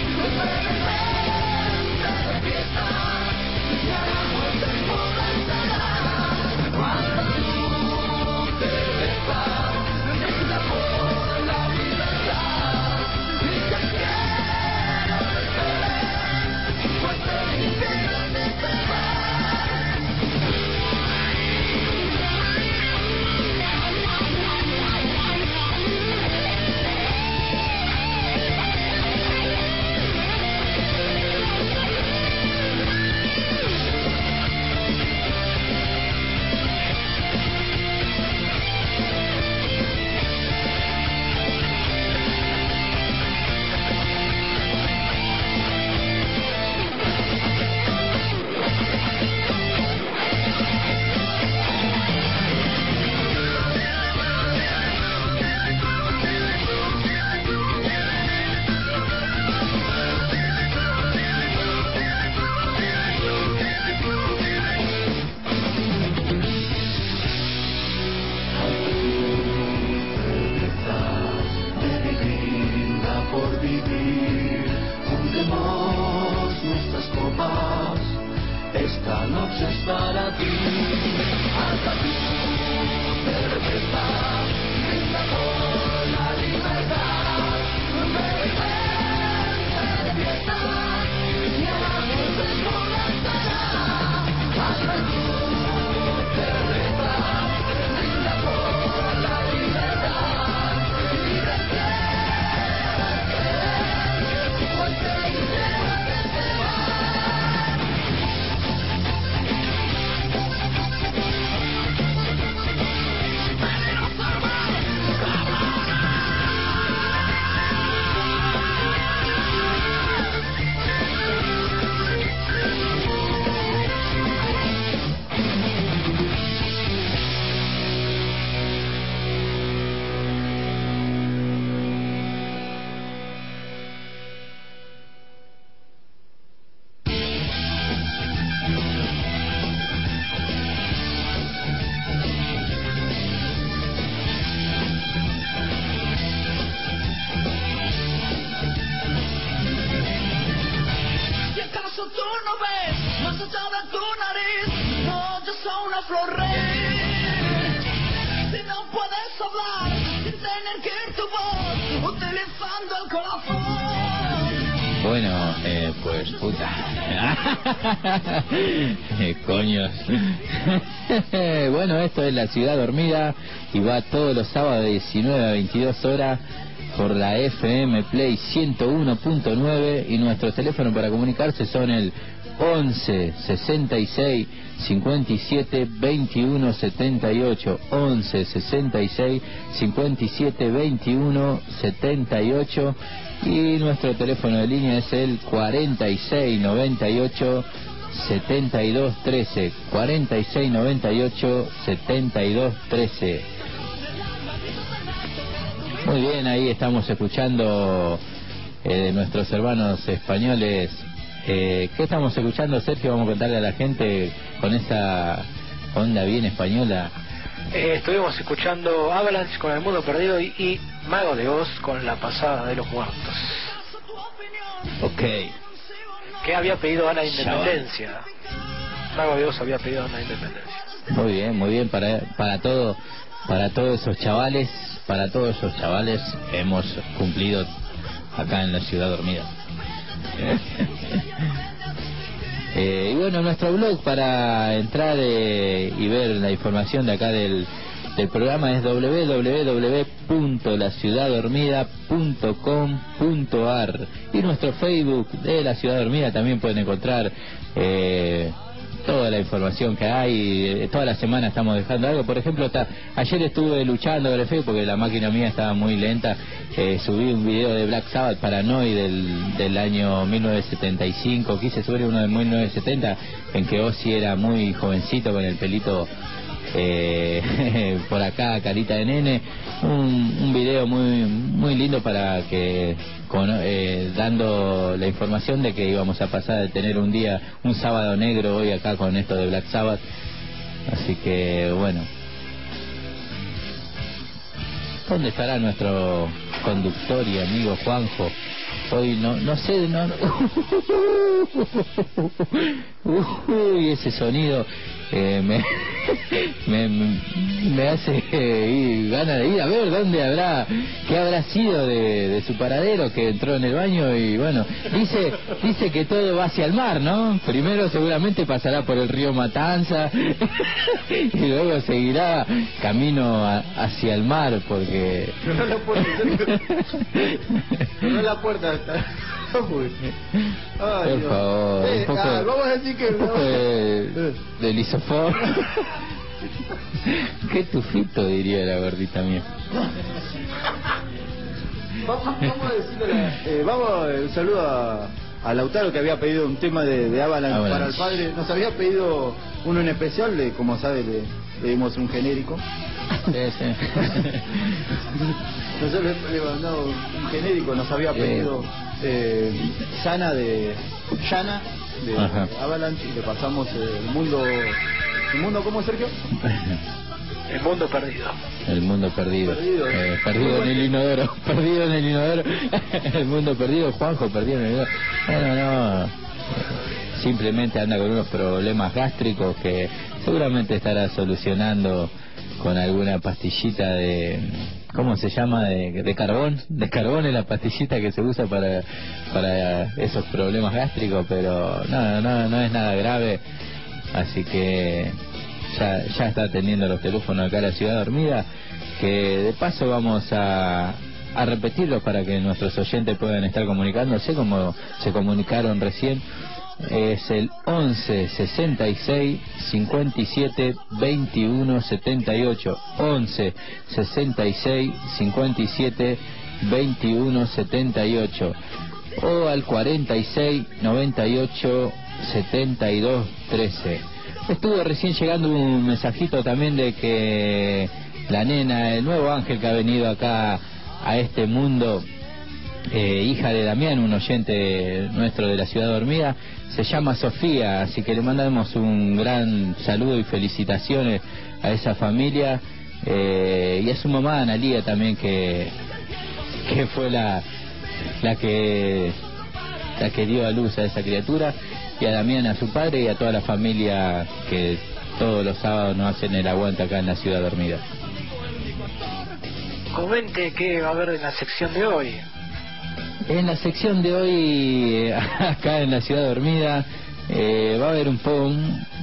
E: Bebente de fiesta, y a la muerte emborrachará. Hasta tu cerveza, brinda por la libertad. Y que el cielo te espere, pues el infierno es este mar. Por vivir, juntemos nuestras copas, esta noche es para ti. Hasta tu cerveza, brinda por la libertad. Bebente de fiesta, y a la muerte emborrachará. Hasta tu cerveza, brinda por la libertad. Y del Si acaso tú no ves más allá de tu nariz, no, yo a una flor rey. Si no puedes hablar sin tener que ir tu voz, utilizando el corazón.
C: Bueno, eh, pues puta. eh, coños. Bueno, esto es La Ciudad Dormida y va todos los sábados de diecinueve a veintidós horas por la F M Play ciento uno punto nueve y nuestros teléfonos para comunicarse son el once sesenta y seis cincuenta y siete veintiuno setenta y ocho, once sesenta y seis cincuenta y siete veintiuno setenta y ocho y nuestro teléfono de línea es el cuarenta y seis noventa y ocho setenta y dos trece, cuarenta y seis noventa y ocho setenta y dos trece. Muy bien, ahí estamos escuchando eh, de nuestros hermanos españoles. Eh, ¿Qué estamos escuchando, Sergio? Vamos a contarle a la gente con esa onda bien española.
B: Eh, estuvimos escuchando Avalanche con El Mundo Perdido y, y Mago de Oz con La Pasada de los Muertos.
C: Ok.
B: Que había pedido Ana Independencia. Mago de Oz había pedido Ana Independencia.
C: Muy bien, muy bien. Para, para, todo, para todos esos chavales, para todos esos chavales hemos cumplido acá en La Ciudad Dormida. eh, y bueno, nuestro blog para entrar eh, y ver la información de acá del, del programa es doble u doble u doble u punto la ciudad dormida punto com punto a r y nuestro Facebook de La Ciudad Dormida también pueden encontrar eh, toda la información que hay. Toda la semana estamos dejando algo. Por ejemplo, ta, ayer estuve luchando con el Facebook porque la máquina mía estaba muy lenta. Eh, subí un video de Black Sabbath, Paranoid, del, del año mil novecientos setenta y cinco. Quise subir uno de mil novecientos setenta en que Ozzy era muy jovencito con el pelito eh, por acá, carita de nene. Un, un video muy muy lindo para que con, eh, dando la información de que íbamos a pasar de tener un día, un sábado negro hoy acá con esto de Black Sabbath. Así que bueno, ¿dónde estará nuestro conductor y amigo Juanjo? Hoy no no sé, no, no. Uy, ese sonido eh, me, me, me hace eh, ir, ganas de ir a ver dónde habrá, qué habrá sido de, de su paradero, que entró en el baño y bueno, dice dice que todo va hacia el mar, ¿no? Primero seguramente pasará por el río Matanza y luego seguirá camino a, hacia el mar porque...
A: Cerró la puerta, cerró la puerta. Ay,
C: por
A: Dios.
C: favor,
A: eh,
C: un poco,
A: ah, vamos a decir que
C: un poco de, de lisofor. Qué tufito, diría la gordita mía.
A: Vamos, vamos a decirle, eh, vamos, eh, un saludo a, a Lautaro, que había pedido un tema de, de Avalanche,
C: Avalanche
A: para el padre. Nos había pedido uno en especial, de, como sabe, le, le dimos un genérico.
C: Sí, sí.
A: Nosotros le, le mandamos un genérico, nos había pedido eh, Sana de Yana de
C: Ajá.
A: Avalanche, y le pasamos eh, el mundo. ¿El mundo cómo, Sergio?
B: El Mundo Perdido.
C: El mundo perdido.
A: Perdido.
C: Eh, perdido en el inodoro. Perdido en el inodoro. El mundo perdido. Juanjo perdido en el inodoro. Bueno, no. Simplemente anda con unos problemas gástricos que seguramente estará solucionando con alguna pastillita de... ¿Cómo se llama? De, de carbón. De carbón es la pastillita que se usa para, para esos problemas gástricos, pero no, no, no es nada grave. Así que ya, ya está atendiendo los teléfonos acá en La Ciudad Dormida, que de paso vamos a, a repetirlos para que nuestros oyentes puedan estar comunicándose como se comunicaron recién. Es el once sesenta y seis cincuenta y siete veintiuno setenta y ocho, once sesenta y seis cincuenta y siete veintiuno setenta y ocho, o al cuarenta y seis noventa y ocho setenta y dos trece. Estuvo recién llegando un mensajito también de que la nena, el nuevo ángel que ha venido acá a este mundo, eh, hija de Damián, un oyente nuestro de La Ciudad Dormida, se llama Sofía, así que le mandamos un gran saludo y felicitaciones a esa familia, eh, y a su mamá Analía también, que que fue la la que la que dio a luz a esa criatura, y a Damián, a su padre, y a toda la familia que todos los sábados nos hacen el aguante acá en la Ciudad Dormida.
B: Comente qué va a haber en la sección de hoy.
C: En la sección de hoy, acá en la Ciudad Dormida, eh, va a haber un poco,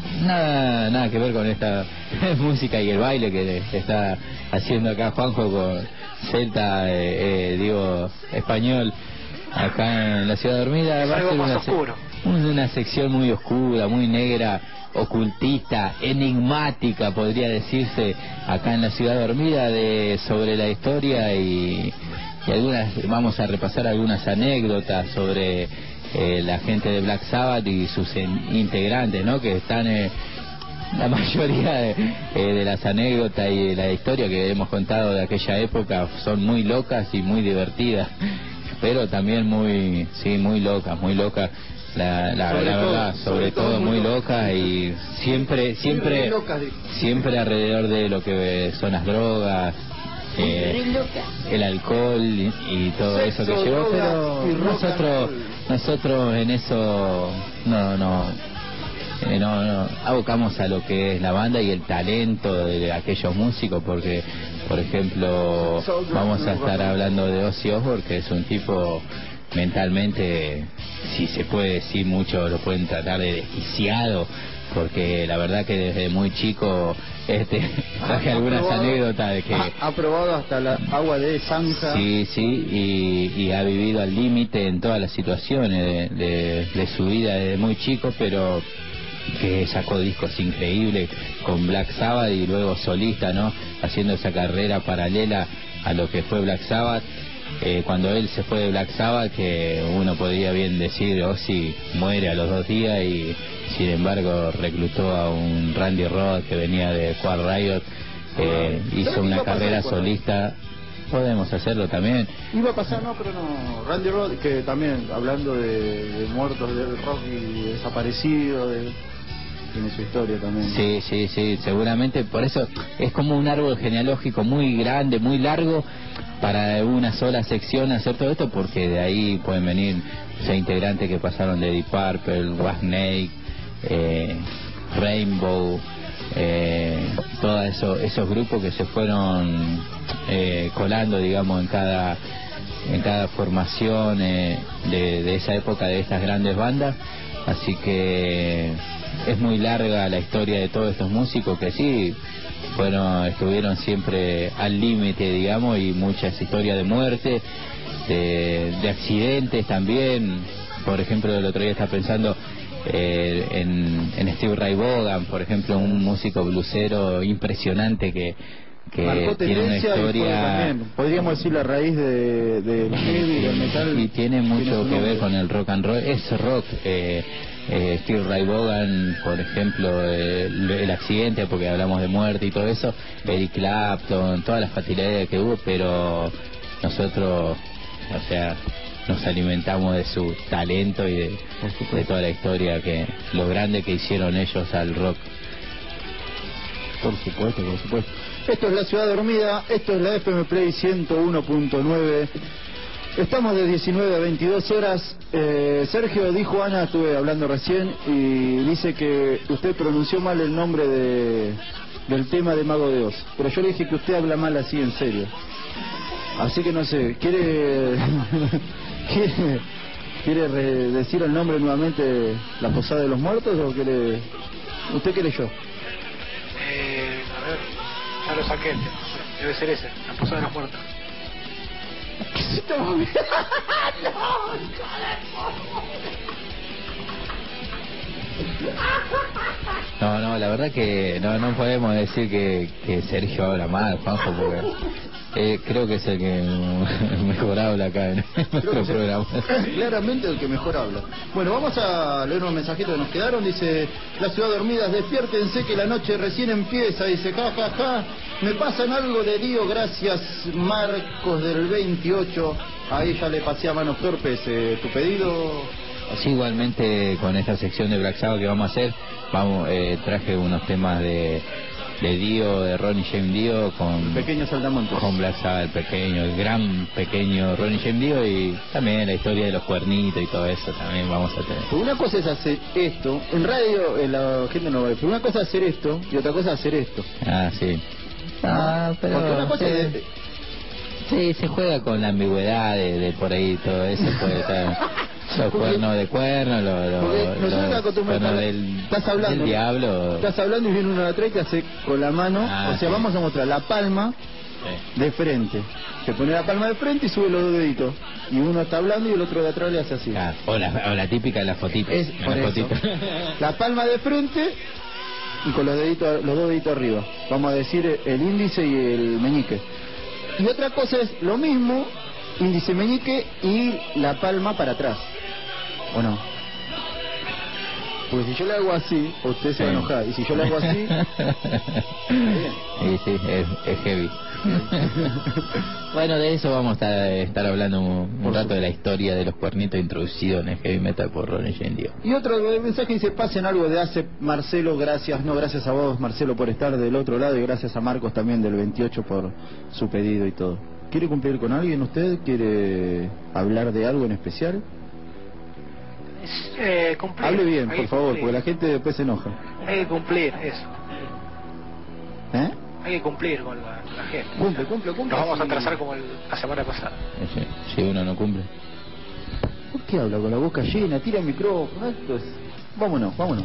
C: nada nada que ver con esta música y el baile que está haciendo acá Juanjo con Celta, eh, eh, digo, español, acá en la Ciudad Dormida.
B: Es
C: va
B: algo
C: a ser
B: más
C: una,
B: oscuro.
C: una sección muy oscura, muy negra, ocultista, enigmática, podría decirse, acá en la Ciudad Dormida, de sobre la historia y... y algunas, vamos a repasar algunas anécdotas sobre eh, la gente de Black Sabbath y sus en, integrantes, ¿no? Que están, eh, la mayoría de, eh, de las anécdotas y de la historia que hemos contado de aquella época son muy locas y muy divertidas, pero también muy, sí, muy locas, muy locas. La, la, la verdad, sobre, sobre todo, todo muy loca y siempre, siempre, siempre alrededor de lo que son las drogas. Eh, el alcohol y, y todo Sexo, eso que llevó, pero nosotros nosotros en eso no no, eh, no no abocamos a lo que es la banda y el talento de aquellos músicos, porque por ejemplo vamos a estar hablando de Ozzy Osbourne, que es un tipo mentalmente, si se puede decir, mucho lo pueden tratar de desquiciado, porque la verdad que desde muy chico este traje algunas probado, anécdotas de que
A: ha, ha probado hasta la agua de zanja.
C: Sí, sí, y, y ha vivido al límite en todas las situaciones de, de, de su vida desde muy chico, pero que sacó discos increíbles con Black Sabbath y luego solista, ¿no? Haciendo esa carrera paralela a lo que fue Black Sabbath. Eh, cuando él se fue de Black Sabbath, que uno podría bien decir, oh sí, muere a los dos días, y sin embargo reclutó a un Randy Rhoads que venía de Quiet Riot, eh, hizo una carrera solista. Podemos hacerlo también.
A: Iba a pasar, no, pero no. Randy Rhoads, que también, hablando de, de muertos del rock y desaparecidos, de... tiene su historia también.
C: Sí, sí, sí, seguramente. Por eso es como un árbol genealógico muy grande, muy largo, para una sola sección hacer todo esto, porque de ahí pueden venir, o sea, integrantes que pasaron de Deep Purple, Whitesnake, eh, Rainbow, eh, todos eso, esos grupos que se fueron eh, colando, digamos, en cada en cada formación eh, de, de esa época, de estas grandes bandas. Así que es muy larga la historia de todos estos músicos que sí, bueno, estuvieron siempre al límite, digamos, y muchas historias de muerte, de, de accidentes también. Por ejemplo, el otro día estaba pensando eh, en, en Steve Ray Vaughan, por ejemplo, un músico blusero impresionante que que tiene una historia,
A: podríamos decir, la raíz de, de heavy, del metal,
C: y tiene mucho tiene que ver con el rock and roll. Es rock. eh, eh, Steve Ray Vaughan, por ejemplo, eh, el accidente, porque hablamos de muerte y todo eso, Eric Clapton, todas las fatalidades que hubo, pero nosotros, o sea, nos alimentamos de su talento y de, de toda la historia, que lo grande que hicieron ellos al rock.
A: Por supuesto, por supuesto. Esto es La Ciudad Dormida, esto es la F M Play ciento uno punto nueve. Estamos de diecinueve a veintidós horas. Eh, Sergio dijo, Ana, estuve hablando recién, y dice que usted pronunció mal el nombre de, del tema de Mago de Oz. Pero yo le dije que usted habla mal así, en serio. Así que no sé, ¿quiere quiere, quiere re decir el nombre nuevamente, La Posada de los Muertos, o quiere... ¿Usted qué leyó?
B: Eh, a ver, ya lo saqué. Debe ser ese, La Posada de los Muertos.
C: No, no, la verdad que no no podemos decir que, que Sergio habla mal, Juanjo, porque eh, creo que es el que mejor habla acá en nuestro programa.
A: Claramente el que mejor habla. Bueno, vamos a leer unos mensajitos que nos quedaron. Dice, La Ciudad Dormida, despiértense que la noche recién empieza. Dice, ja, ja, ja, me pasan algo de lío, gracias Marcos del veintiocho. Ahí ya le pasé a manos torpes eh, tu pedido.
C: Así, igualmente con esta sección de Black Sabbath que vamos a hacer, vamos eh, traje unos temas de de Dio, de Ronnie James Dio con
A: Pequeño Saltamontes.
C: con Black Sabbath, el pequeño, el gran pequeño Ronnie James Dio, y también la historia de los cuernitos y todo eso también vamos a tener.
A: Pero una cosa es hacer esto, en radio eh, la gente no va a ver, pero una cosa es hacer esto y otra cosa es hacer esto.
C: Ah, sí. Ah, pero
A: Porque una cosa
C: sí,
A: es...
C: sí, se juega con la ambigüedad de, de por ahí todo eso, puede estar los
A: Porque-
C: cuernos de cuerno, los, los,
A: Porque nosotros
C: los
A: acostumbramos
C: cuernos
A: a-
C: del,
A: estás hablando,
C: del diablo.
A: Estás hablando y viene uno de atrás y te hace con la mano,
C: Ah,
A: o sea,
C: sí.
A: vamos a mostrar la palma
C: Sí.
A: de frente. Te pone la palma de frente y sube los dos deditos. Y uno está hablando y el otro de atrás le hace así.
C: Ah, o, la, o la típica de las fotitos.
A: Es
C: la
A: por eso.
C: fotito.
A: La palma de frente y con los deditos, los dos deditos arriba. Vamos a decir el índice y el meñique. Y otra cosa es lo mismo, índice, meñique y la palma para atrás. ¿O no? Porque si yo le hago así, usted se va a enojar. Y si yo le hago así,
C: Sí, sí, es, es heavy. Bueno, de eso vamos a estar, estar hablando un, un rato de la historia de los cuernitos introducidos en el heavy metal por Ronnie James Dio.
A: Y otro mensaje dice, pasen algo de hace Marcelo, gracias, no, gracias a vos Marcelo por estar del otro lado y gracias a Marcos también del veintiocho por su pedido y todo. ¿Quiere cumplir con alguien usted? ¿Quiere hablar de algo en especial?
B: Es, eh, cumplir.
A: Hable bien,
B: Hay
A: por
B: que
A: favor,
B: cumplir.
A: porque la gente después se enoja.
B: Hay que cumplir, eso.
A: ¿Eh?
B: Hay que cumplir con la, la gente.
A: Cumple, cumple, cumple.
B: Nos vamos a
A: Sí.
B: atrasar como el- la semana pasada.
C: Si, si uno no cumple.
A: ¿Por qué habla con la boca llena? Tira el micrófono. Esto es... Vámonos, vámonos.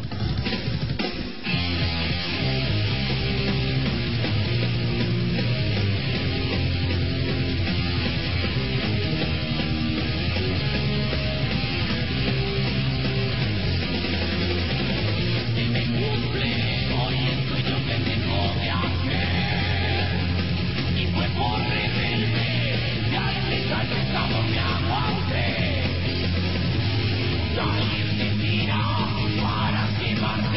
D: Para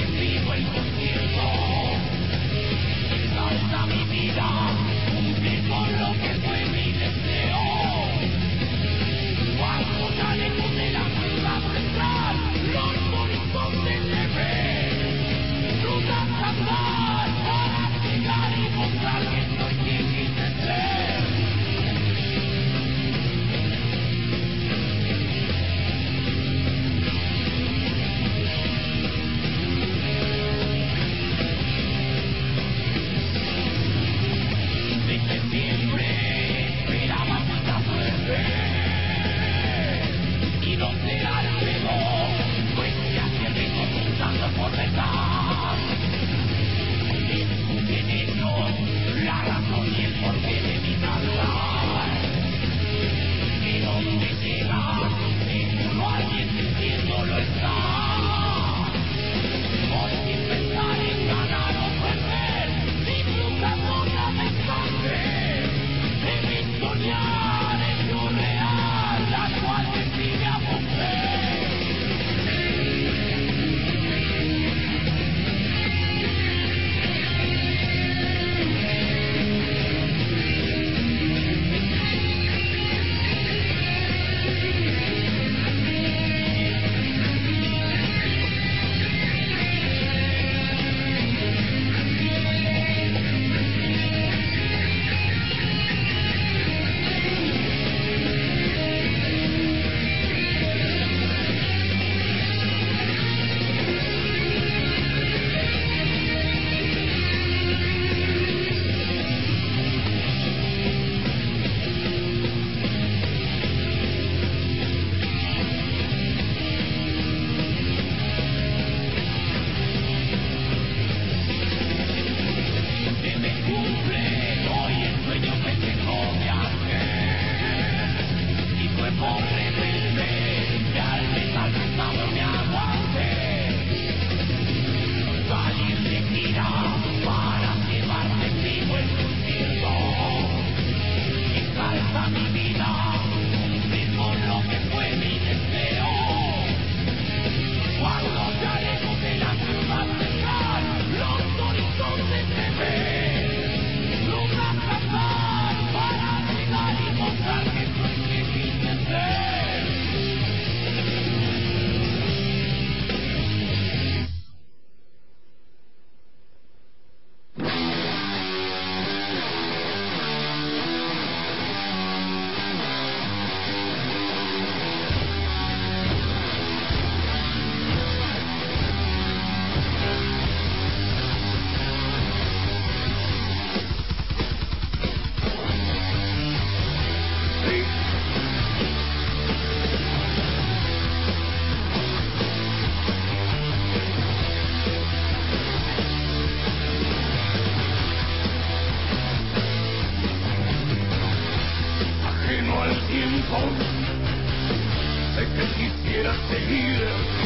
E: quieras seguir,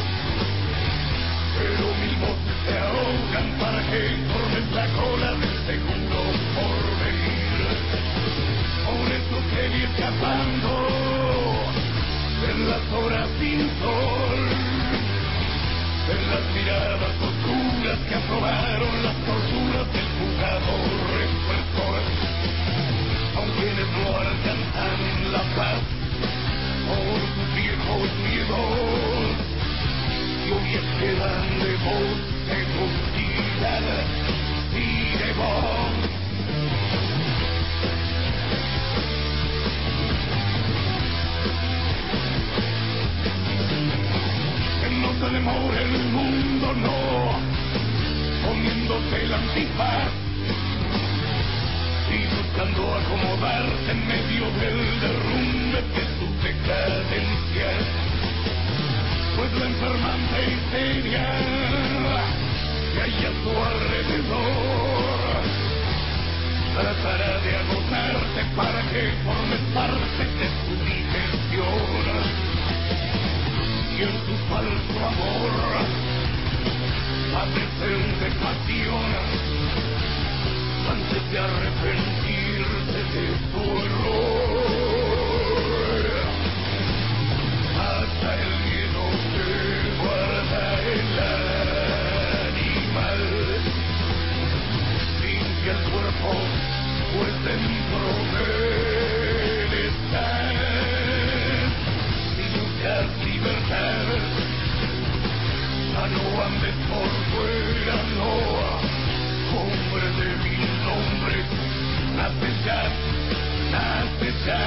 E: pero mil voces te ahogan para que formes la cola del seguro porvenir. Por eso seguí escapando en las horas sin sol, en las miradas oscuras que aprobaron las torturas del jugador expresor. Aun quienes no alcanzan la paz por sus viejos miedos, y hoy esperan de voz seguridad y de voz. Que no se demore el mundo, no, poniéndose el antifaz y buscando acomodarse en medio del derrumbe de sus decadencias. Pues la enfermante histeria que hay a su alrededor tratará de agotarte para que formes parte de su digestión. Y en su falso amor adolescente pasión, antes de arrepentirse de su error. Hasta el miedo que guarda el animal, limpia el cuerpo, pues dentro de él está. Si buscas libertad, ya no andes por fuera, no. Hombre de mil nombres, nace ya, nace ya.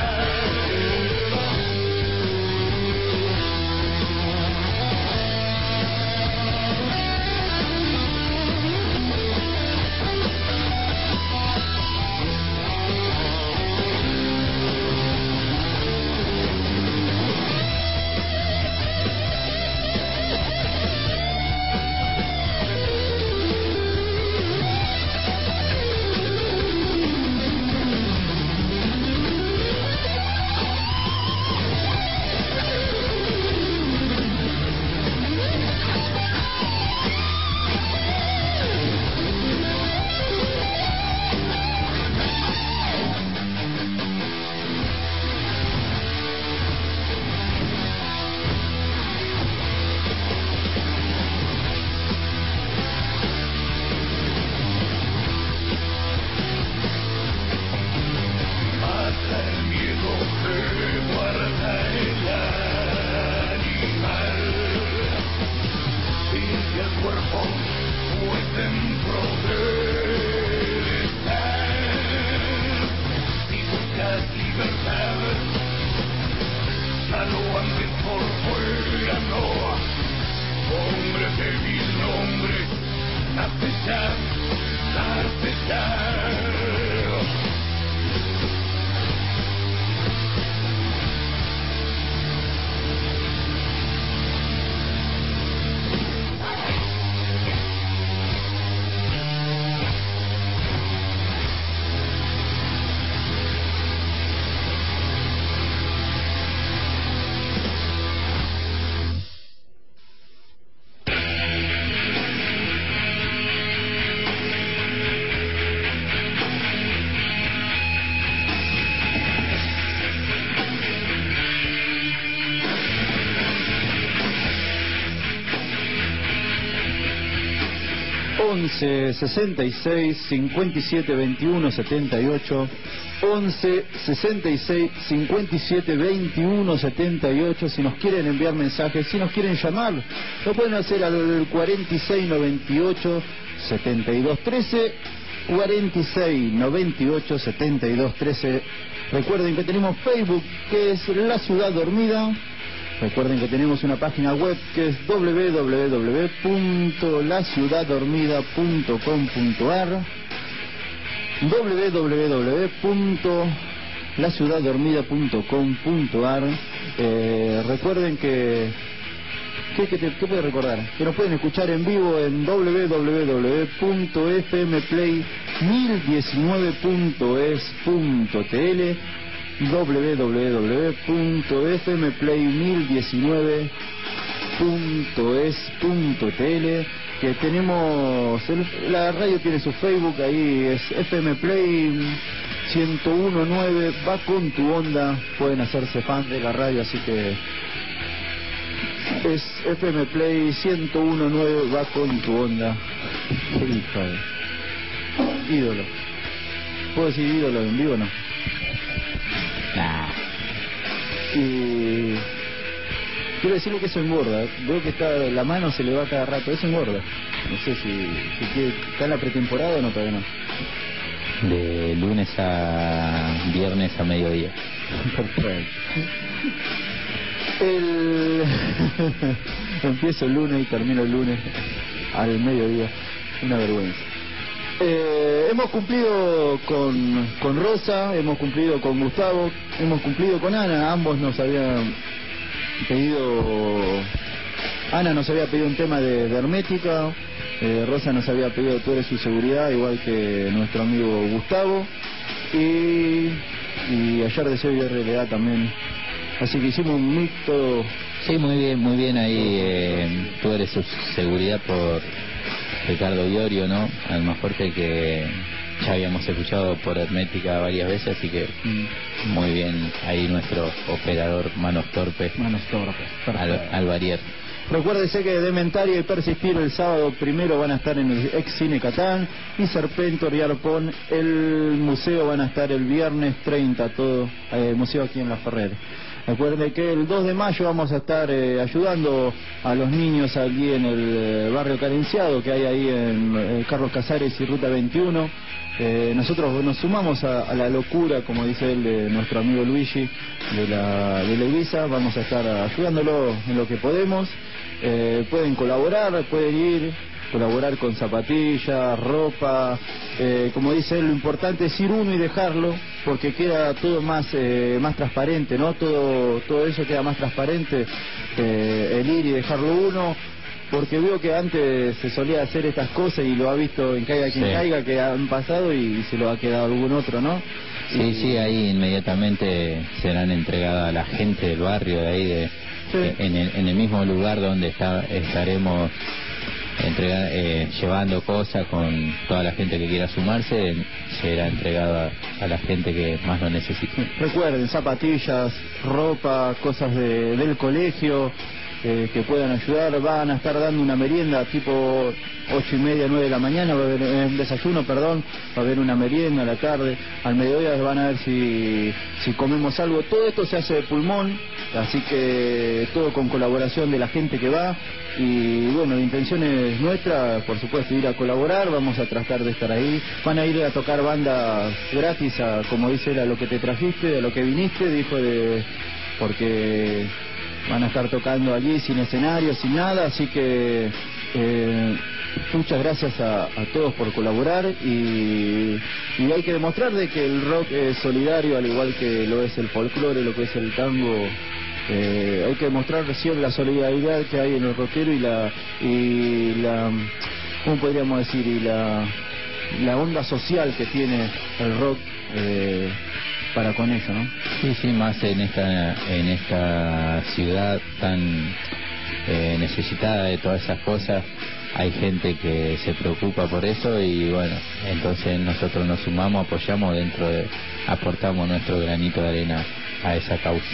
A: once sesenta y seis cincuenta y siete veintiuno setenta y ocho, once sesenta y seis cincuenta y siete veintiuno setenta y ocho. Si nos quieren enviar mensajes, si nos quieren llamar, lo pueden hacer al cuarenta y seis noventa y ocho setenta y dos trece, cuarenta y seis noventa y ocho setenta y dos trece. Recuerden que tenemos Facebook, que es La Ciudad Dormida. Recuerden que tenemos una página web que es doble u doble u doble u punto la ciudad dormida punto com punto a r, doble u doble u doble u punto la ciudad dormida punto com punto a r. Eh, recuerden que ¿qué, qué, te, ¿qué puede recordar? Que nos pueden escuchar en vivo en doble u doble u doble u punto f m play mil diecinueve punto es punto t l doble u doble u doble u punto f m play mil diecinueve punto es punto t l, que tenemos el, la radio tiene su Facebook, ahí es F M Play ciento uno punto nueve, va con tu onda, pueden hacerse fan de la radio, así que es F M Play ciento uno punto nueve, va con tu onda. Qué hijo de... ídolo. ¿Puedo decir ídolo en vivo o no?
C: Nah.
A: Y quiero decirle que eso engorda. Veo que está la mano se le va cada rato, eso engorda. No sé si, si quiere, está en la pretemporada o no, todavía no.
C: De lunes a viernes a mediodía.
A: Perfecto. El... Empiezo el lunes y termino el lunes al mediodía. Una vergüenza. Eh, hemos cumplido con, con Rosa, hemos cumplido con Gustavo, hemos cumplido con Ana. Ambos nos habían pedido... Ana nos había pedido un tema de, de Hermética, eh, Rosa nos había pedido Tú eres su seguridad, igual que nuestro amigo Gustavo, y, y ayer Deseo y R L A también. Así que hicimos un mix todo.
C: Sí, muy bien, muy bien ahí. Eh, Tú eres su seguridad por Ricardo Iorio, ¿no? Al más fuerte, que ya habíamos escuchado por Hermética varias veces, así que mm. muy bien ahí nuestro operador Manos Torpes.
A: Manos Torpes.
C: Al, Alvarier.
A: Recuérdese que Dementario y Persistir el sábado primero van a estar en el ex Cine Catán, y Serpentor y Arpón, el museo, van a estar el viernes treinta, todo, eh, museo aquí en La Ferrer. Recuerde que el dos de mayo vamos a estar eh, ayudando a los niños allí en el eh, barrio carenciado que hay ahí en eh, Carlos Casares y Ruta veintiuno. Eh, nosotros nos sumamos a, a la locura, como dice él, de nuestro amigo Luigi de la, de la Ibiza. Vamos a estar ayudándolo en lo que podemos. Eh, pueden colaborar, pueden ir, colaborar con zapatillas, ropa, eh, como dice él, lo importante es ir uno y dejarlo, porque queda todo más eh, más transparente, ¿no? Todo todo eso queda más transparente, eh, el ir y dejarlo uno, porque veo que antes se solía hacer estas cosas y lo ha visto en Caiga quien sí. Caiga, que han pasado y se lo ha quedado algún otro, ¿no?
C: Sí, y... sí, ahí inmediatamente serán entregadas a la gente del barrio de ahí, de, sí. en, el, en el mismo lugar donde está, estaremos entrega, eh, llevando cosas con toda la gente que quiera sumarse, será entregado a, a la gente que más lo necesite.
A: Recuerden, zapatillas, ropa, cosas de, del colegio, eh, que puedan ayudar. Van a estar dando una merienda tipo ocho y media, nueve de la mañana, va a haber eh, un desayuno, perdón, va a haber una merienda a la tarde, al mediodía van a ver si, si comemos algo. Todo esto se hace de pulmón, así que todo con colaboración de la gente que va. Y bueno, la intención es nuestra, por supuesto, ir a colaborar. Vamos a tratar de estar ahí. Van a ir a tocar bandas gratis, a, como dice él, a lo que te trajiste, a lo que viniste, dijo, de porque van a estar tocando allí sin escenario, sin nada. Así que eh, muchas gracias a, a todos por colaborar, y, y hay que demostrar de que el rock es solidario, al igual que lo es el folclore, lo que es el tango. Eh, hay que demostrar recién la solidaridad que hay en el rockero y la y la ¿cómo podríamos decir? y la la onda social que tiene el rock eh, para con eso, ¿no?
C: Sí, sí, más en esta en esta ciudad tan eh, necesitada de todas esas cosas, hay gente que se preocupa por eso, y bueno, entonces nosotros nos sumamos, apoyamos dentro de, aportamos nuestro granito de arena a esa causa.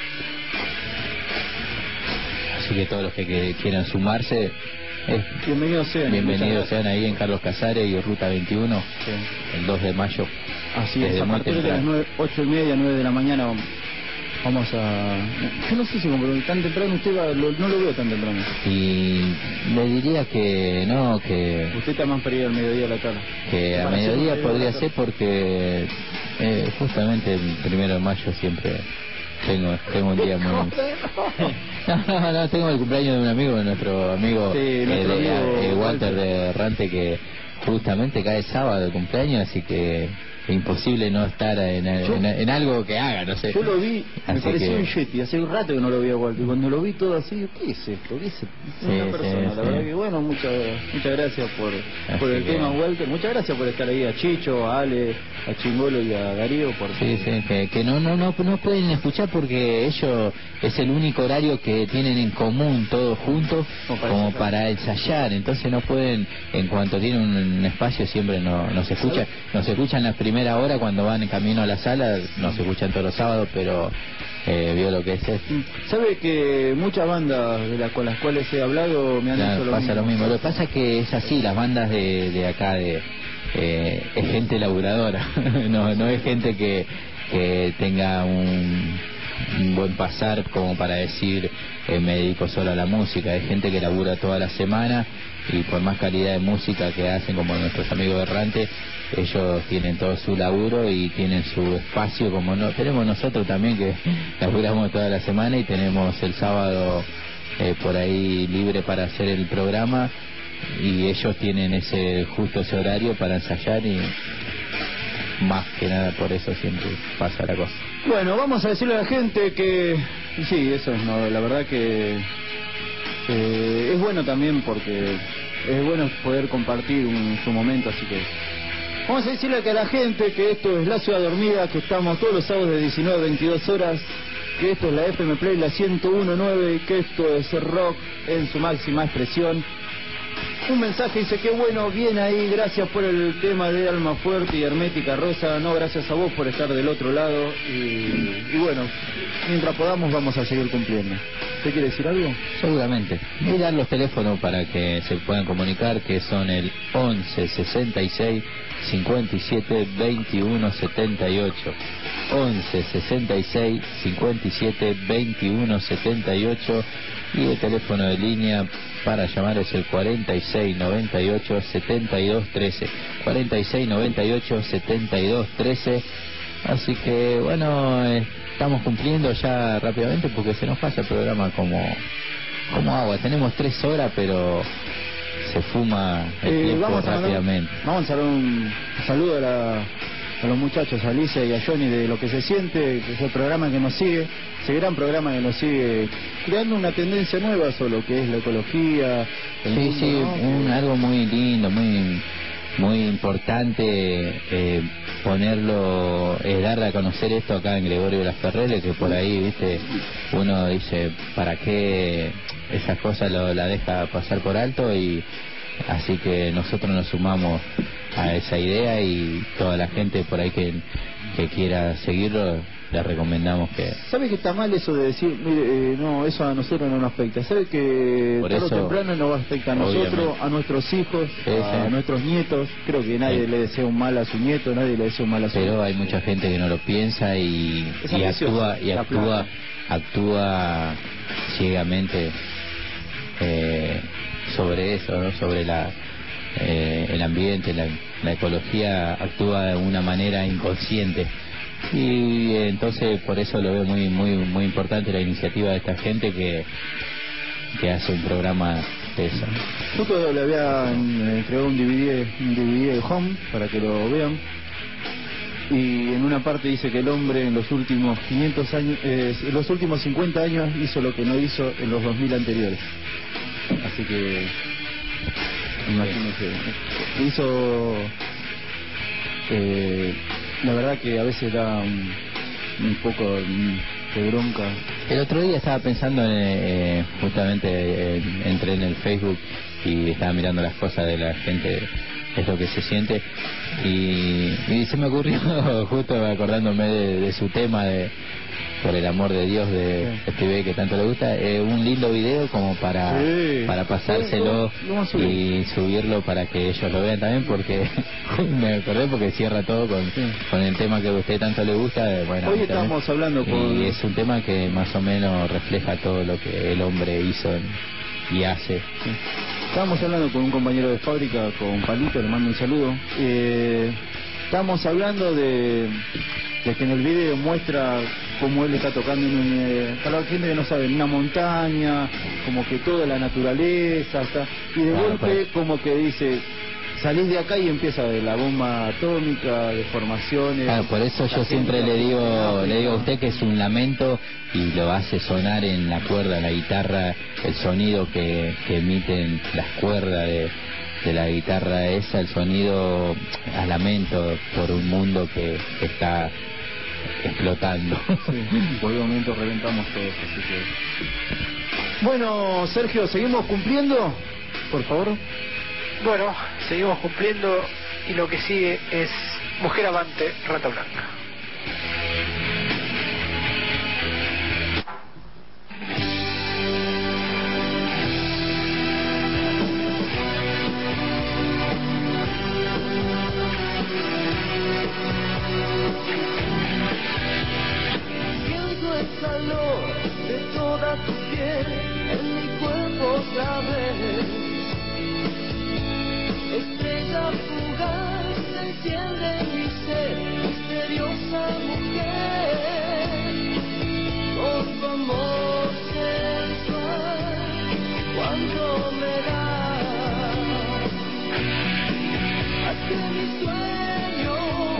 C: Así que todos los que, que quieran sumarse, eh,
A: bienvenidos sean.
C: Bienvenidos sean ahí en Carlos Casares y Ruta veintiuno, sí. El dos de mayo.
A: Así es, a partir de las nueve, ocho y media, nueve de la mañana vamos a... Yo no sé si como tan temprano usted va, lo, no lo veo tan temprano.
C: Y le diría que no, que...
A: Usted está más para ir al mediodía a la tarde.
C: Que a mediodía podría ser porque eh, justamente el primero de mayo siempre... Tengo, tengo un día muy... No, no, no, tengo el cumpleaños de un amigo, de nuestro amigo,
A: sí,
C: eh,
A: nuestro
C: de,
A: amigo
C: eh, Walter de Errante, que justamente cae sábado el cumpleaños, así que imposible no estar en,
A: Yo-
C: en, en algo que haga, no sé.
A: Yo lo vi, me
C: Así
A: pareció
C: que-
A: un Yeti, hace un rato que no lo vi a Walter, y cuando lo vi todo así, ¿qué es esto? ¿Qué es esto?
C: Sí,
A: Una
C: sí,
A: persona, la
C: sí.
A: verdad que bueno, muchas muchas gracias por, por el
C: que-
A: tema, Walter, muchas gracias por estar ahí, a Chicho, a Ale, a Chingolo y a Darío, por
C: Sí, sí, que, que no, no, no, no pueden escuchar porque ellos es el único horario que tienen en común todos juntos
A: Como para
C: como
A: ensayar.
C: para ensayar, entonces no pueden, en cuanto tienen un espacio siempre no, nos escucha, nos escuchan la primera hora cuando van en camino a la sala, nos escuchan todos los sábados, pero eh, vio lo que es esto.
A: ¿Sabe que muchas bandas de las con las cuales he hablado me han
C: Claro,
A: dicho lo
C: pasa
A: mismo?
C: lo mismo. Lo que pasa es que es así, las bandas de, de acá de eh, es gente laburadora, no no es gente que, que tenga un, un buen pasar como para decir eh, me dedico solo a la música, es gente que labura toda la semana y por más calidad de música que hacen como nuestros amigos de Errante, ellos tienen todo su laburo y tienen su espacio como no tenemos nosotros también que laburamos toda la semana y tenemos el sábado eh, por ahí libre para hacer el programa y ellos tienen ese justo ese horario para ensayar y más que nada por eso siempre pasa la cosa.
A: Bueno, vamos a decirle a la gente que y sí, eso es no, la verdad que eh, es bueno también porque es bueno poder compartir un, su momento, así que vamos a decirle que a la gente que esto es La Ciudad Dormida, que estamos todos los sábados de diecinueve a veintidós horas, que esto es la F M Play, la ciento uno punto nueve, que esto es rock en su máxima expresión. Un mensaje dice, qué bueno, bien ahí, gracias por el tema de Alma Fuerte y Hermética Rosa, no, gracias a vos por estar del otro lado, y, y bueno, mientras podamos vamos a seguir cumpliendo. ¿Usted quiere decir algo?
C: Seguramente. Voy a dar los teléfonos para que se puedan comunicar, que son el once sesenta y seis cincuenta y siete veintiuno setenta y ocho. once sesenta y seis cincuenta y siete veintiuno setenta y ocho y el teléfono de línea para llamar es el cuarenta y seis noventa y ocho setenta y dos trece. cuarenta y seis noventa y ocho setenta y dos trece. Así que bueno, eh, estamos cumpliendo ya rápidamente porque se nos pasa el programa como como agua. Tenemos tres horas, pero se fuma el
A: Eh,
C: tiempo
A: vamos a mandar-
C: rápidamente.
A: vamos a dar un saludo a, la- a los muchachos, a Alicia y a Johnny de Lo que se siente, que es el programa que nos sigue, ese gran programa que nos sigue, creando una tendencia nueva sobre lo que es la ecología. el
C: Sí,
A: mundo,
C: sí,
A: ¿no?
C: un, algo muy lindo, muy muy importante eh, ponerlo, es darle a conocer esto acá en Gregorio de las Ferreres, que por ahí, viste, uno dice, ¿para qué esas cosas lo, la deja pasar por alto? Y así que nosotros nos sumamos a esa idea y toda la gente por ahí que, que quiera seguirlo, le recomendamos que...
A: ¿Sabe que está mal eso de decir, mire, eh, no, eso a nosotros no nos afecta? ¿Sabe que
C: Por
A: tarde o
C: eso,
A: temprano nos afecta a nosotros,
C: obviamente.
A: a nuestros hijos,
C: Sí,
A: a
C: sí.
A: nuestros nietos? Creo que nadie
C: Sí.
A: le desea un mal a su nieto, nadie le desea un mal a su
C: Pero hay mucha gente que no lo piensa y,
A: Es
C: y
A: ambiciosa,
C: actúa y
A: la
C: actúa
A: plata.
C: actúa ciegamente eh, sobre eso, ¿no? Sobre la eh, el ambiente, la, la ecología, actúa de una manera inconsciente y eh, entonces por eso lo veo muy muy muy importante la iniciativa de esta gente que que hace un programa de eso.
A: Nosotros le habían eh, creado un D V D, un D V D de Home para que lo vean. Y en una parte dice que el hombre en los últimos quinientos años, eh, en los últimos cincuenta años hizo lo que no hizo en los dos mil anteriores. Así que imagínense, hizo eh, la verdad que a veces da un, un poco de bronca.
C: El otro día estaba pensando en, eh, justamente eh, entré en el Facebook y estaba mirando las cosas de la gente, es lo que se siente y, y se me ocurrió justo acordándome de, de su tema de Por el amor de Dios de
A: Sí.
C: Steve que tanto le gusta, eh, un lindo video como para
A: Sí.
C: para pasárselo
A: Lo- lo vamos a subir.
C: y subirlo para que ellos lo vean también porque me acordé porque cierra todo con,
A: Sí.
C: con el tema que a usted tanto le gusta. eh, Bueno, a
A: Hoy
C: mí también.
A: estábamos hablando con-
C: Y es un tema que más o menos refleja todo lo que el hombre hizo y hace.
A: Sí. Estábamos hablando con un compañero de fábrica, con Palito, le mando un saludo. Eh, estábamos hablando de, de que en el video muestra cómo él está tocando en un, eh, para la gente que no sabe, en una montaña, como que toda la naturaleza, está, y de
C: Claro,
A: golpe
C: pues.
A: como que dice, salís de acá y empieza la bomba atómica, deformaciones.
C: Claro, por eso yo siempre le digo, le digo a usted que es un lamento y lo hace sonar en la cuerda, la guitarra, el sonido que, que emiten las cuerdas de, de la guitarra esa, el sonido a lamento por un mundo que, que está explotando.
A: Sí, en cualquier momento reventamos todos, así que... Bueno, Sergio, ¿seguimos cumpliendo? Por favor.
B: Bueno, seguimos cumpliendo y lo que sigue es Mujer Amante, Rata Blanca.
E: Siento el calor de toda tu piel en mi cuerpo otra vez. Estrella fugaz se enciende en mi ser, misteriosa mujer, con tu amor sensual, cuando me das, haz que mi sueño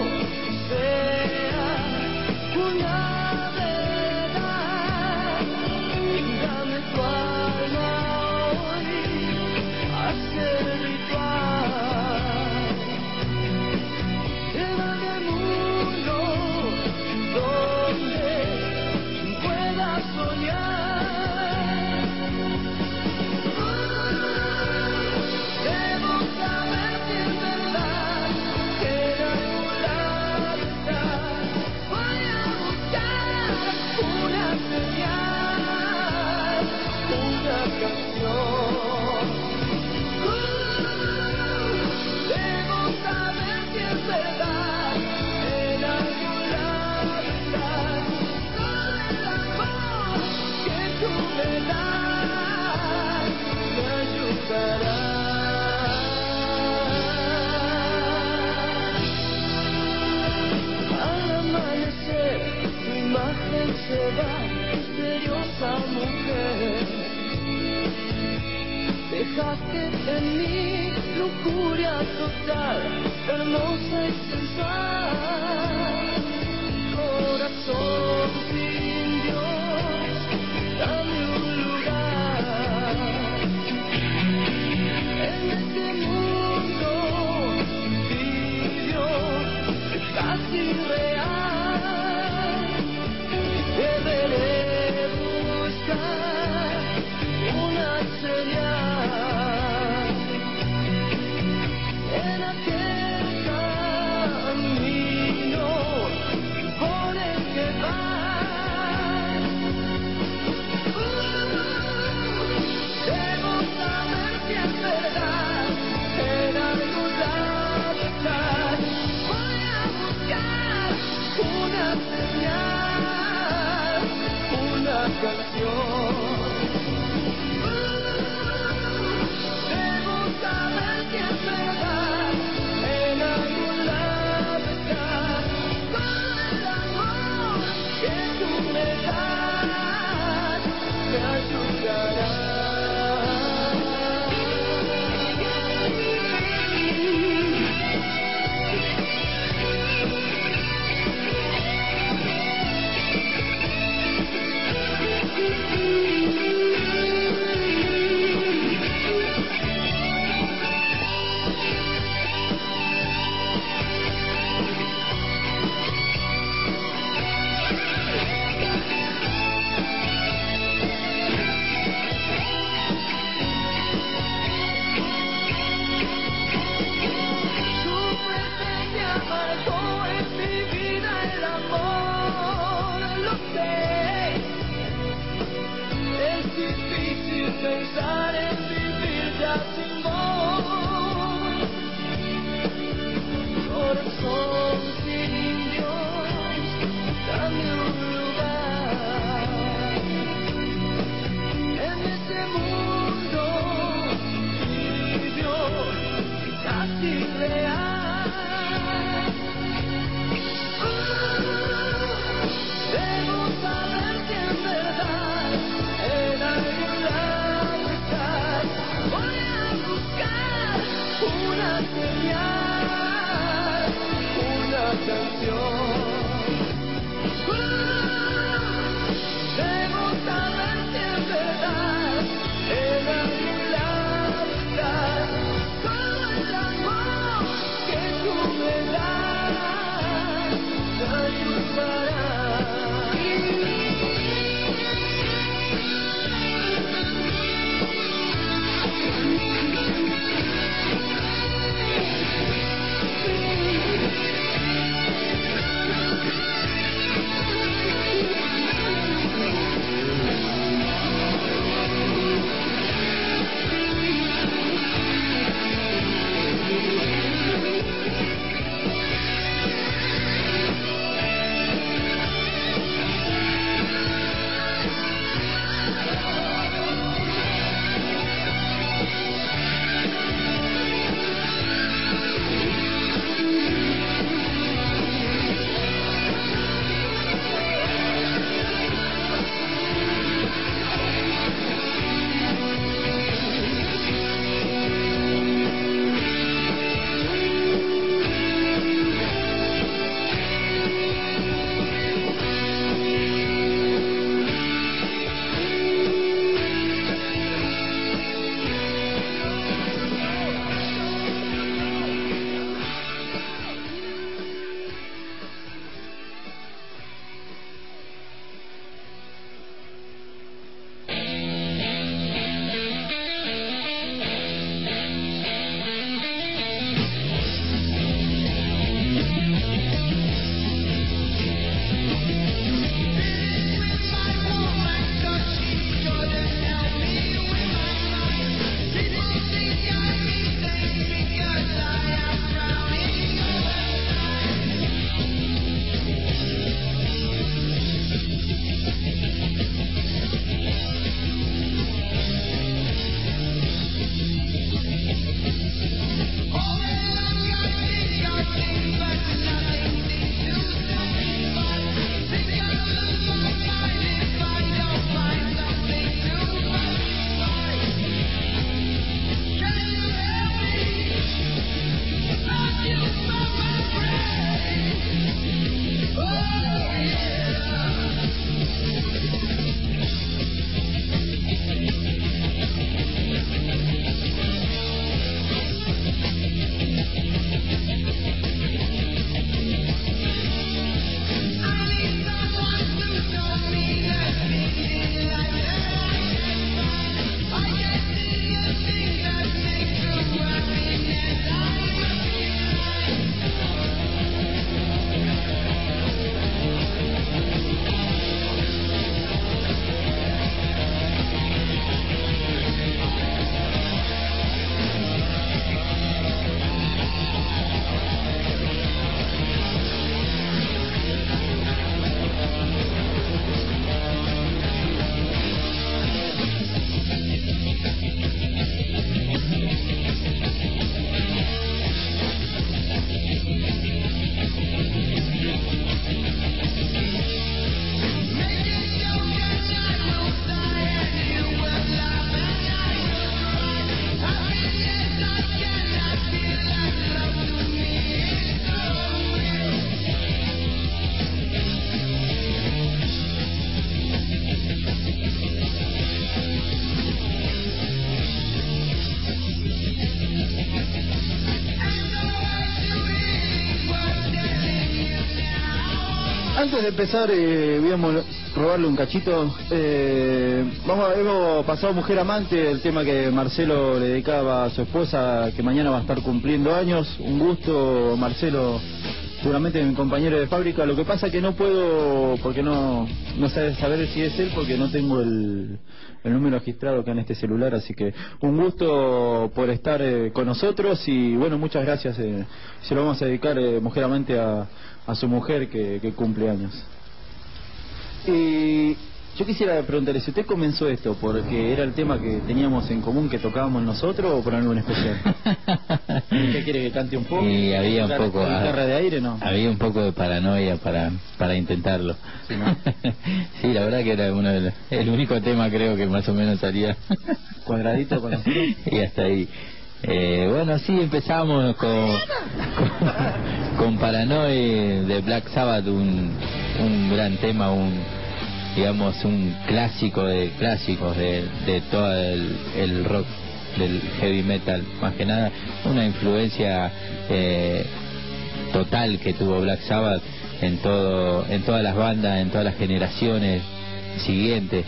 E: sea una verdad, y dame tu alma hoy, haz el ritual. Se va, misteriosa mujer, dejaste en mí lujuria total, hermosa y sensual, corazón sin Dios, dame un lugar en este mundo tibio, casi real. Deberé buscar una señal en aquel camino por el que vas. Uh, debo saber si es verdad, en algún lado estás. Voy a buscar una señal, una canción. Debo saber si es verdad, en algún lado está, con el amor que tú me das, me ayudará. Pensar en vivir ya sin vos, corazón sin Dios, dame un lugar en este mundo tibio, casi real. Uh, debo saber si es verdad, en algún lado. Voy a
A: antes de empezar, eh, voy a robarle un cachito. Eh, vamos, hemos pasado Mujer Amante, el tema que Marcelo le dedicaba a su esposa, que mañana va a estar cumpliendo años. Un gusto, Marcelo, seguramente mi compañero de fábrica. Lo que pasa que no puedo, porque no no sé saber si es él, porque no tengo el, el número registrado acá en este celular. Así que un gusto por estar eh, con nosotros y bueno, muchas gracias. Eh, se lo vamos a dedicar, eh, Mujer Amante, a a su mujer que, que cumple años. Y yo quisiera preguntarle si usted comenzó esto porque era el tema que teníamos en común, que tocábamos nosotros, o por algo en especial. ¿Qué quiere que cante un poco?
C: Y había un
A: ¿Guitarra,
C: poco
A: guitarra de aire, no?
C: Había un poco de paranoia para para intentarlo.
A: Sí, ¿no?
C: Sí, la verdad que era uno de los, el único tema, creo, que más o menos salía
A: cuadradito con nosotros.
C: Y hasta ahí. Eh, bueno, sí, empezamos con, con, con Paranoia de Black Sabbath, un, un gran tema, un digamos un clásico de clásicos de, de todo el, el rock, del heavy metal, más que nada, una influencia eh, total que tuvo Black Sabbath en todo, en todas las bandas, en todas las generaciones siguientes.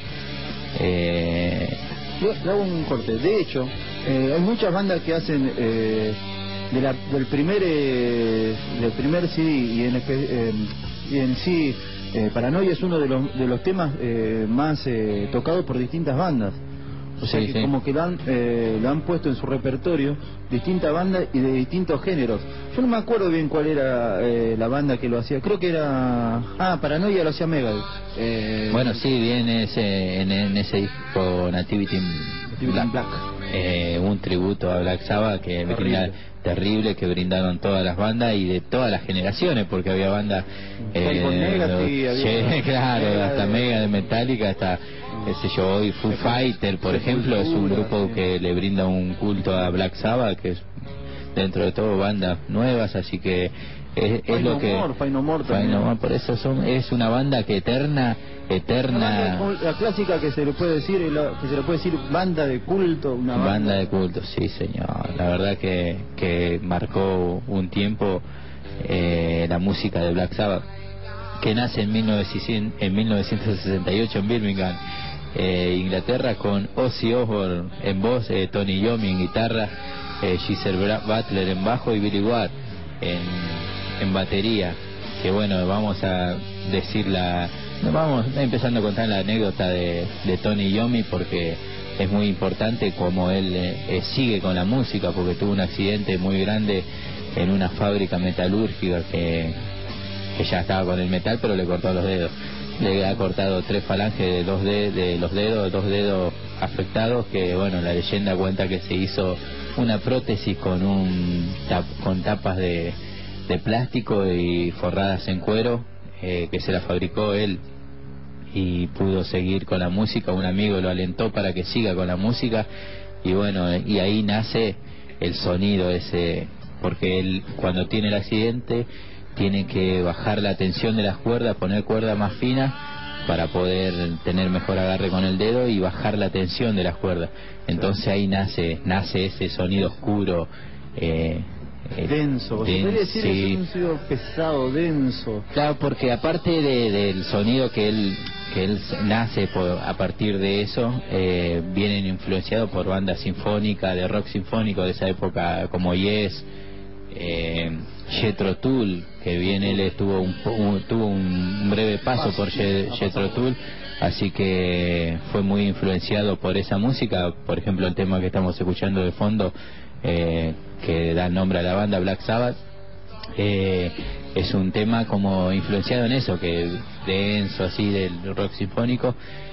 C: Eh,
A: Yo le hago un corte. De hecho, eh, hay muchas bandas que hacen eh, de la, del primer eh, del primer C D y en, eh, y en sí eh, Paranoia es uno de los de los temas eh, más eh, tocados por distintas bandas. O sea,
C: sí,
A: que
C: sí.
A: como que lo han, eh, lo han puesto en su repertorio distintas bandas y de distintos géneros. Yo no me acuerdo bien cuál era eh, la banda que lo hacía. Creo que era... Ah, Paranoia lo hacía Megadeth. Eh,
C: bueno, sí, viene ese, en, en ese disco Nativity
A: Nativity
C: Black,
A: Black.
C: Eh, un tributo a Black Sabbath que
A: Terrible.
C: brinda, terrible que brindaron todas las bandas y de todas las generaciones, porque había bandas
A: Sí, con Negative,
C: los-
A: había-
C: sí, claro,
A: Mega
C: hasta
A: de-
C: Mega de Metallica, hasta qué sé yo, hoy Foo Fighter, por ejemplo, es un grupo
A: sí.
C: que le brinda un culto a Black Sabbath, que es dentro de todo bandas nuevas, así que es, es
A: Fine
C: lo
A: No
C: que
A: More, Fine No More
C: Fine
A: también.
C: No More, por eso son, es una banda que eterna
A: Una
C: eterna
A: banda como la clásica que se le puede decir, la- que se le puede decir banda de culto, una banda,
C: banda de culto, sí señor, la verdad que, que marcó un tiempo eh, la música de Black Sabbath, que nace en, mil novecientos, en mil novecientos sesenta y ocho en Birmingham, eh, Inglaterra, con Ozzy Osbourne en voz, eh, Tony Iommi en guitarra, eh, Geezer Bra- Butler en bajo y Billy Ward en, en batería. Que bueno, vamos a decir la... Vamos empezando a contar la anécdota de, de Tony Iommi, porque es muy importante como él eh, eh, sigue con la música, porque tuvo un accidente muy grande en una fábrica metalúrgica que, que ya estaba con el metal, pero le cortó los dedos. Le ha cortado tres falanges de, dos de, de los dedos, dos dedos afectados, que bueno, la leyenda cuenta que se hizo una prótesis con un tap, con tapas de, de plástico y forradas en cuero, eh, que se la fabricó él y pudo seguir con la música. Un amigo lo alentó para que siga con la música y bueno, y ahí nace el sonido ese, porque él cuando tiene el accidente tiene que bajar la tensión de las cuerdas, poner cuerdas más finas para poder tener mejor agarre con el dedo y bajar la tensión de las cuerdas. Entonces ahí nace nace ese sonido oscuro, eh, eh,
A: denso, se
C: den-
A: podría decir
C: sí.
A: que es un sonido pesado, denso.
C: Claro, porque aparte de, del sonido que él que él nace por, a partir de eso, eh, vienen influenciados por bandas sinfónicas, de rock sinfónico de esa época, como Yes, eh, Jethro Tull, que bien él estuvo un, po- un- tuvo un breve paso por Je- Jethro Tull, así que fue muy influenciado por esa música. Por ejemplo, el tema que estamos escuchando de fondo, eh, que da nombre a la banda, Black Sabbath, eh, es un tema como influenciado en eso, que denso así del rock sinfónico.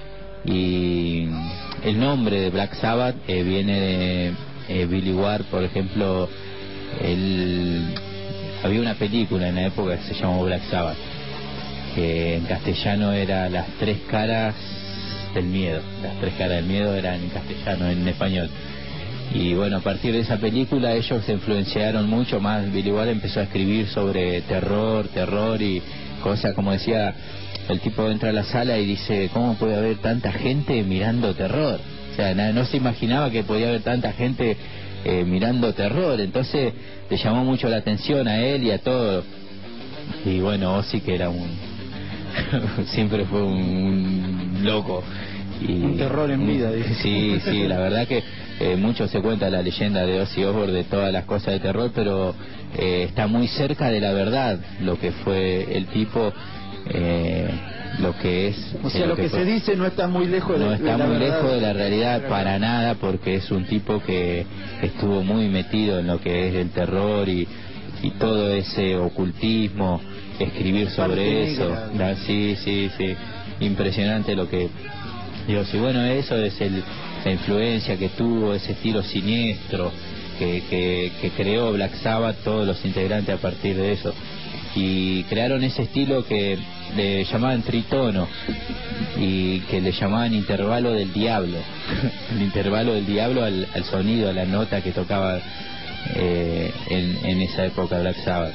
C: Y el nombre de Black Sabbath eh, viene de eh, Billy Ward, por ejemplo. Él, había una película en la época que se llamó Black Sabbath, que en castellano era Las Tres Caras del Miedo. Las Tres Caras del Miedo eran en castellano, en español. Y bueno, a partir de esa película ellos se influenciaron mucho más. Billy Ward empezó a escribir sobre terror, terror y cosas, como decía, el tipo entra a la sala y dice, ¿cómo puede haber tanta gente mirando terror? O sea, no, no se imaginaba que podía haber tanta gente eh, mirando terror. Entonces le llamó mucho la atención a él y a todo. Y bueno, Ozzy, que era un siempre fue un, un loco. Y,
A: un terror en vida. Dice.
C: Sí, sí, la verdad que eh, mucho se cuenta la leyenda de Ozzy Osbourne de todas las cosas de terror, pero eh, está muy cerca de la verdad lo que fue el tipo, eh, lo que es.
A: O sea,
C: eh,
A: lo que, que se dice no está muy lejos de,
C: no está
A: de la
C: muy
A: verdad.
C: lejos de la realidad para nada, porque es un tipo que estuvo muy metido en lo que es el terror y, y todo ese ocultismo, escribir sobre eso. La, sí, sí, sí, impresionante lo que digo. Sí, bueno, eso es el, la influencia que tuvo, ese estilo siniestro que, que, que creó Black Sabbath, todos los integrantes a partir de eso, y crearon ese estilo que le llamaban tritono y que le llamaban intervalo del diablo. El intervalo del diablo al, al sonido, a la nota que tocaba eh, en, en esa época Black Sabbath.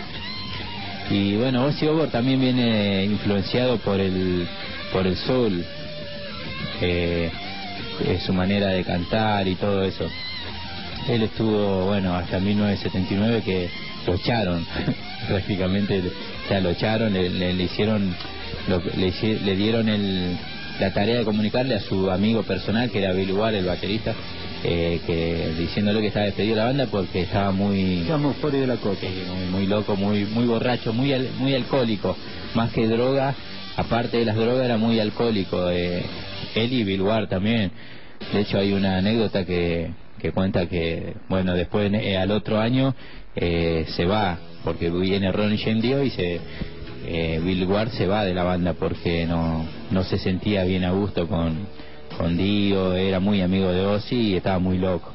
C: Y bueno, Ozzy Osbourne también viene influenciado por el por el soul, eh, eh, su manera de cantar y todo eso. Él estuvo, bueno, hasta mil novecientos setenta y nueve que lo echaron prácticamente, o sea, lo echaron, le, le, le hicieron, lo, le, le dieron el, la tarea de comunicarle a su amigo personal, que era Bill Ward, el baterista, eh, que diciéndole que estaba despedido de la banda porque estaba muy,
A: estamos fuera de la cosa,
C: eh, muy, muy loco, muy muy borracho, muy al, muy alcohólico, más que droga, aparte de las drogas era muy alcohólico, eh, él y Bill Ward también. De hecho hay una anécdota que que cuenta que, bueno, después eh, al otro año eh, se va, porque viene Ronnie James Dio y se eh, Bill Ward se va de la banda porque no no se sentía bien a gusto con con Dio, era muy amigo de Ozzy y estaba muy loco.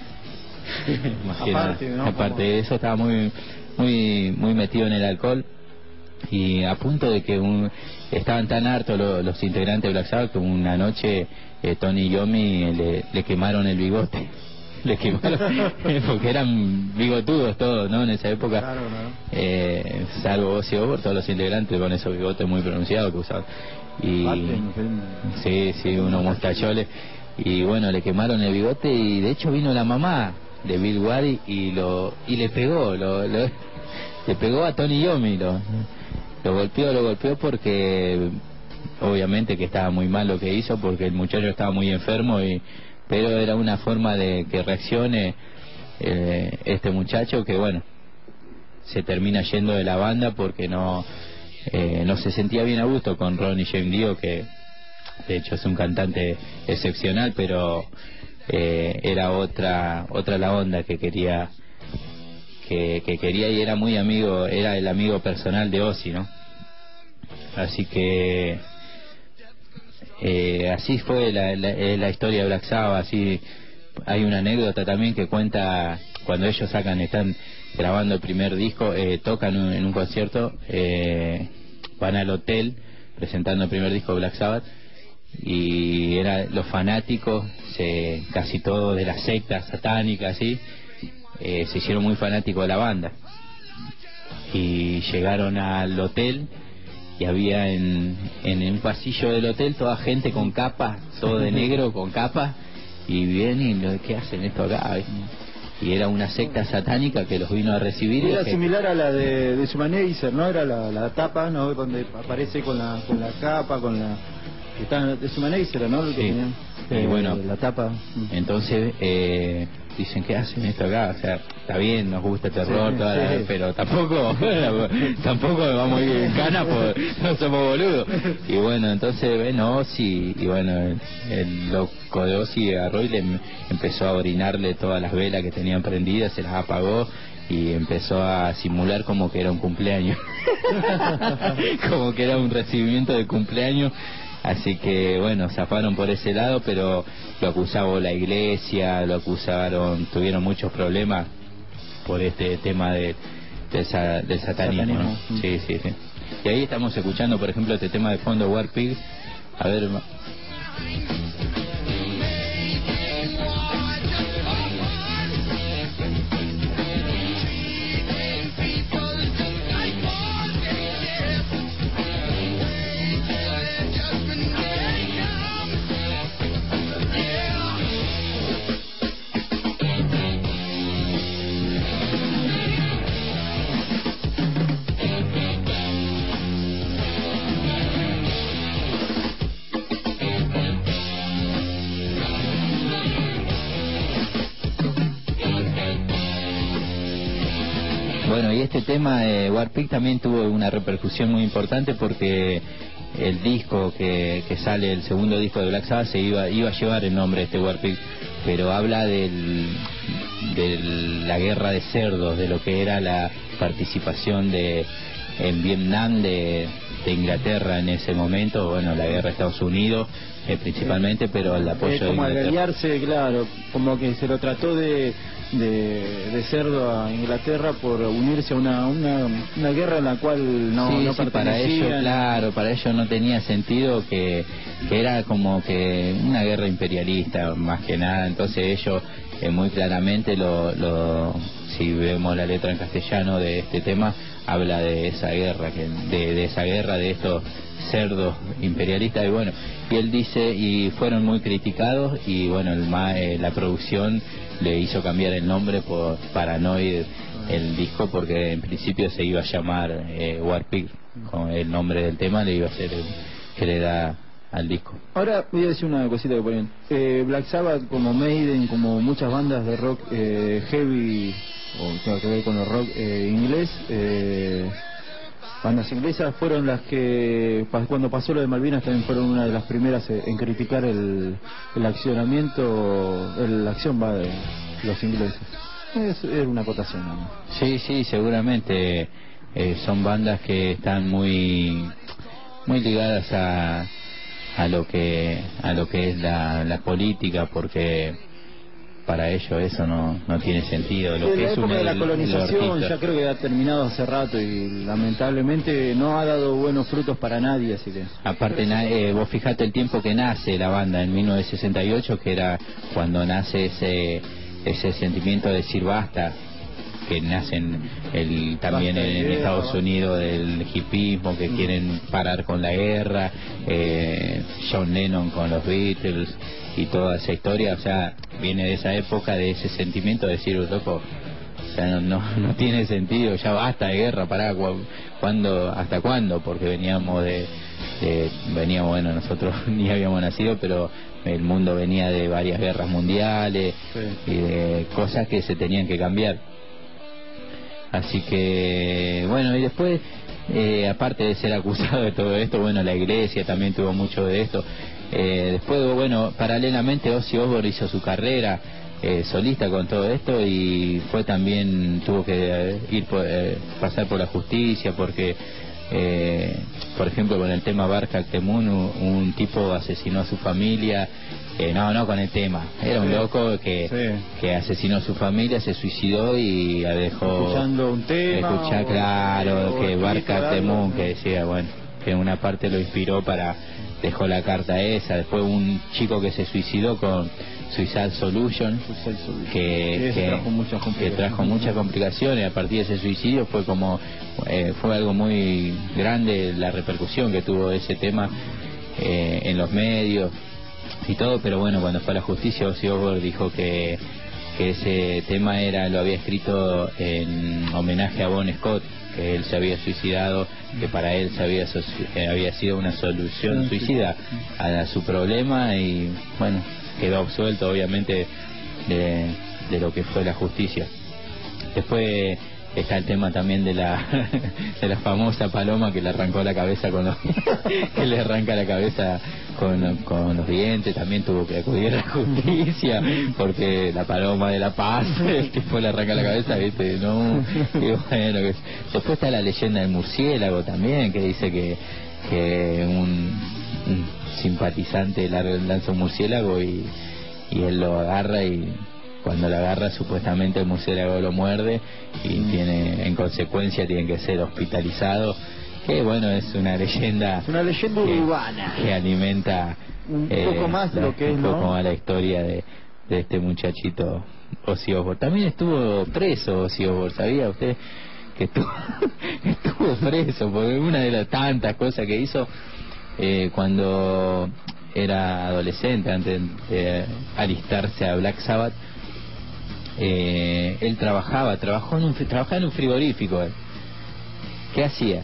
A: aparte, ¿no?
C: aparte de eso estaba muy muy muy metido en el alcohol, y a punto de que un, estaban tan hartos los, los integrantes de Black Sabbath que una noche eh, Tony Iommi le, le quemaron el bigote. Le quemaron porque eran bigotudos todos, ¿no? En esa época,
A: claro, ¿no?
C: eh, salvo Ozzy Osbourne, todos los integrantes con esos bigotes muy pronunciados que usaban. Y sí, sí, unos mostacholes. Y bueno, le quemaron el bigote y de hecho vino la mamá de Bill Ward y lo y le pegó, lo, lo le pegó a Tony Iommi, lo, lo golpeó, lo golpeó porque obviamente que estaba muy mal lo que hizo, porque el muchacho estaba muy enfermo, y pero era una forma de que reaccione eh, este muchacho, que bueno, se termina yendo de la banda porque no eh, no se sentía bien a gusto con Ronnie James Dio, que de hecho es un cantante excepcional, pero eh, era otra otra la onda que quería que, que quería y era muy amigo, era el amigo personal de Ozzy, ¿no? Así que eh, así fue la, la, la historia de Black Sabbath. Así hay una anécdota también que cuenta cuando ellos sacan, están grabando el primer disco, eh, tocan un, en un concierto, eh, van al hotel presentando el primer disco de Black Sabbath, y era los fanáticos, se, casi todos de las sectas satánicas, así, eh, se hicieron muy fanáticos de la banda, y llegaron al hotel y había en, en un pasillo del hotel toda gente con capas, todo de negro con capas, y vienen y ¿qué hacen esto acá? Y era una secta satánica que los vino a recibir.
A: Era
C: que...
A: similar a la de, de Shumaneiser, ¿no? Era la, la tapa, ¿no? Donde aparece con la con la capa, con la... Está de Shumaneiser, ¿no? El que
C: sí.
A: tenía,
C: eh,
A: eh,
C: bueno,
A: la tapa.
C: Entonces, eh, dicen, ¿qué hacen esto acá? O sea, está bien, nos gusta el terror,
A: sí,
C: toda la...
A: sí.
C: pero tampoco tampoco vamos a ir en cana, porque no somos boludos. Y bueno, entonces, bueno, Ozzy, y bueno, el, el loco de Ozzy agarró y le empezó a orinarle todas las velas que tenían prendidas, se las apagó y empezó a simular como que era un cumpleaños. Como que era un recibimiento de cumpleaños. Así que bueno, zafaron por ese lado, pero lo acusaba la iglesia, lo acusaron, tuvieron muchos problemas por este tema de, de sa, del satanismo,
A: satanismo.
C: ¿no? Sí, sí, sí. Y ahí estamos escuchando, por ejemplo, este tema de fondo, War Pig. A ver... Bueno, y este tema de War Pig también tuvo una repercusión muy importante porque el disco que, que sale, el segundo disco de Black Sabbath, se iba, iba a llevar el nombre de este War Pig, pero habla del, de la guerra de cerdos, de lo que era la participación de en Vietnam de, de Inglaterra en ese momento, bueno, la guerra de Estados Unidos eh, principalmente, pero el apoyo
A: eh, como
C: de Inglaterra.
A: aliarse, claro, como que se lo trató de De, de cerdo a Inglaterra por unirse a una, una, una guerra en la cual no,
C: sí,
A: no
C: sí, para ellos, claro, para ellos no tenía sentido, que, que era como que una guerra imperialista más que nada, entonces ellos eh, muy claramente lo, lo si vemos la letra en castellano de este tema, habla de esa guerra, que de, de esa guerra de estos cerdos imperialistas, y bueno, y él dice, y fueron muy criticados, y bueno, el, eh, la producción le hizo cambiar el nombre por Paranoid, el disco, porque en principio se iba a llamar eh, War Pig, con el nombre del tema le iba a ser el que le da al disco.
A: Ahora voy a decir una cosita que ponen. Eh, Black Sabbath, como Maiden, como muchas bandas de rock eh, heavy, o tenga que ver con el rock eh, inglés, eh, bandas inglesas, fueron las que cuando pasó lo de Malvinas también fueron una de las primeras en criticar el, el accionamiento, el, la acción va de los ingleses. Es, es una acotación, ¿no?
C: Sí, sí, seguramente eh, son bandas que están muy muy ligadas a a lo que a lo que es la, la política, porque para ellos eso no no tiene sentido. Lo
A: sí,
C: que
A: la
C: es
A: época
C: una,
A: de la colonización ya creo que ha terminado hace rato y lamentablemente no ha dado buenos frutos para nadie, así que
C: aparte eh, vos fijate el tiempo que nace la banda, en mil novecientos sesenta y ocho, que era cuando nace ese ese sentimiento de decir basta, que nacen el, también en, en Estados Unidos del hipismo, que quieren parar con la guerra, eh, John Lennon con los Beatles y toda esa historia, o sea, viene de esa época, de ese sentimiento de decir, loco, o sea, no, no, no tiene sentido, ya basta de guerra, pará, ¿cuándo, hasta cuándo? Porque veníamos de, de veníamos, bueno, nosotros ni habíamos nacido, pero el mundo venía de varias guerras mundiales, sí, y de cosas que se tenían que cambiar. Así que, bueno, y después, eh, aparte de ser acusado de todo esto, bueno, la iglesia también tuvo mucho de esto. Eh, después, bueno, paralelamente Ozzy Osbourne hizo su carrera eh, solista con todo esto, y fue también, tuvo que eh, ir por, eh, pasar por la justicia, porque, eh, por ejemplo, con el tema Barca Temun, un, un tipo asesinó a su familia. Eh, no, no con el tema, era un loco que, sí, que asesinó a su familia, se suicidó y dejó
A: escuchando un tema,
C: escuchar,
A: o,
C: claro,
A: o
C: que Barca Temun, que decía, bueno, que una parte lo inspiró para, dejó la carta esa. Después un chico que se suicidó con Suicide Solution, que, que, trajo muchas que trajo muchas complicaciones. A partir de ese suicidio fue como eh, fue algo muy grande la repercusión que tuvo ese tema eh, en los medios y todo, pero bueno, cuando fue a la justicia, Ozzy Osbourne dijo que, que ese tema era lo había escrito en homenaje a Bon Scott, que él se había suicidado, que para él se había, eh, había sido una solución suicida a, a su problema, y bueno, quedó absuelto obviamente de, de lo que fue la justicia. Después está el tema también de la de la famosa paloma que le arrancó la cabeza con los que le arranca la cabeza con, con los dientes. También tuvo que acudir a la justicia porque la paloma de la paz, el tipo le arranca la cabeza, viste, no, y bueno, que... Después está la leyenda del murciélago también, que dice que que un, un simpatizante lanza un murciélago y, y él lo agarra, y cuando la agarra supuestamente el murciélago lo muerde y mm. tiene, en consecuencia tiene que ser hospitalizado, que bueno, es una leyenda,
A: una leyenda
C: que,
A: urbana
C: que alimenta
A: un
C: eh,
A: poco más
C: la,
A: lo que
C: un
A: es,
C: poco
A: ¿no?
C: más la historia de, de este muchachito Ozzy Osbourne. También estuvo preso Ozzy Osbourne, ¿sabía usted que estuvo, estuvo preso por una de las tantas cosas que hizo eh, cuando era adolescente, antes de alistarse a Black Sabbath? Eh, él trabajaba, trabajó en un, trabajaba en un frigorífico. Él. ¿Qué hacía?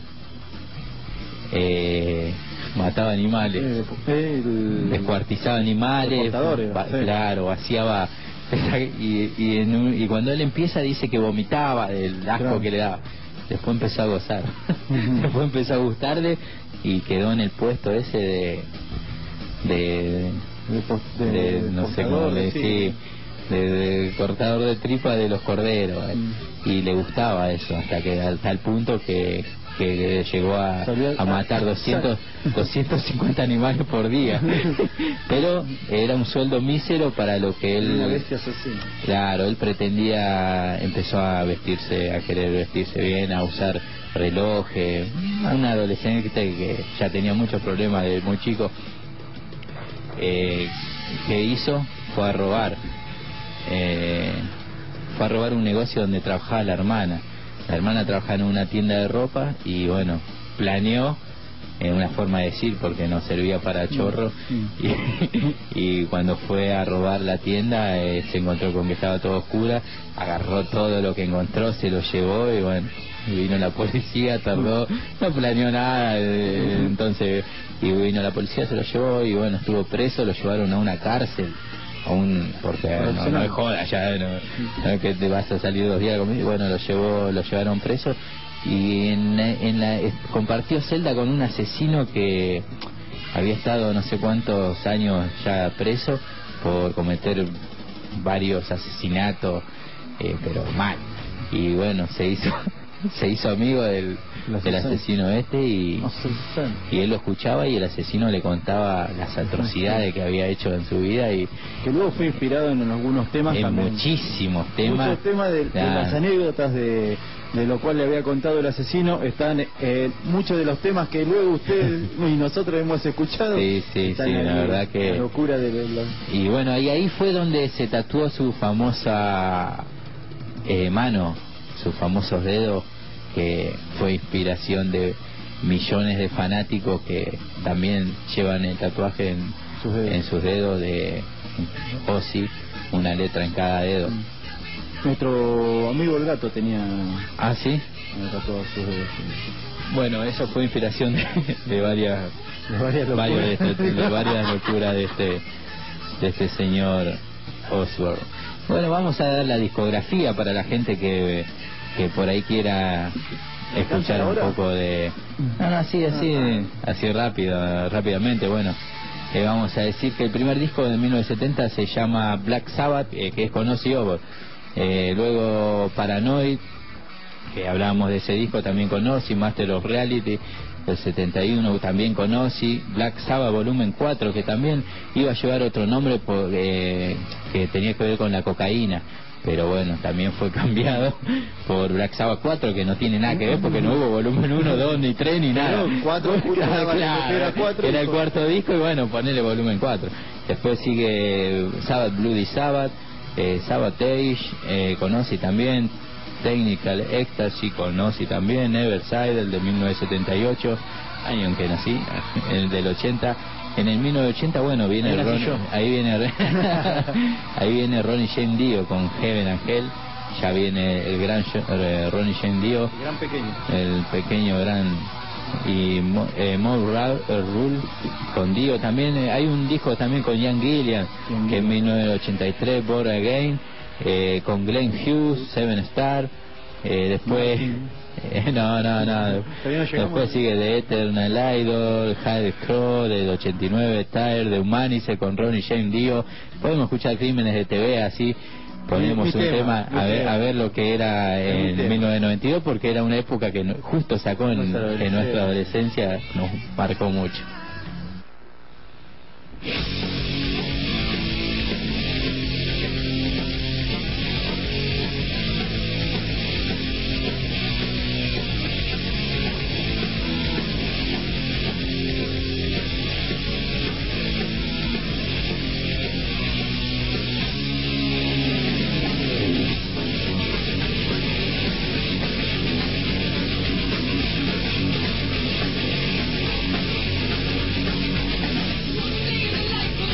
C: Eh, mataba animales,
A: el,
C: descuartizaba animales,
A: va,
C: sí. Claro, vaciaba y, y, en un, y cuando él empieza dice que vomitaba del asco claro. que le daba. Después empezó a gozar. Uh-huh. Después empezó a gustarle y quedó en el puesto ese de de, de, de, de no sé cómo le decía, de, de cortador de tripa de los corderos. Uh-huh. Y le gustaba eso hasta que hasta el punto que que llegó a, a matar doscientos, doscientos cincuenta animales por día. Pero era un sueldo mísero para lo que él...
A: Una bestia asesina.
C: Claro, él pretendía, empezó a vestirse, a querer vestirse bien, a usar relojes. Un adolescente que ya tenía muchos problemas de muy chico. Eh, ¿Qué hizo? Fue a robar. Eh, fue a robar un negocio donde trabajaba la hermana. La hermana trabajaba en una tienda de ropa y bueno, planeó, en eh, una forma de decir porque no servía para chorro, y, y cuando fue a robar la tienda eh, se encontró con que estaba todo oscura, agarró todo lo que encontró, se lo llevó y bueno, vino la policía, tardó, no planeó nada, eh, entonces, y vino la policía, se lo llevó y bueno, estuvo preso, lo llevaron a una cárcel. Un, porque no, no es joda ya no, no es que te vas a salir dos días conmigo. Bueno, lo llevó lo llevaron preso y en, en la compartió celda con un asesino que había estado no sé cuántos años ya preso por cometer varios asesinatos, eh, pero mal, y bueno, se hizo se hizo amigo del, del asesino este y, y él lo escuchaba y el asesino le contaba las atrocidades que había hecho en su vida y
A: que luego fue inspirado en algunos temas
C: en
A: también.
C: muchísimos temas
A: muchos temas de, de las anécdotas de, de lo cual le había contado el asesino están eh, muchos de los temas que luego usted y nosotros hemos escuchado.
C: Sí, sí, sí, la verdad que
A: la locura de los...
C: y bueno, y ahí fue donde se tatuó su famosa eh, mano, sus famosos dedos, que fue inspiración de millones de fanáticos que también llevan el tatuaje en sus dedos, en sus dedos de Ozzy, una letra en cada dedo.
A: Nuestro amigo el gato tenía...
C: Ah, ¿sí?
A: Tatuado sus dedos.
C: Bueno, eso fue inspiración de, de varias
A: de varias locuras,
C: varios de, este, de varias locuras de este de este señor Osbourne. Bueno, vamos a dar la discografía para la gente que que por ahí quiera escuchar un poco de... No, no, así, así, así rápido, rápidamente, bueno. Eh, vamos a decir que el primer disco de mil novecientos setenta se llama Black Sabbath, eh, que es con Ozzy Osbourne. Eh, luego Paranoid, que hablábamos de ese disco también con Ozzy, Master of Reality, del setenta y uno también con Ozzy, Black Sabbath volumen cuatro, que también iba a llevar otro nombre por, eh, que tenía que ver con la cocaína, pero bueno, también fue cambiado por Black Sabbath cuatro, que no tiene nada que ver porque no hubo volumen uno, dos, ni tres, ni nada.
A: cuatro,
C: claro, era, cuatro, era el cuarto disco y bueno, ponele volumen cuatro. Después sigue Sabbath Bloody Sabbath, eh, Sabotage, eh, con Ozzy también, Technical Ecstasy con Ozzy también, Neverside, el de mil novecientos setenta y ocho, año en que nací, el del ochenta. En el mil novecientos ochenta, bueno, viene
A: ahí,
C: Ron, ahí viene ahí viene Ronnie James Dio con Heaven and Hell, ya viene el gran eh, Ronnie James Dio,
A: el gran pequeño,
C: el pequeño gran, y eh, Mob Rule con Dio también. Eh, hay un disco también con Ian Gillan, Ian que en mil novecientos ochenta y tres, Born Again, eh, con Glenn Hughes, Seven Star, eh, después eh, no, no, no, después sigue The Eternal Idol, Hard Crow del ochenta y nueve, Tire de Humanice con Ronnie James Dio. Podemos escuchar Crímenes de T V, así ponemos mi, mi un tema, tema a ver a ver lo que era en mil novecientos noventa y dos, porque era una época que justo sacó en, en nuestra adolescencia, nos marcó mucho.
D: Like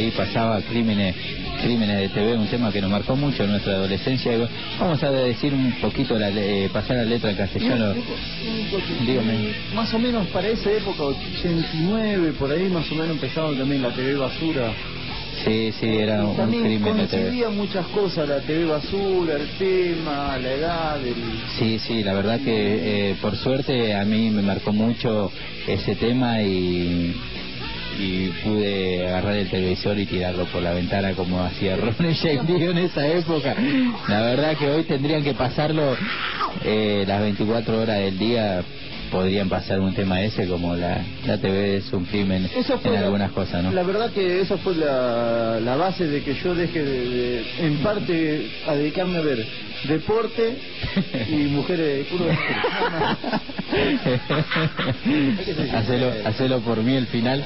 C: ahí pasaba Crímenes Crímenes de T V, un tema que nos marcó mucho en nuestra adolescencia. Y vamos a decir un poquito, la, eh, pasar la letra en castellano. Dígame.
A: Más o menos para esa época, ochenta y nueve, por ahí más o menos empezaba también la T V basura.
C: Sí, sí, era un
A: también
C: crimen de T V.
A: coincidía muchas cosas, la T V basura, el tema, la edad, el...
C: Sí, sí, la verdad que eh, por suerte a mí me marcó mucho ese tema y... y pude agarrar el televisor y tirarlo por la ventana como hacía Ronnie James Dio en esa época. La verdad que hoy tendrían que pasarlo eh, las veinticuatro horas del día, podrían pasar un tema ese, como la, la T V es un crimen en
A: la,
C: algunas cosas, ¿no?
A: La verdad que esa fue la, la base de que yo deje de, de, en parte a dedicarme a ver deporte y mujeres, puro
C: hacelo, hacelo por mí el final.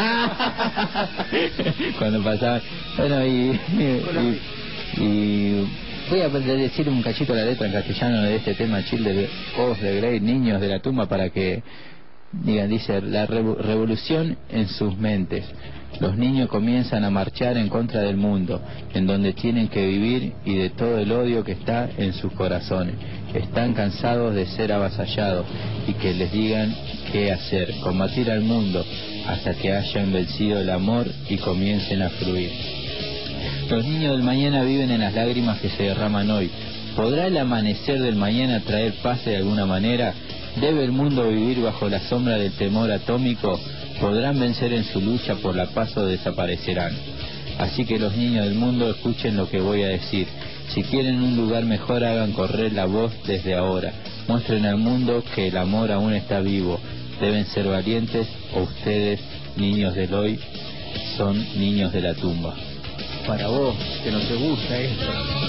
C: Cuando pasaba, bueno, y, y, y voy a decir un cachito la letra en castellano de este tema, Children of the Grave, Niños de la Tumba, para que digan. Dice: la revolución en sus mentes. Los niños comienzan a marchar en contra del mundo, en donde tienen que vivir, y de todo el odio que está en sus corazones. Están cansados de ser avasallados y que les digan qué hacer, combatir al mundo hasta que hayan vencido el amor y comiencen a fluir. Los niños del mañana viven en las lágrimas que se derraman hoy. ¿Podrá el amanecer del mañana traer paz de alguna manera? ¿Debe el mundo vivir bajo la sombra del temor atómico? ¿Podrán vencer en su lucha por la paz o desaparecerán? Así que los niños del mundo, escuchen lo que voy a decir. Si quieren un lugar mejor, hagan correr la voz desde ahora. Muestren al mundo que el amor aún está vivo. Deben ser valientes, o ustedes, niños del hoy, son niños de la tumba.
A: Para vos, que no te gusta esto.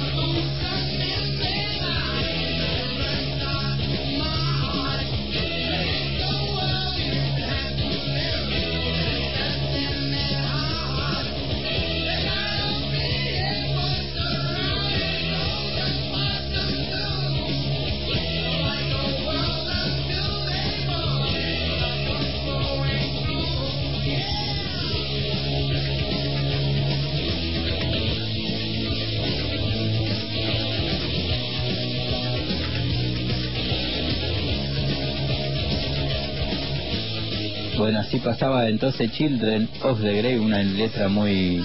C: Bueno, así pasaba entonces Children of the Grave, una letra muy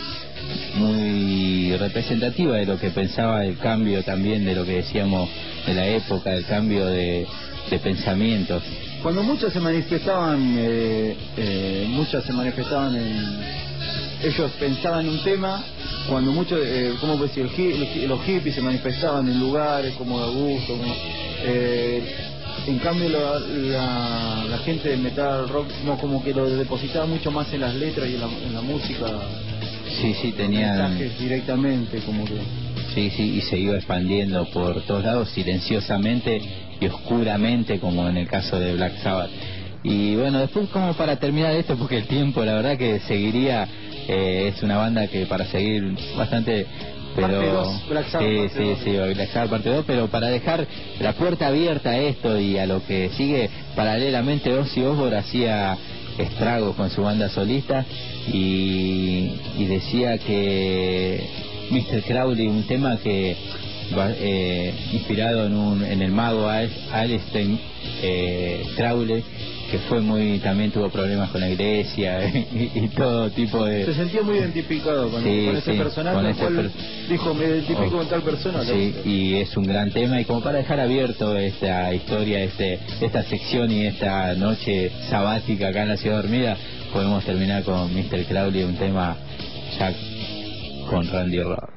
C: muy representativa de lo que pensaba, el cambio también de lo que decíamos de la época, el cambio de, de pensamientos.
A: Cuando muchos se manifestaban, eh, eh, muchas se manifestaban en... Ellos pensaban un tema, cuando muchos, eh, ¿cómo puedo decir? El, los hippies se manifestaban en lugares como Augusto, como... Eh, En cambio la, la, la gente de metal rock no, como que lo depositaba mucho más en las letras y en la, en la música.
C: Sí, sí, tenían
A: mensajes directamente, como que...
C: Sí, sí, y se iba expandiendo por todos lados, silenciosamente y oscuramente, como en el caso de Black Sabbath. Y bueno, después, como para terminar esto, porque el tiempo la verdad que seguiría, eh, es una banda que para seguir bastante... Pero,
A: parte dos, Black Sabbath,
C: sí,
A: parte
C: sí,
A: dos.
C: sí, Black Sabbath parte dos, pero para dejar la puerta abierta a esto y a lo que sigue, paralelamente Ozzy Osbourne hacía estragos con su banda solista y, y decía que mister Crowley, un tema que eh, inspirado en un en el mago Al, Aleister eh, Crowley, que fue muy, también tuvo problemas con la iglesia y, y todo tipo de...
A: Se sentía muy identificado con,
C: sí,
A: con ese
C: sí,
A: personaje,
C: con ese per...
A: dijo, me identifico
C: oh,
A: con tal persona.
C: Sí, y es un gran tema, y como para dejar abierto esta historia, este esta sección y esta noche sabática acá en la Ciudad Dormida, podemos terminar con mister Crowley, un tema ya con Randy Rhoads.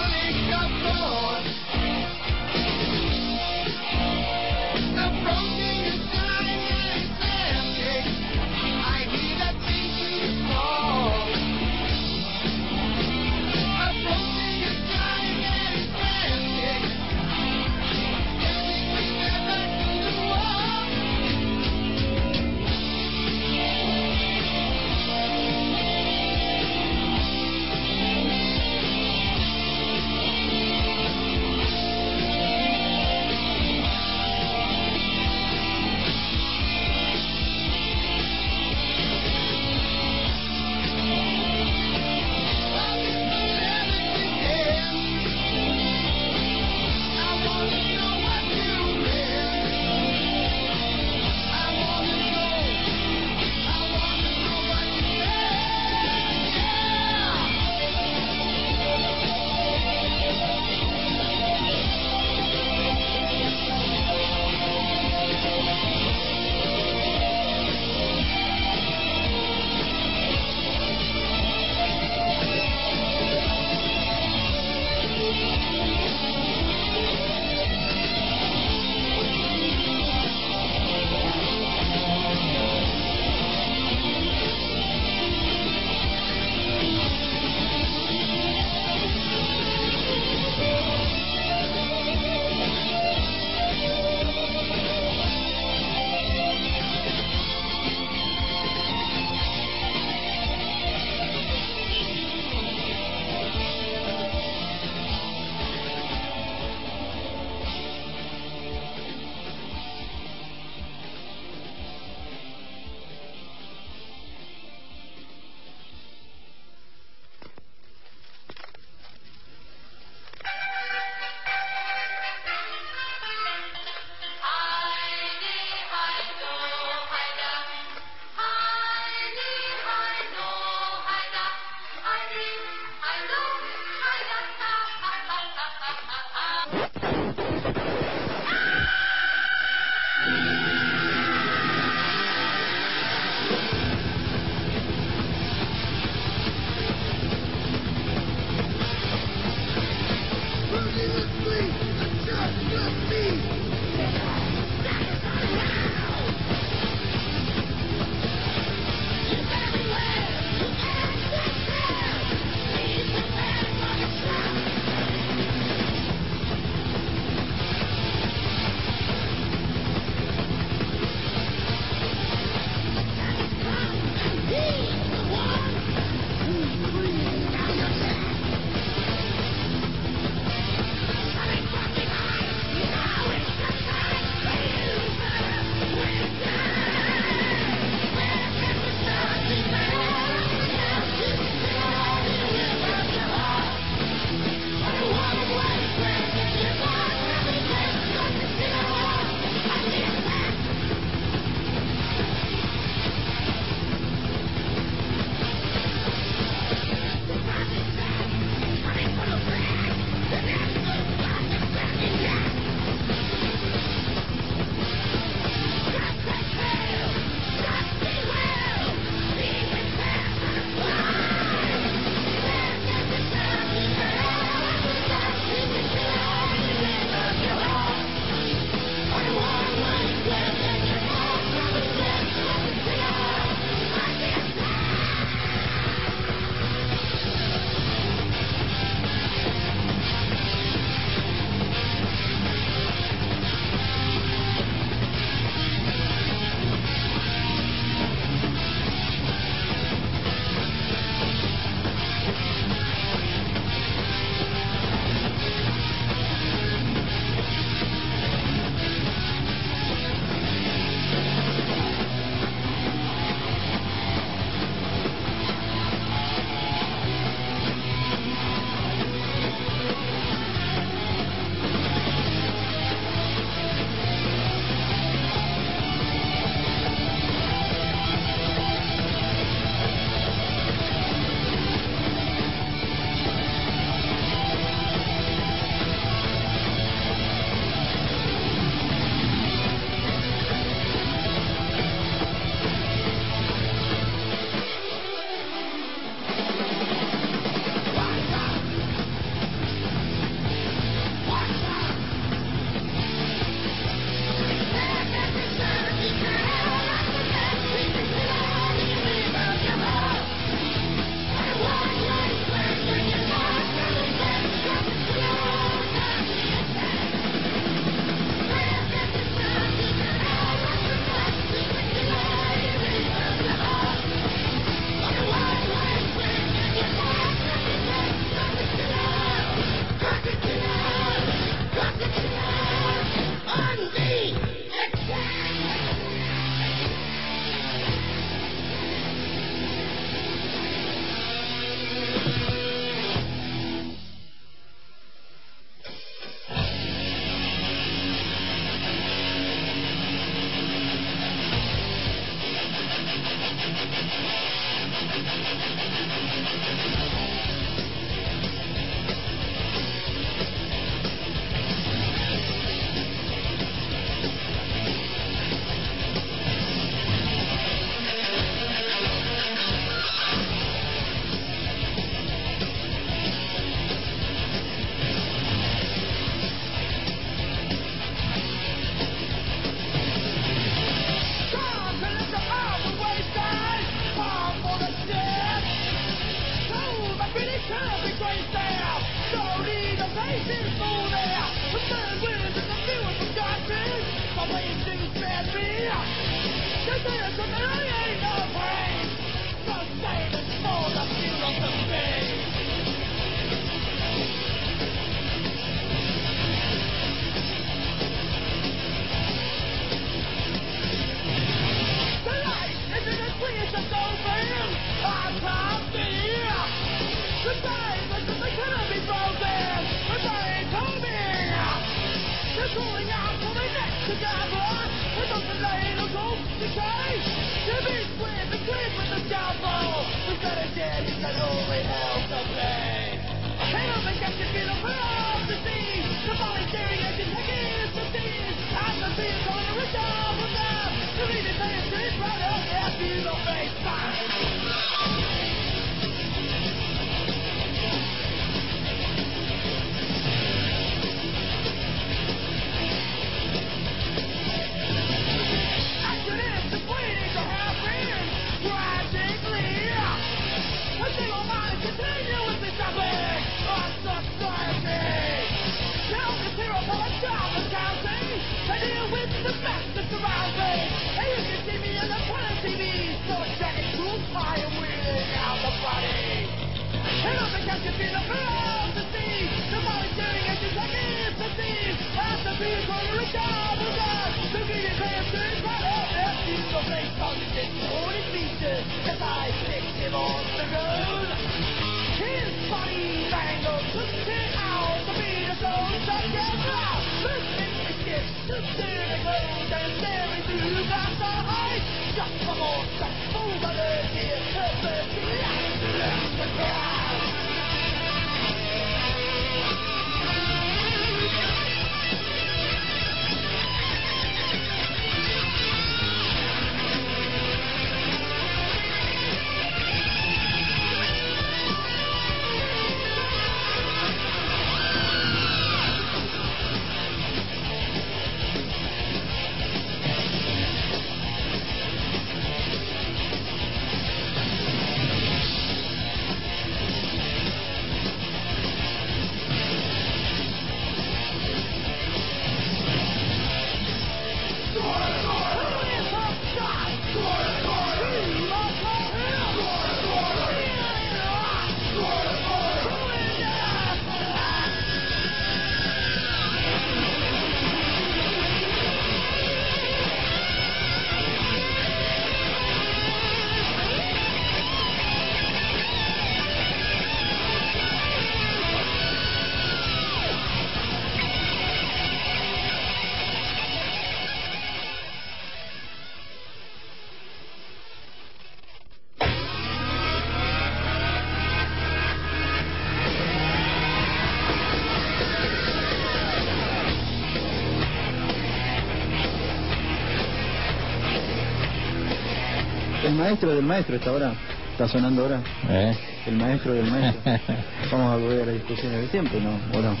A: El maestro del maestro está ahora, está sonando ahora.
C: ¿Eh?
A: El maestro del maestro. Vamos a volver a la discusión de siempre, ¿no? ¿O no?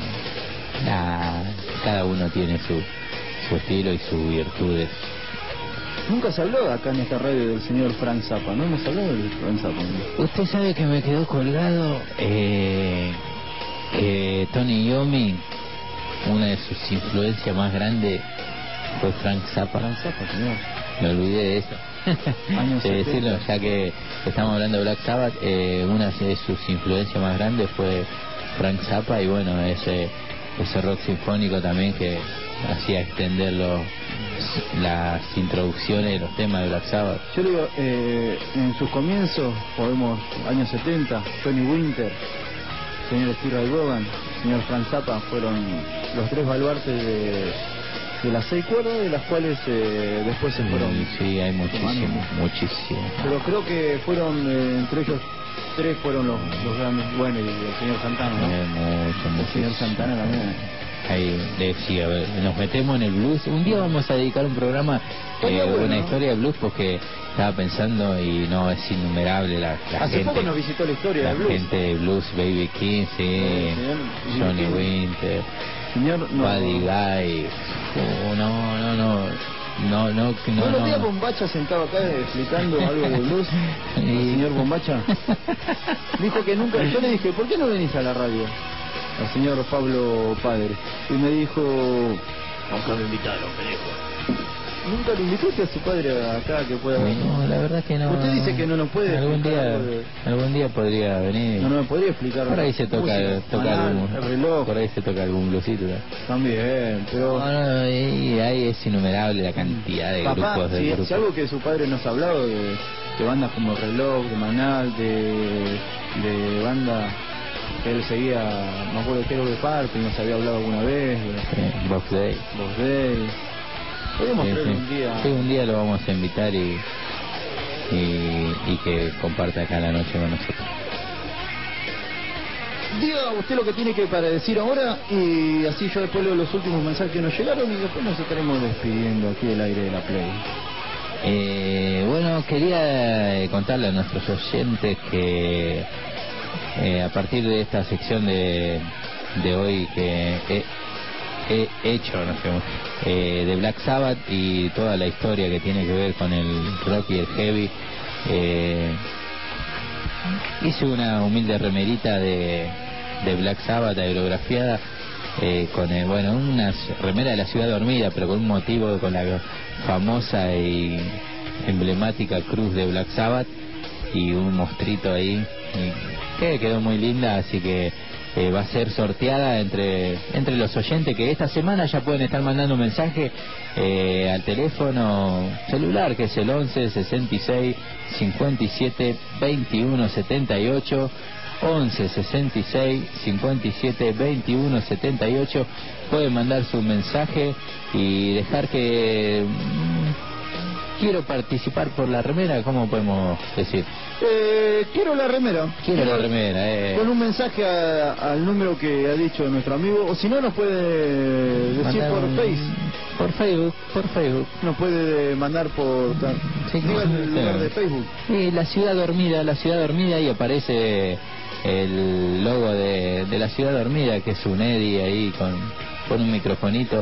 C: Ah, nah, cada uno tiene su, su estilo y sus virtudes.
A: Nunca se habló acá en esta radio del señor Frank Zappa, ¿no hemos hablado del Frank Zappa?
C: Usted sabe que me quedó colgado eh, que Tony Iommi, una de sus influencias más grandes fue Frank Zappa.
A: Frank Zappa, señor.
C: Me olvidé de eso. de decirlo, ya que estamos hablando de Black Sabbath, eh, una de sus influencias más grandes fue Frank Zappa, y bueno, ese ese rock sinfónico también que hacía extender los, las introducciones de los temas de Black Sabbath.
A: Yo le digo, eh, en sus comienzos, podemos, años setenta, Tony Winter, señor Steve Ray Vaughan, señor Frank Zappa, fueron los tres baluartes de, de las seis cuerdas, de las cuales eh, después se fueron.
C: Sí, hay muchísimo, muchísimo.
A: Pero creo que fueron, eh, entre ellos tres fueron los, los grandes, bueno, y el señor Santana, ¿no?
C: Eh, mucho, mucho.
A: El señor Santana también.
C: Ahí, de, sí, a ver, nos metemos en el blues. Un día vamos a dedicar un programa, eh,
A: bueno,
C: una historia de blues, porque estaba pensando y no, es innumerable la, la
A: Hace
C: gente.
A: poco nos visitó la historia
C: la
A: del blues.
C: gente de blues, Baby King, sí,
A: Eh, señor,
C: Johnny
A: King.
C: Winter,
A: Señor, no.
C: Buddy Guy. Oh, no, no, no. No, no, no.
A: ¿No lo
C: no.
A: vi a Bombacha sentado acá explicando algo de blues?
C: Y-
A: El señor Bombacha dijo que nunca. Yo le dije, ¿por qué no venís a la radio? Al señor Pablo Padre. Y me dijo,
F: Nunca me invitaron, me dijo.
A: ¿nunca le invitaste a su padre acá que pueda venir?
C: No, la verdad que no.
A: Usted dice que no nos puede
C: Algún
A: explicar
C: día,
A: algo de-
C: algún día podría venir.
A: No, no me podría explicar.
C: Por ahí se toca,
A: música,
C: toca
A: manual,
C: algún,
A: el reloj.
C: por ahí se toca algún bluesito. ¿no?
A: También, pero...
C: No, no, y ahí es innumerable la cantidad de
A: Papá,
C: grupos de
A: si,
C: grupos.
A: si algo que su padre nos ha hablado de, de bandas como Reloj, de Manal, de, de banda que él seguía, me acuerdo de Hero de Parque, nos había hablado alguna vez, de
C: Sí, Box Day.
A: Los Days. Podemos
C: Sí,
A: traer
C: sí.
A: un día.
C: Sí, un día lo vamos a invitar y, y, y que comparta acá la noche con nosotros.
A: Diga usted lo que tiene que para decir ahora y así yo después leo los últimos mensajes que nos llegaron y después nos estaremos despidiendo aquí del aire de la Play.
C: Eh, bueno, quería eh, contarle a nuestros oyentes que eh, a partir de esta sección de, de hoy que he, he hecho, no sé, eh, de Black Sabbath y toda la historia que tiene que ver con el rock y el heavy, eh, hice una humilde remerita de, de Black Sabbath aerografiada, eh, con eh, bueno, una remera de la Ciudad Dormida, pero con un motivo, con la famosa y emblemática cruz de Black Sabbath y un mostrito ahí, y que quedó muy linda, así que eh, va a ser sorteada entre entre los oyentes que esta semana ya pueden estar mandando un mensaje eh, al teléfono celular, que es el once sesenta y seis cincuenta y siete veintiuno setenta y ocho, once sesenta y seis cincuenta y siete veintiuno setenta y ocho. Pueden mandar su mensaje y dejar que mm, quiero participar por la remera. ¿Cómo podemos decir?
A: Eh, quiero la remera.
C: Quiero la remera, eh.
A: Con un mensaje a- al número que ha dicho nuestro amigo, o si no nos puede decir
C: Mandar
A: por
C: un-
A: Face,
C: por Facebook, por Facebook.
A: nos puede mandar por ta-
C: Sí,
A: diga el
C: sí.
A: lugar de Facebook.
C: Sí, la ciudad dormida, la ciudad dormida, y aparece el logo de, de la ciudad dormida, que es un Eddie ahí con, con un microfonito,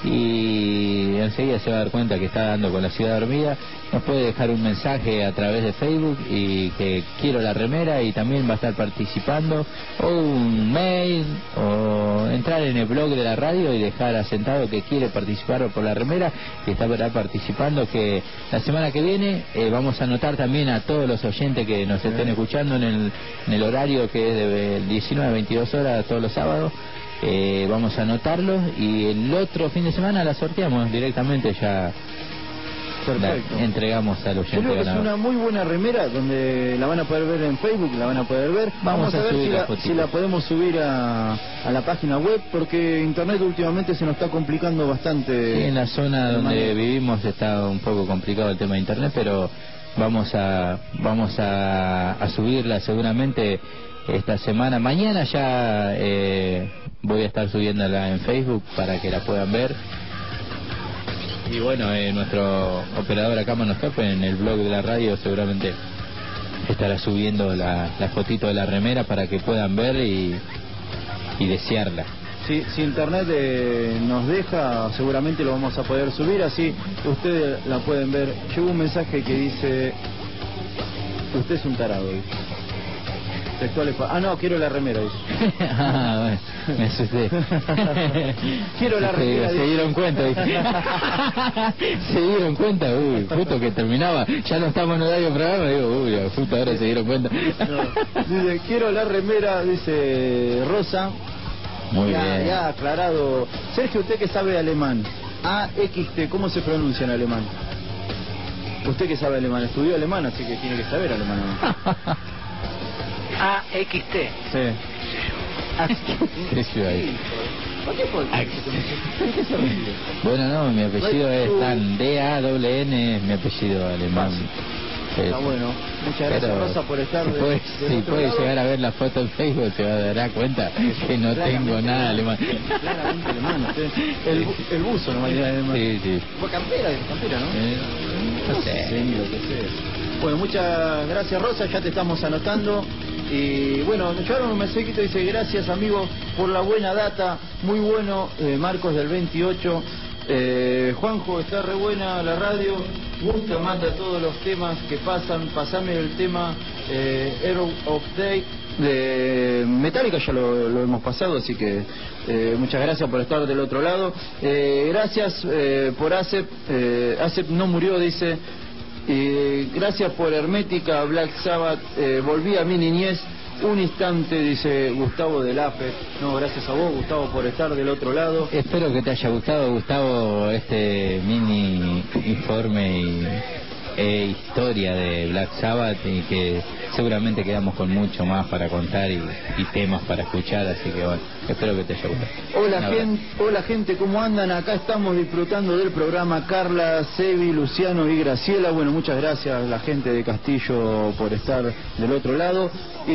C: y enseguida se va a dar cuenta que está dando con la ciudad dormida. Nos puede dejar un mensaje a través de Facebook y que quiero la remera, y también va a estar participando, o un mail, o entrar en el blog de la radio y dejar asentado que quiere participar por la remera y está participando, que la semana que viene eh, vamos a anotar también a todos los oyentes que nos estén escuchando en el, en el horario que es de diecinueve a veintidós horas todos los sábados. Eh, vamos a anotarlos y el otro fin de semana la sorteamos directamente, ya
A: Perfecto.
C: la entregamos al
A: Yo
C: oyente
A: creo que es
C: ganador.
A: una muy buena remera donde la van a poder ver en Facebook, la van a poder ver.
C: Vamos a
A: ver
C: subir
A: si
C: la
A: la,
C: fotito.
A: si la podemos subir a, a la página web, porque internet últimamente se nos está complicando bastante.
C: Sí, en la zona
A: el
C: donde
A: manejo.
C: vivimos está un poco complicado el tema de internet, pero vamos a vamos a, a subirla seguramente esta semana. Mañana ya eh, voy a estar subiéndola en Facebook para que la puedan ver. Y bueno, eh, nuestro operador acá, Manoscape, en el blog de la radio seguramente estará subiendo la, la fotito de la remera para que puedan ver y, y desearla.
A: Si, si internet eh, nos deja, seguramente lo vamos a poder subir, así ustedes la pueden ver. Llegó un mensaje que dice: usted es un tarado, dice. Textuales pa- ah, no, quiero la remera, dice.
C: Ah, bueno, me asusté.
A: Quiero la
C: Se-
A: remera,
C: Se
A: dice.
C: dieron cuenta, dije. Se dieron cuenta, uy, justo que terminaba, ya no estamos en horario de programa, digo, uy, justo ahora se dieron cuenta.
A: No. Dice, quiero la remera, dice Rosa.
C: Muy
A: ya,
C: bien.
A: ya aclarado. Sergio, usted que sabe alemán, A X T, ¿cómo se pronuncia en alemán? Usted que sabe alemán, estudió alemán, así que tiene que saber alemán.
B: A X T.
A: Sí.
C: ¿Qué ciudad es?
A: ¿Por qué fue? ¿Por qué se ríe?
C: Bueno, no, mi apellido es Dan, D A N N, es mi apellido alemán.
A: Está bueno. Muchas gracias,
C: Pero
A: Rosa, por estar
C: si
A: de,
C: puede,
A: del
C: si
A: otro
C: puede
A: lado.
C: llegar a ver la foto en Facebook, se va a dar cuenta que no tengo nada alemán.
A: Claramente alemán. Usted, el, bu- el buzo no va a ir alemán.
C: Sí, sí.
A: Fue campera, campera, ¿no?
C: Eh, no sé.
A: Sí, lo que sea. Bueno, muchas gracias, Rosa, ya te estamos anotando. Y bueno, me llevaron un mensajito, dice: gracias, amigo, por la buena data, muy bueno, eh, Marcos del veintiocho. Eh, Juanjo, está re buena la radio, gusta, mata todos los temas que pasan. Pasame el tema eh, Hero of Day de Metallica, ya lo, lo hemos pasado, así que eh, muchas gracias por estar del otro lado. Eh, gracias eh, por Acep, eh, Acep no murió, dice. Eh, gracias por Hermética, Black Sabbath, eh, volví a mi niñez. Un instante, dice Gustavo del A P E. No, gracias a vos, Gustavo, por estar del otro lado.
C: Espero que te haya gustado, Gustavo, este mini informe y e historia de Black Sabbath, y que seguramente quedamos con mucho más para contar y, y temas para escuchar, así que bueno, espero que te haya gustado.
A: Hola,
C: Una
A: gente, hola gente, ¿cómo andan? Acá estamos disfrutando del programa. Carla, Sebi, Luciano y Graciela. Bueno, muchas gracias a la gente de Castillo por estar del otro lado.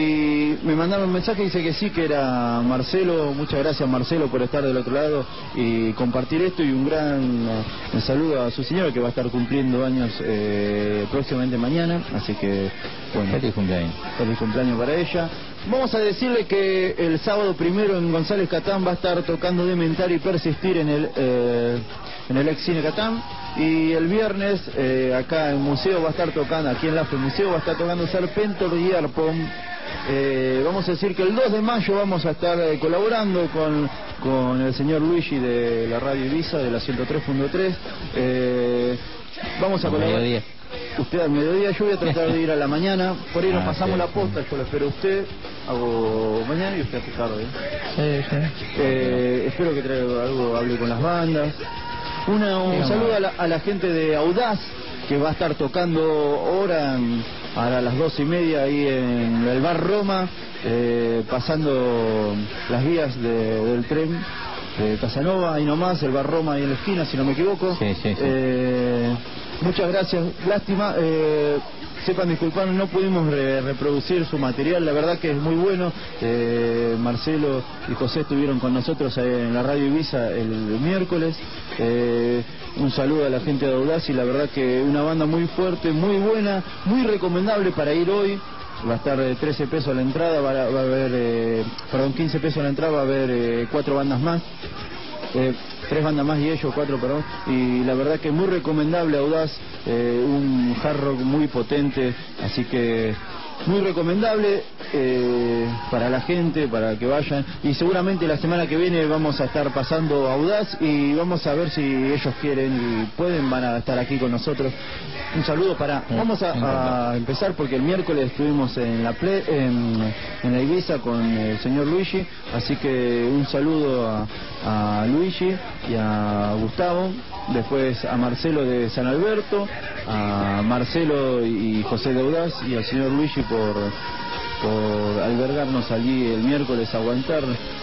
A: Y me mandaron un mensaje, dice que sí, que era Marcelo. Muchas gracias, Marcelo, por estar del otro lado y compartir esto. Y un gran eh, saludo a su señora, que va a estar cumpliendo años eh, próximamente mañana. Así que, bueno,
C: Feliz cumpleaños.
A: feliz cumpleaños para ella. Vamos a decirle que el sábado primero en González Catán va a estar tocando Dementar y Persistir en el eh, en el ex Cine Catán. Y el viernes eh, acá en Museo va a estar tocando, aquí en la F Museo va a estar tocando Serpentor y Arpom. Eh, vamos a decir que el dos de mayo vamos a estar eh, colaborando con, con el señor Luigi de la Radio Ibiza, de la ciento tres punto tres. Eh, vamos a
C: Al
A: colaborar.
C: mediodía.
A: Usted al mediodía, yo voy a tratar de ir a la mañana, por ahí nos
C: Ah,
A: pasamos
C: sí,
A: la
C: sí.
A: posta, yo lo espero a usted, hago mañana y usted hace tarde.
C: Sí, sí.
A: Eh, espero que traiga algo, hable con las bandas. Una, un
C: Digamos.
A: saludo a la, a la gente de Audaz, que va a estar tocando ahora en- a las doce y media ahí en el bar Roma, eh, pasando las vías de- del tren de Casanova, ahí nomás, el bar Roma ahí en la esquina, si no me equivoco.
C: Sí, sí, sí.
A: Eh, muchas gracias, lástima, eh, sepan disculpar, no pudimos re- reproducir su material, la verdad que es muy bueno. eh, Marcelo y José estuvieron con nosotros en la Radio Ibiza el miércoles. Eh, un saludo a la gente de Audaz, y la verdad que una banda muy fuerte, muy buena, muy recomendable para ir hoy. Va a estar eh, trece pesos la entrada, va a, va a haber, eh, perdón, quince pesos la entrada, va a haber eh, cuatro bandas más. Eh, tres bandas más y ellos, cuatro, perdón, y la verdad que muy recomendable Audaz, eh, un hard rock muy potente, así que muy recomendable eh, para la gente, para que vayan, y seguramente la semana que viene vamos a estar pasando Audaz y vamos a ver si ellos quieren y pueden, van a estar aquí con nosotros. Un saludo para, vamos a, a empezar porque el miércoles estuvimos en la ple, en, en la Ibiza con el señor Luigi, así que un saludo a, a Luigi y a Gustavo, después a Marcelo de San Alberto, a Marcelo y José de Audaz y al señor Luigi por, por albergarnos allí el miércoles, aguantar.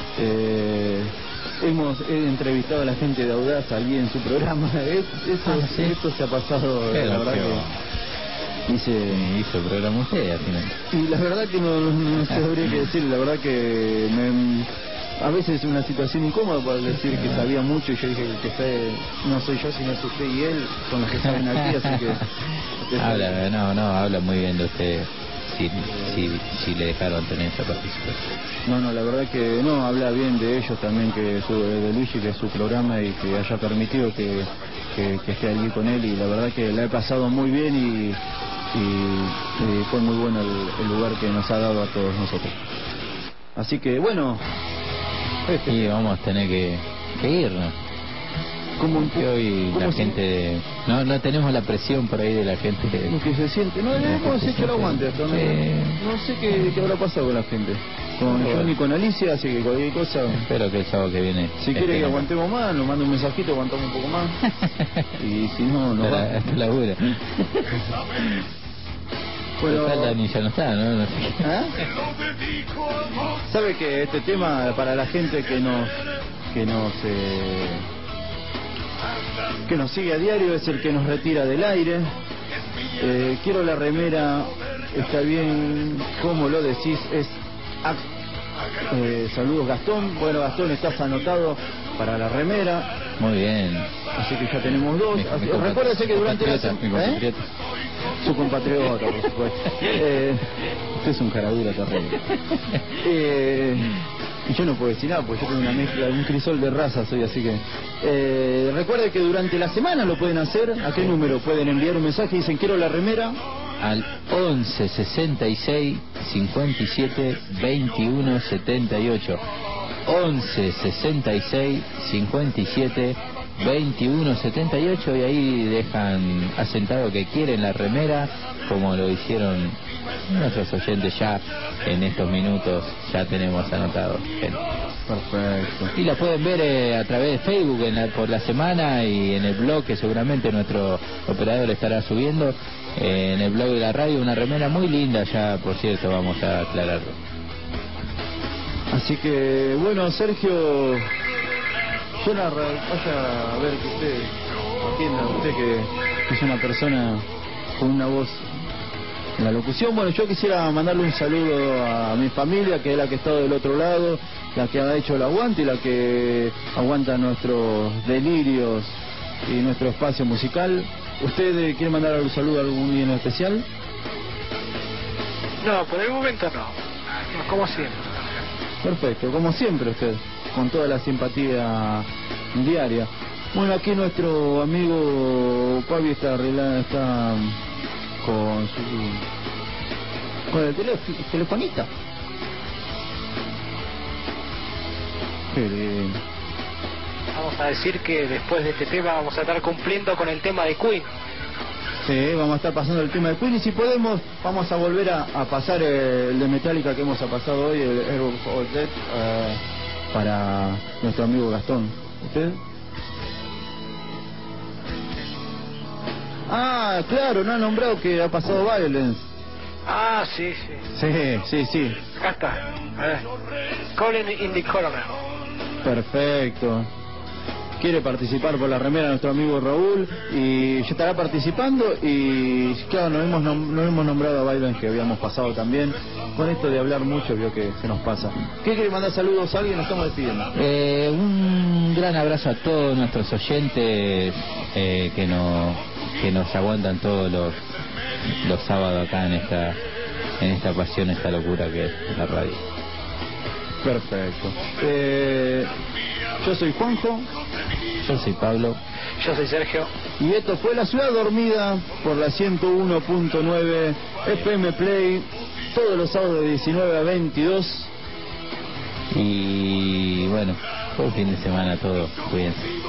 A: Eh, hemos he entrevistado a la gente de Audaz allí en su programa. Es- Eso,
C: Ah, ¿sí?
A: esto se ha pasado,
C: Qué
A: la verdad
C: loco.
A: que hice.
C: Hizo el programa usted al final.
A: Y la verdad que no, no, no sabría qué decir, la verdad que me, a veces es una situación incómoda para decir que sabía mucho, y yo dije que sé, no soy yo sino es usted y él son los que saben aquí, así que...
C: Habla, no, no, habla muy bien de usted, si, si, si le dejaron tener esa participación.
A: No, no, la verdad que no, habla bien de ellos también, que su, de Luigi, que es su programa, y que haya permitido que, que, que esté allí con él, y la verdad que la he pasado muy bien, y, y, y fue muy bueno el, el lugar que nos ha dado a todos nosotros. Así que bueno, este,
C: Y vamos a tener que, que irnos.
A: como
C: Que hoy
A: ¿cómo
C: la
A: se-
C: gente de- no no tenemos la presión por ahí de la gente de-
A: lo que se siente, no, no hemos hecho el aguante hasta, no,
C: Sí.
A: no sé qué, qué habrá pasado con la gente. con Johnny y con Alicia, así que cualquier cosa.
C: Espero que el sábado que viene.
A: Si quiere que aguantemos más, nos manda un mensajito, aguantamos un poco más. Y si no, nos va.
C: Hasta la labura.
A: Bueno,
C: Dani ya no está, ¿no? No sé.
A: ¿Ah? ¿Sabe que este tema para la gente que nos que nos eh, que nos sigue a diario es el que nos retira del aire? Eh, quiero la remera, está bien, como lo decís, es eh, saludos Gastón. Bueno, Gastón, estás anotado para la remera.
C: Muy bien.
A: Así que ya tenemos dos.
C: Mi,
A: Así,
C: mi
A: recuérdese que durante la
C: semana...
A: ¿Eh? Su compatriota, por supuesto. Eh, usted es un caradura terrible. Eh, y yo no puedo decir nada, porque yo tengo una mezcla, un crisol de razas soy, así que... Eh, recuerde que durante la semana lo pueden hacer. ¿A qué número? Pueden enviar un mensaje y dicen quiero la remera.
C: Al once sesenta y seis cincuenta y siete veintiuno setenta y ocho. once sesenta y seis cincuenta y siete veintiuno setenta y ocho, y ahí dejan asentado que quieren la remera, como lo hicieron nuestros oyentes ya en estos minutos. Ya tenemos anotado, gente.
A: Perfecto.
C: Y la pueden ver eh, a través de Facebook en la, por la semana, y en el blog que seguramente nuestro operador estará subiendo, eh, en el blog de la radio, una remera muy linda ya, por cierto, vamos a aclararlo.
A: Así que, bueno, Sergio, yo la vaya a ver que usted atienda, usted que, que es una persona con una voz en la locución. Bueno, yo quisiera mandarle un saludo a mi familia, que es la que está del otro lado, la que ha hecho el aguante y la que aguanta nuestros delirios y nuestro espacio musical. ¿Usted quiere mandar un saludo a algún día en especial?
B: No, por el momento no. No, como siempre.
A: Perfecto, como siempre usted, con toda la simpatía diaria. Bueno, aquí nuestro amigo Pavi está arreglado, está con su con el teléfono, telefonista. Qué bien.
B: Vamos a decir que después de este tema vamos a estar cumpliendo con el tema de Queen.
A: Sí, vamos a estar pasando el tema de Queen, y si podemos vamos a volver a, a pasar el de Metallica que hemos pasado hoy, el Air of Death, uh, para nuestro amigo Gastón. ¿Usted? Ah, claro, no ha nombrado que ha pasado Violence.
B: Ah, sí, sí.
A: Sí, sí, sí.
B: Acá está. A ver. Calling in the Coroner.
A: Perfecto. Quiere participar por la remera de nuestro amigo Raúl, y ya estará participando. Y claro, nos hemos, nom nos hemos nombrado a Biden, que habíamos pasado también. Con esto de hablar mucho vio que se nos pasa. ¿Qué quiere mandar saludos a alguien? Nos estamos despidiendo.
C: Eh, un gran abrazo a todos nuestros oyentes eh, que nos que nos aguantan todos los los sábados acá en esta en esta pasión, esta locura que es la radio.
A: Perfecto. Eh, yo soy Juanjo.
C: Yo soy Pablo.
B: Yo soy Sergio.
A: Y esto fue La Ciudad Dormida por la ciento uno punto nueve F M Play, todos los sábados de diecinueve a veintidós.
C: Y bueno, buen fin de semana a todos. Cuídense.